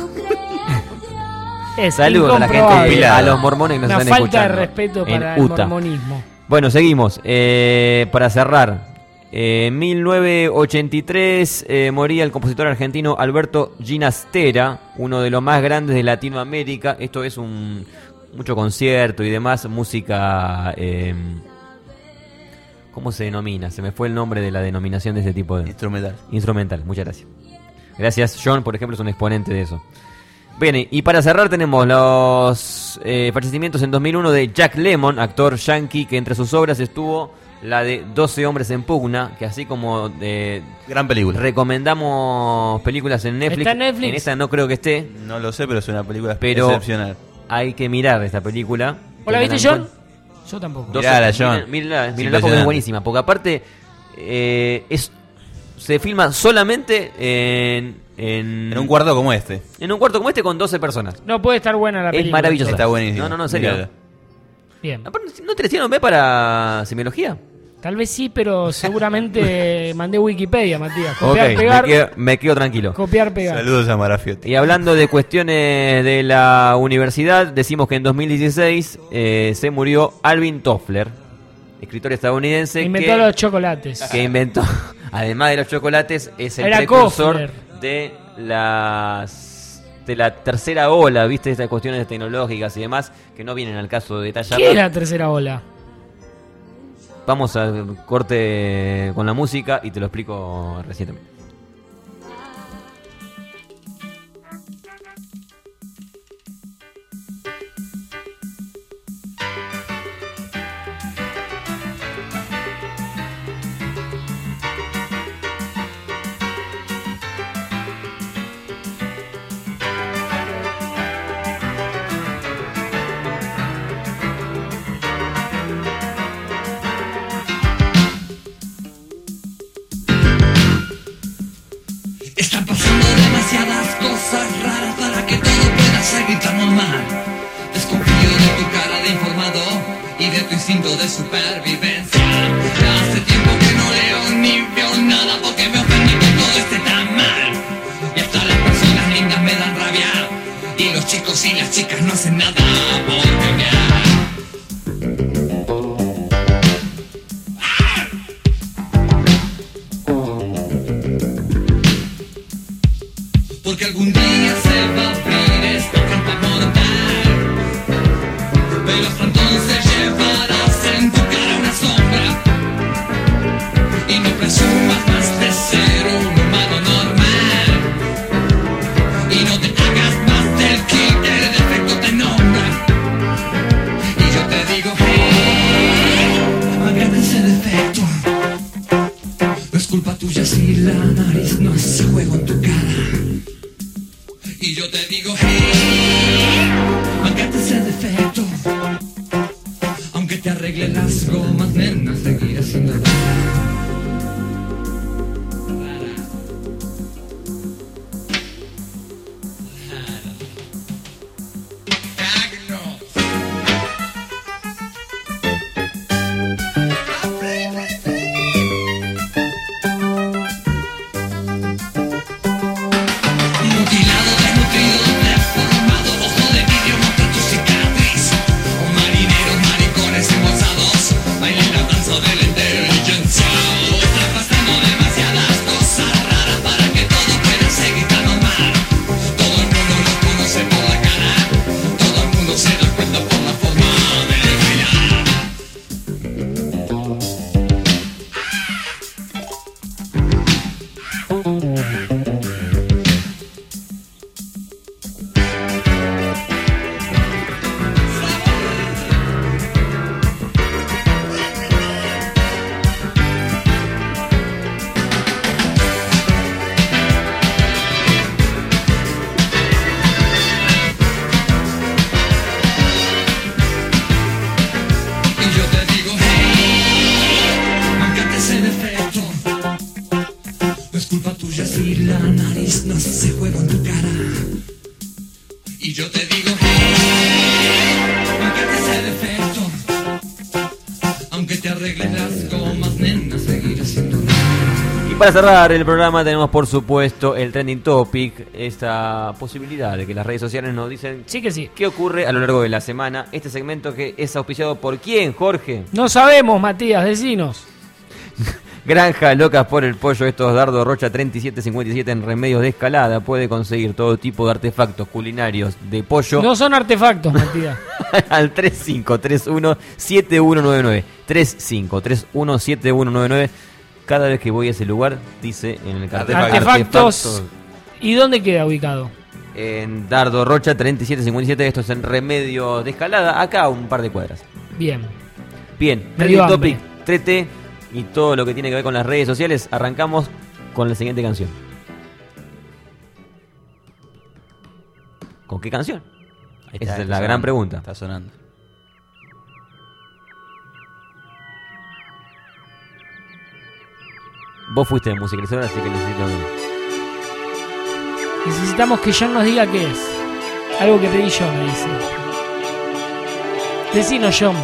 Es Saludos a la incomprobable. gente, a los mormones que nos Una están falta escuchando. de respeto en para el Utah. mormonismo. Bueno, seguimos. Eh, para cerrar, eh, en mil novecientos ochenta y tres eh, moría el compositor argentino Alberto Ginastera, uno de los más grandes de Latinoamérica. Esto es un mucho concierto y demás, música... Eh, ¿cómo se denomina? Se me fue el nombre de la denominación de este tipo de... Instrumental. Instrumental, muchas gracias. Gracias, John, por ejemplo, es un exponente de eso. Bien, y para cerrar tenemos los eh, fallecimientos en dos mil uno de Jack Lemmon, actor yankee, que entre sus obras estuvo la de doce hombres en pugna, que así como eh, Gran película. recomendamos películas en Netflix, ¿Está en Netflix? en esta no creo que esté, No lo sé, pero es una película pero excepcional. hay que mirar esta película. ¿O la viste, Tengan en John? Yo tampoco. doce- Mirala, John. miren- Mírenla, Es mírenla porque es impresionante. buenísima. Porque aparte eh, es se filma solamente en, en, En un cuarto como este. en un cuarto como este con doce personas. No puede estar buena la Es película. maravillosa. Está buenísimo. No, no, no, en serio. Mírala. Bien. Aparte, ¿no te le hicieron ver para semiología? Tal vez sí, pero seguramente mandé Wikipedia, Matías. Ok, Copiar, me pegar. quedo, me quedo tranquilo. Copiar, pegar. Saludos a Marafiotti. Y hablando de cuestiones de la universidad, decimos que en dos mil dieciséis eh, se murió Alvin Toffler, escritor estadounidense Inventó que, los chocolates. que inventó, además de los chocolates, es el Era precursor Koffler. de las de la tercera ola, ¿viste? Estas cuestiones tecnológicas y demás que no vienen al caso de detallar. ¿Qué es la tercera ola? Vamos al corte con la música y te lo explico recientemente. Están pasando demasiadas cosas raras para que todo pueda seguir tan normal. Desconfío de tu cara de informado y de tu instinto de supervivencia. Hace tiempo que no leo ni veo nada porque me ofende que todo esté tan mal. Y hasta las personas lindas me dan rabia y los chicos y las chicas no hacen nada por cambiar. Porque algún día se va a abrir esta trampa mortal. Pero hasta entonces llevarás en tu cara una sombra. Y no presumas más de ser un humano normal. Y no te hagas más del que el defecto te nombra. Y yo te digo, hey, amagate ese defecto. No es culpa tuya si la nariz no hace juego en tu cara. Y yo te digo, hey, mancate ese defecto. Aunque te arregle las gomas, nena, seguirás siendo rara. Para cerrar el programa tenemos por supuesto el Trending Topic, esta posibilidad de que las redes sociales nos dicen sí que sí. qué ocurre a lo largo de la semana. Este segmento que es auspiciado por ¿quién, Jorge? No sabemos, Matías, decinos. Granja Locas por el Pollo, estos Dardo Rocha treinta y siete cincuenta y siete en Remedios de Escalada. Puede conseguir todo tipo de artefactos culinarios de pollo. No son artefactos, Matías. Al tres cinco tres uno siete uno nueve nueve. tres cinco tres uno siete uno nueve nueve. Cada vez que voy a ese lugar, dice en el cartel artefactos. artefactos. ¿Y dónde queda ubicado? En Dardo Rocha treinta y siete cincuenta y siete. Esto es en Remedios de Escalada. Acá un par de cuadras. Bien. Bien. Trending Topic, tres T y todo lo que tiene que ver con las redes sociales. Arrancamos con la siguiente canción. ¿Con qué canción? Ahí está, Esa es está la sonando, gran pregunta. Está sonando. Vos fuiste de musicalizador, así que necesito... Necesitamos que John nos diga qué es. Algo que pedí yo, me dice. Decinos, John.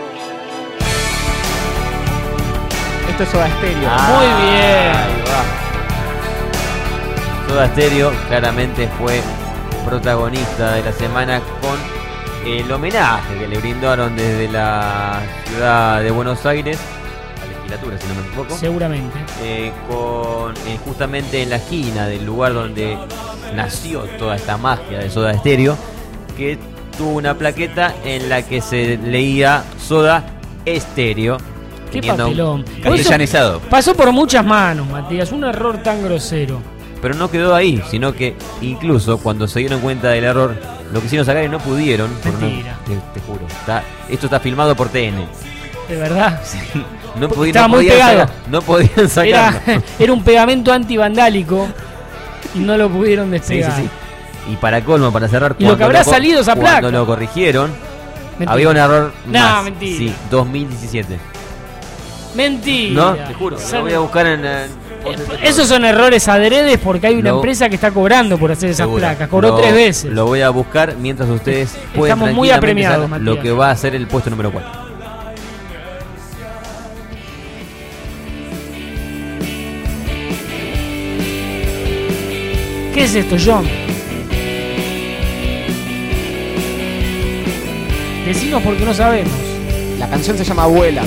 Esto es Soda Stereo. Ah, muy bien. Ahí va. Soda Stereo claramente fue protagonista de la semana con el homenaje que le brindaron desde la ciudad de Buenos Aires, a la legislatura, si no me equivoco. Seguramente. Eh, con eh, justamente en la esquina del lugar donde nació toda esta magia de Soda Stereo, que tuvo una plaqueta en la que se leía Soda Stereo. Qué teniendo papelón. Castellanizado. Eso pasó por muchas manos, Matías. Un error tan grosero. Pero no quedó ahí, sino que incluso cuando se dieron cuenta del error, lo quisieron sacar y no pudieron. por una- Mentira. te, te juro. Está, esto está filmado por T N. De verdad. No, pudi- Estaba no muy podían pegado. sacar- no podían sacarlo. Era, era un pegamento antivandálico y no lo pudieron Sí, sí, despegar. sí. Y para colmo, para cerrar, Y lo que cuando habrá co- salido esa cuando placa. lo corrigieron, Mentira. había un error No, más. mentira. Sí, dos mil diecisiete. Mentira. No, te juro, Son- lo voy a buscar en... en- Esos son errores adredes porque hay una Lo- empresa que está cobrando por hacer esas Seguro. placas. Cobró Lo- tres veces. Lo voy a buscar mientras ustedes pueden Estamos muy tranquilamente apremiados, saber Matías. lo que va a ser el puesto número cuatro. ¿Qué es esto, John? Decinos porque no sabemos. La canción se llama Abuela.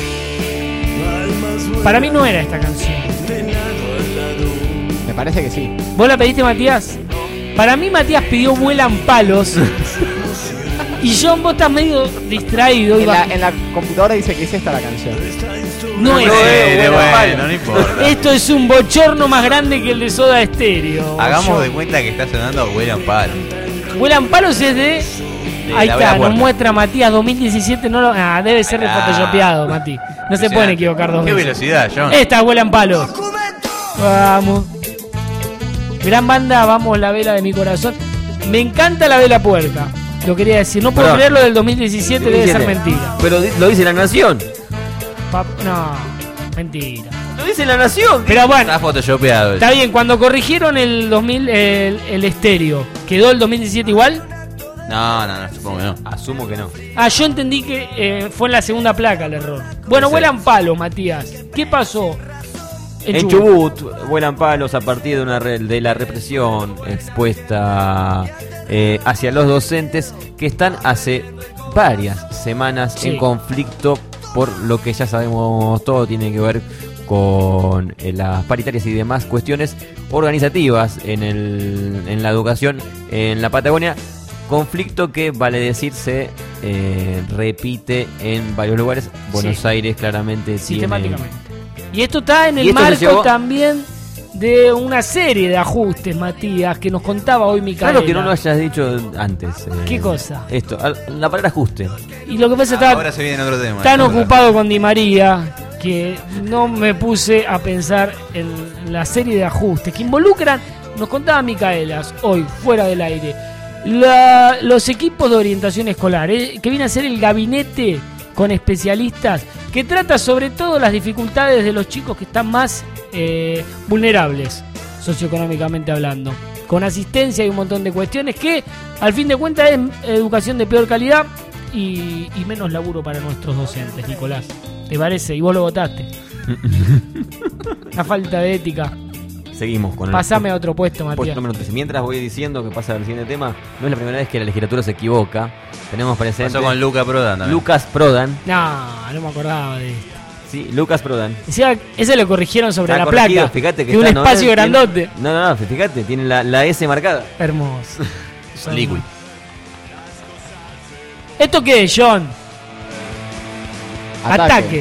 Para mí no era esta canción. Me parece que sí. ¿Vos la pediste, Matías? Para mí Matías pidió Vuelan Palos. Y John, vos estás medio distraído. y En va- la, en la computadora dice que es esta la canción. No es Bueno, Vuelan bueno, Palos. no importa. Esto es un bochorno más grande que el de Soda Stereo. Hagamos John. de cuenta que está sonando William Palo. Vuelan Palos es de... Ahí la está, Vela nos Puerta. muestra Matías dos mil diecisiete. No lo... Ah, debe ser de Ah. photoshopeado, Mati. No se pueden equivocar dos Qué veces. velocidad, John. Esta Vuelan Palos. Vamos. Gran banda, vamos, la vela de mi corazón. Me encanta la vela puerca. Lo quería decir. No puedo Perdón. creerlo del dos mil diecisiete, debe ser diecisiete. mentira. Pero di- lo dice La Nación. Pa- no, mentira. Lo dice La Nación. Pero bueno, Está photoshopeado. está bien. Cuando corrigieron el dos mil, el, el estéreo, ¿quedó el dos mil diecisiete igual? No, no, no, supongo que no. Asumo que no. Ah, yo entendí que eh, fue en la segunda placa el error. Bueno, ser. vuelan palos, Matías. ¿Qué pasó? En Chubut vuelan palos a partir de una re- de la represión expuesta eh, hacia los docentes que están hace varias semanas Sí. en conflicto por lo que ya sabemos todo tiene que ver con eh, las paritarias y demás cuestiones organizativas en, el, en la educación en la Patagonia. Conflicto que, vale decir, se eh, repite en varios lugares. Buenos Sí. Aires claramente tiene... Sistemáticamente. Y esto está en Y el esto se marco llevó- también de una serie de ajustes, Matías, que nos contaba hoy Micaela. Claro que no lo hayas dicho antes. eh, ¿Qué cosa? Esto, al- la palabra ajuste. Y lo que pasa es que estaba Ahora se viene otro tema. tan Ahora. ocupado con Di María que no me puse a pensar en la serie de ajustes que involucran, nos contaba Micaelas hoy, fuera del aire, la- los equipos de orientación escolar, eh, que viene a ser el gabinete con especialistas que trata sobre todo las dificultades de los chicos que están más eh, vulnerables socioeconómicamente hablando, con asistencia y un montón de cuestiones que al fin de cuentas es educación de peor calidad y, y menos laburo para nuestros docentes, Nicolás. ¿Te parece? Y vos lo votaste. Una falta de ética. Seguimos con Pasame el a otro puesto, puesto Matías. número trece. Mientras voy diciendo que pasa al siguiente tema, no es la primera vez que la legislatura se equivoca. Tenemos presente Pasó con Luca Prodan también. Lucas Prodan. No, no me acordaba de esto. Sí, Lucas Prodan. Decía, ese lo corrigieron sobre Está la corregido, placa. fíjate que de un está, ¿no? espacio Tiene- grandote. No, no, no, fíjate, tiene la, la S marcada. Hermoso. Son- Liquid. ¿Esto qué es, John? Ataque. Ataque.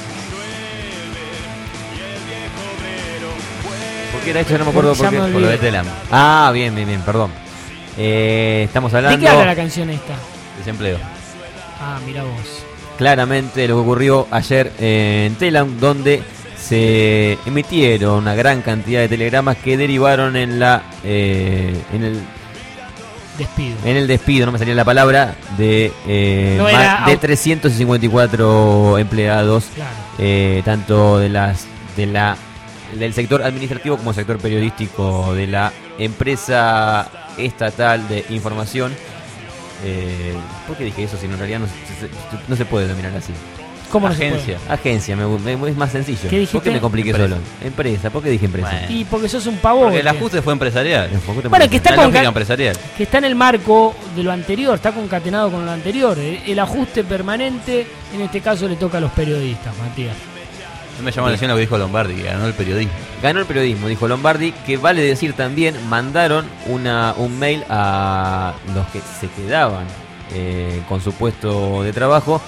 ¿Por qué era esto? Ya no me acuerdo Ya por me qué. olvidé. Por lo de Telam. Ah, bien, bien, bien, perdón. Eh, estamos ¿De hablando qué habla la canción esta? Desempleo. Ah, mira vos. claramente lo que ocurrió ayer en Telam, donde se emitieron una gran cantidad de telegramas que derivaron en la eh, en el Despido. en el despido, no me salía la palabra, de, eh, No más era de au- trescientos cincuenta y cuatro empleados, Claro. eh, tanto de las de la del sector administrativo como sector periodístico de la empresa estatal de información. Eh, ¿Por qué dije eso si en realidad no, se- no se puede dominar así? ¿Cómo no se Agencia, agencia, me, me- es más sencillo. ¿Qué dijiste? ¿Por qué me compliqué Empresa. solo? Empresa, ¿por qué dije empresa? Y porque sos un pavo. Porque el ajuste fue empresarial. Bueno, que está la con lógica ca- empresarial. que está en el marco de lo anterior, está concatenado con lo anterior. El, el ajuste permanente, en este caso, le toca a los periodistas, Matías. Me llamó la atención lo que dijo Lombardi, que ganó el periodismo. Ganó el periodismo, dijo Lombardi, que vale decir también, mandaron una, un mail a los que se quedaban eh, con su puesto de trabajo,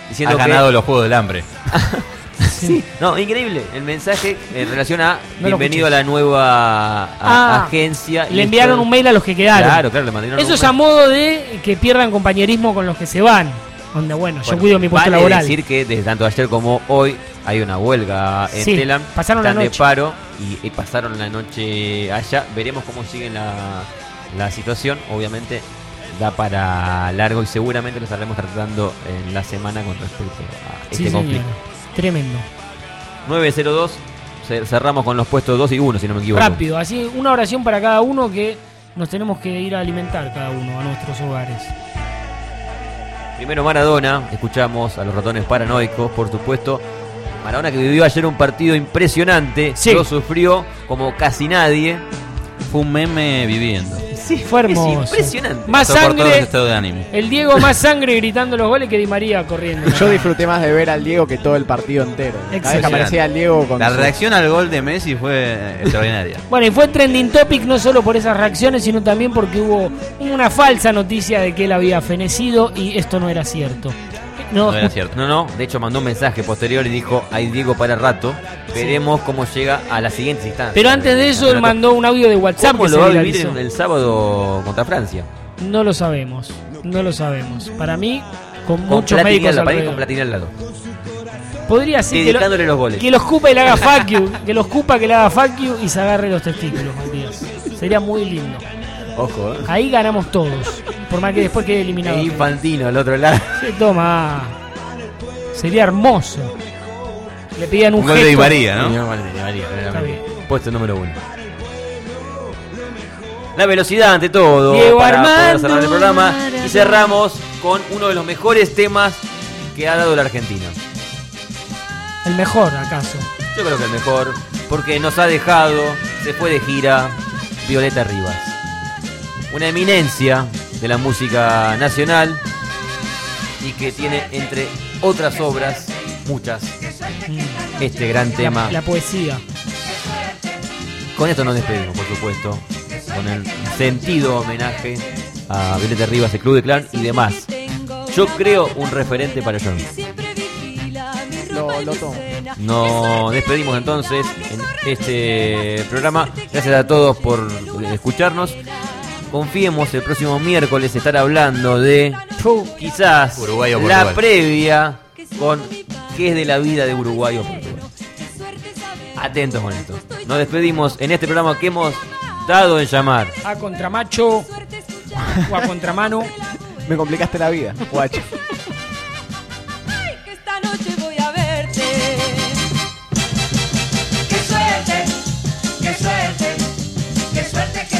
diciendo ha que ganado los Juegos del Hambre. Sí, no, increíble. El mensaje en relación a No lo bienvenido a escuché. la nueva a- Ah, agencia. Le y enviaron esto- un mail a los que quedaron. Claro, claro, le mandaron Eso un es mail. a modo de que pierdan compañerismo con los que se van. Donde, bueno, yo Bueno, cuido mi puesto vale laboral. decir que desde tanto ayer como hoy hay una huelga en Sí, Telam. pasaron la Están de noche. paro y, y pasaron la noche allá. Veremos cómo sigue la, la situación. Obviamente da para largo y seguramente lo estaremos tratando en la semana con respecto a este Sí, señor. conflicto. Tremendo. nueve cero dos, cer- cerramos con los puestos dos y uno, si no me equivoco. Rápido, así una oración para cada uno que nos tenemos que ir a alimentar cada uno a nuestros hogares. Primero Maradona, escuchamos a los ratones paranoicos, por supuesto. Maradona que vivió ayer un partido impresionante, Sí. lo sufrió como casi nadie. Fue un meme viviendo. Sí, fue hermoso. Es impresionante. Más Pasó por todo sangre. ese estado de ánimo. El Diego más sangre gritando los goles que Di María corriendo. Yo disfruté más de ver al Diego que todo el partido entero. Cada vez que Excelente. aparecía el Diego con La su- reacción al gol de Messi fue extraordinaria. Bueno, y fue trending topic no solo por esas reacciones, sino también porque hubo una falsa noticia de que él había fenecido y esto no era cierto. No, No era cierto. No, no. De hecho, mandó un mensaje posterior y dijo: hay Diego para rato. Veremos cómo llega a la siguiente instancia. Pero antes de eso, él mandó un audio de WhatsApp ¿Cómo que lo se va a vivir viralizó. en el sábado contra Francia? No lo sabemos, no lo sabemos. Para mí, con, Con muchos Platini médicos al- para mí alrededor. con Platini al lado. Podría ser que lo, Dedicándole los goles. que lo escupa y le haga fuck you, que lo escupa, que le haga fuck you y se agarre los testículos, Matías. Sería muy lindo. Ojo, eh. Ahí ganamos todos, por más que después quede eliminado. E Infantino al otro lado. Sí, toma. Sería hermoso. Le pedían un, Un gol de gesto. Di María, ¿no? Di María, Di María, Está claramente. bien. Puesto número uno. La velocidad ante todo Diego para poder Armando cerrar el programa. Maradona. Y cerramos con uno de los mejores temas que ha dado la Argentina. El mejor, acaso. Yo creo que el mejor, porque nos ha dejado, se fue de gira, Violeta Rivas. Una eminencia de la música nacional y que tiene, entre otras obras, muchas, este gran tema. La, la poesía. Con esto nos despedimos, por supuesto, con el sentido homenaje a Violeta Rivas, el Club de Clan y demás. Yo creo un referente para John. Lo, lo tomo. Nos despedimos entonces en este programa. Gracias a todos por escucharnos. Confiemos el próximo miércoles estar hablando de quizás Uruguay o la Portugal. previa con qué es de la vida de Uruguay o Portugal. Atentos con esto. Nos despedimos en este programa que hemos dado en llamar A contramacho o a contramano. Me complicaste la vida, guacho. Esta noche voy a verte. Qué suerte, qué suerte, qué suerte que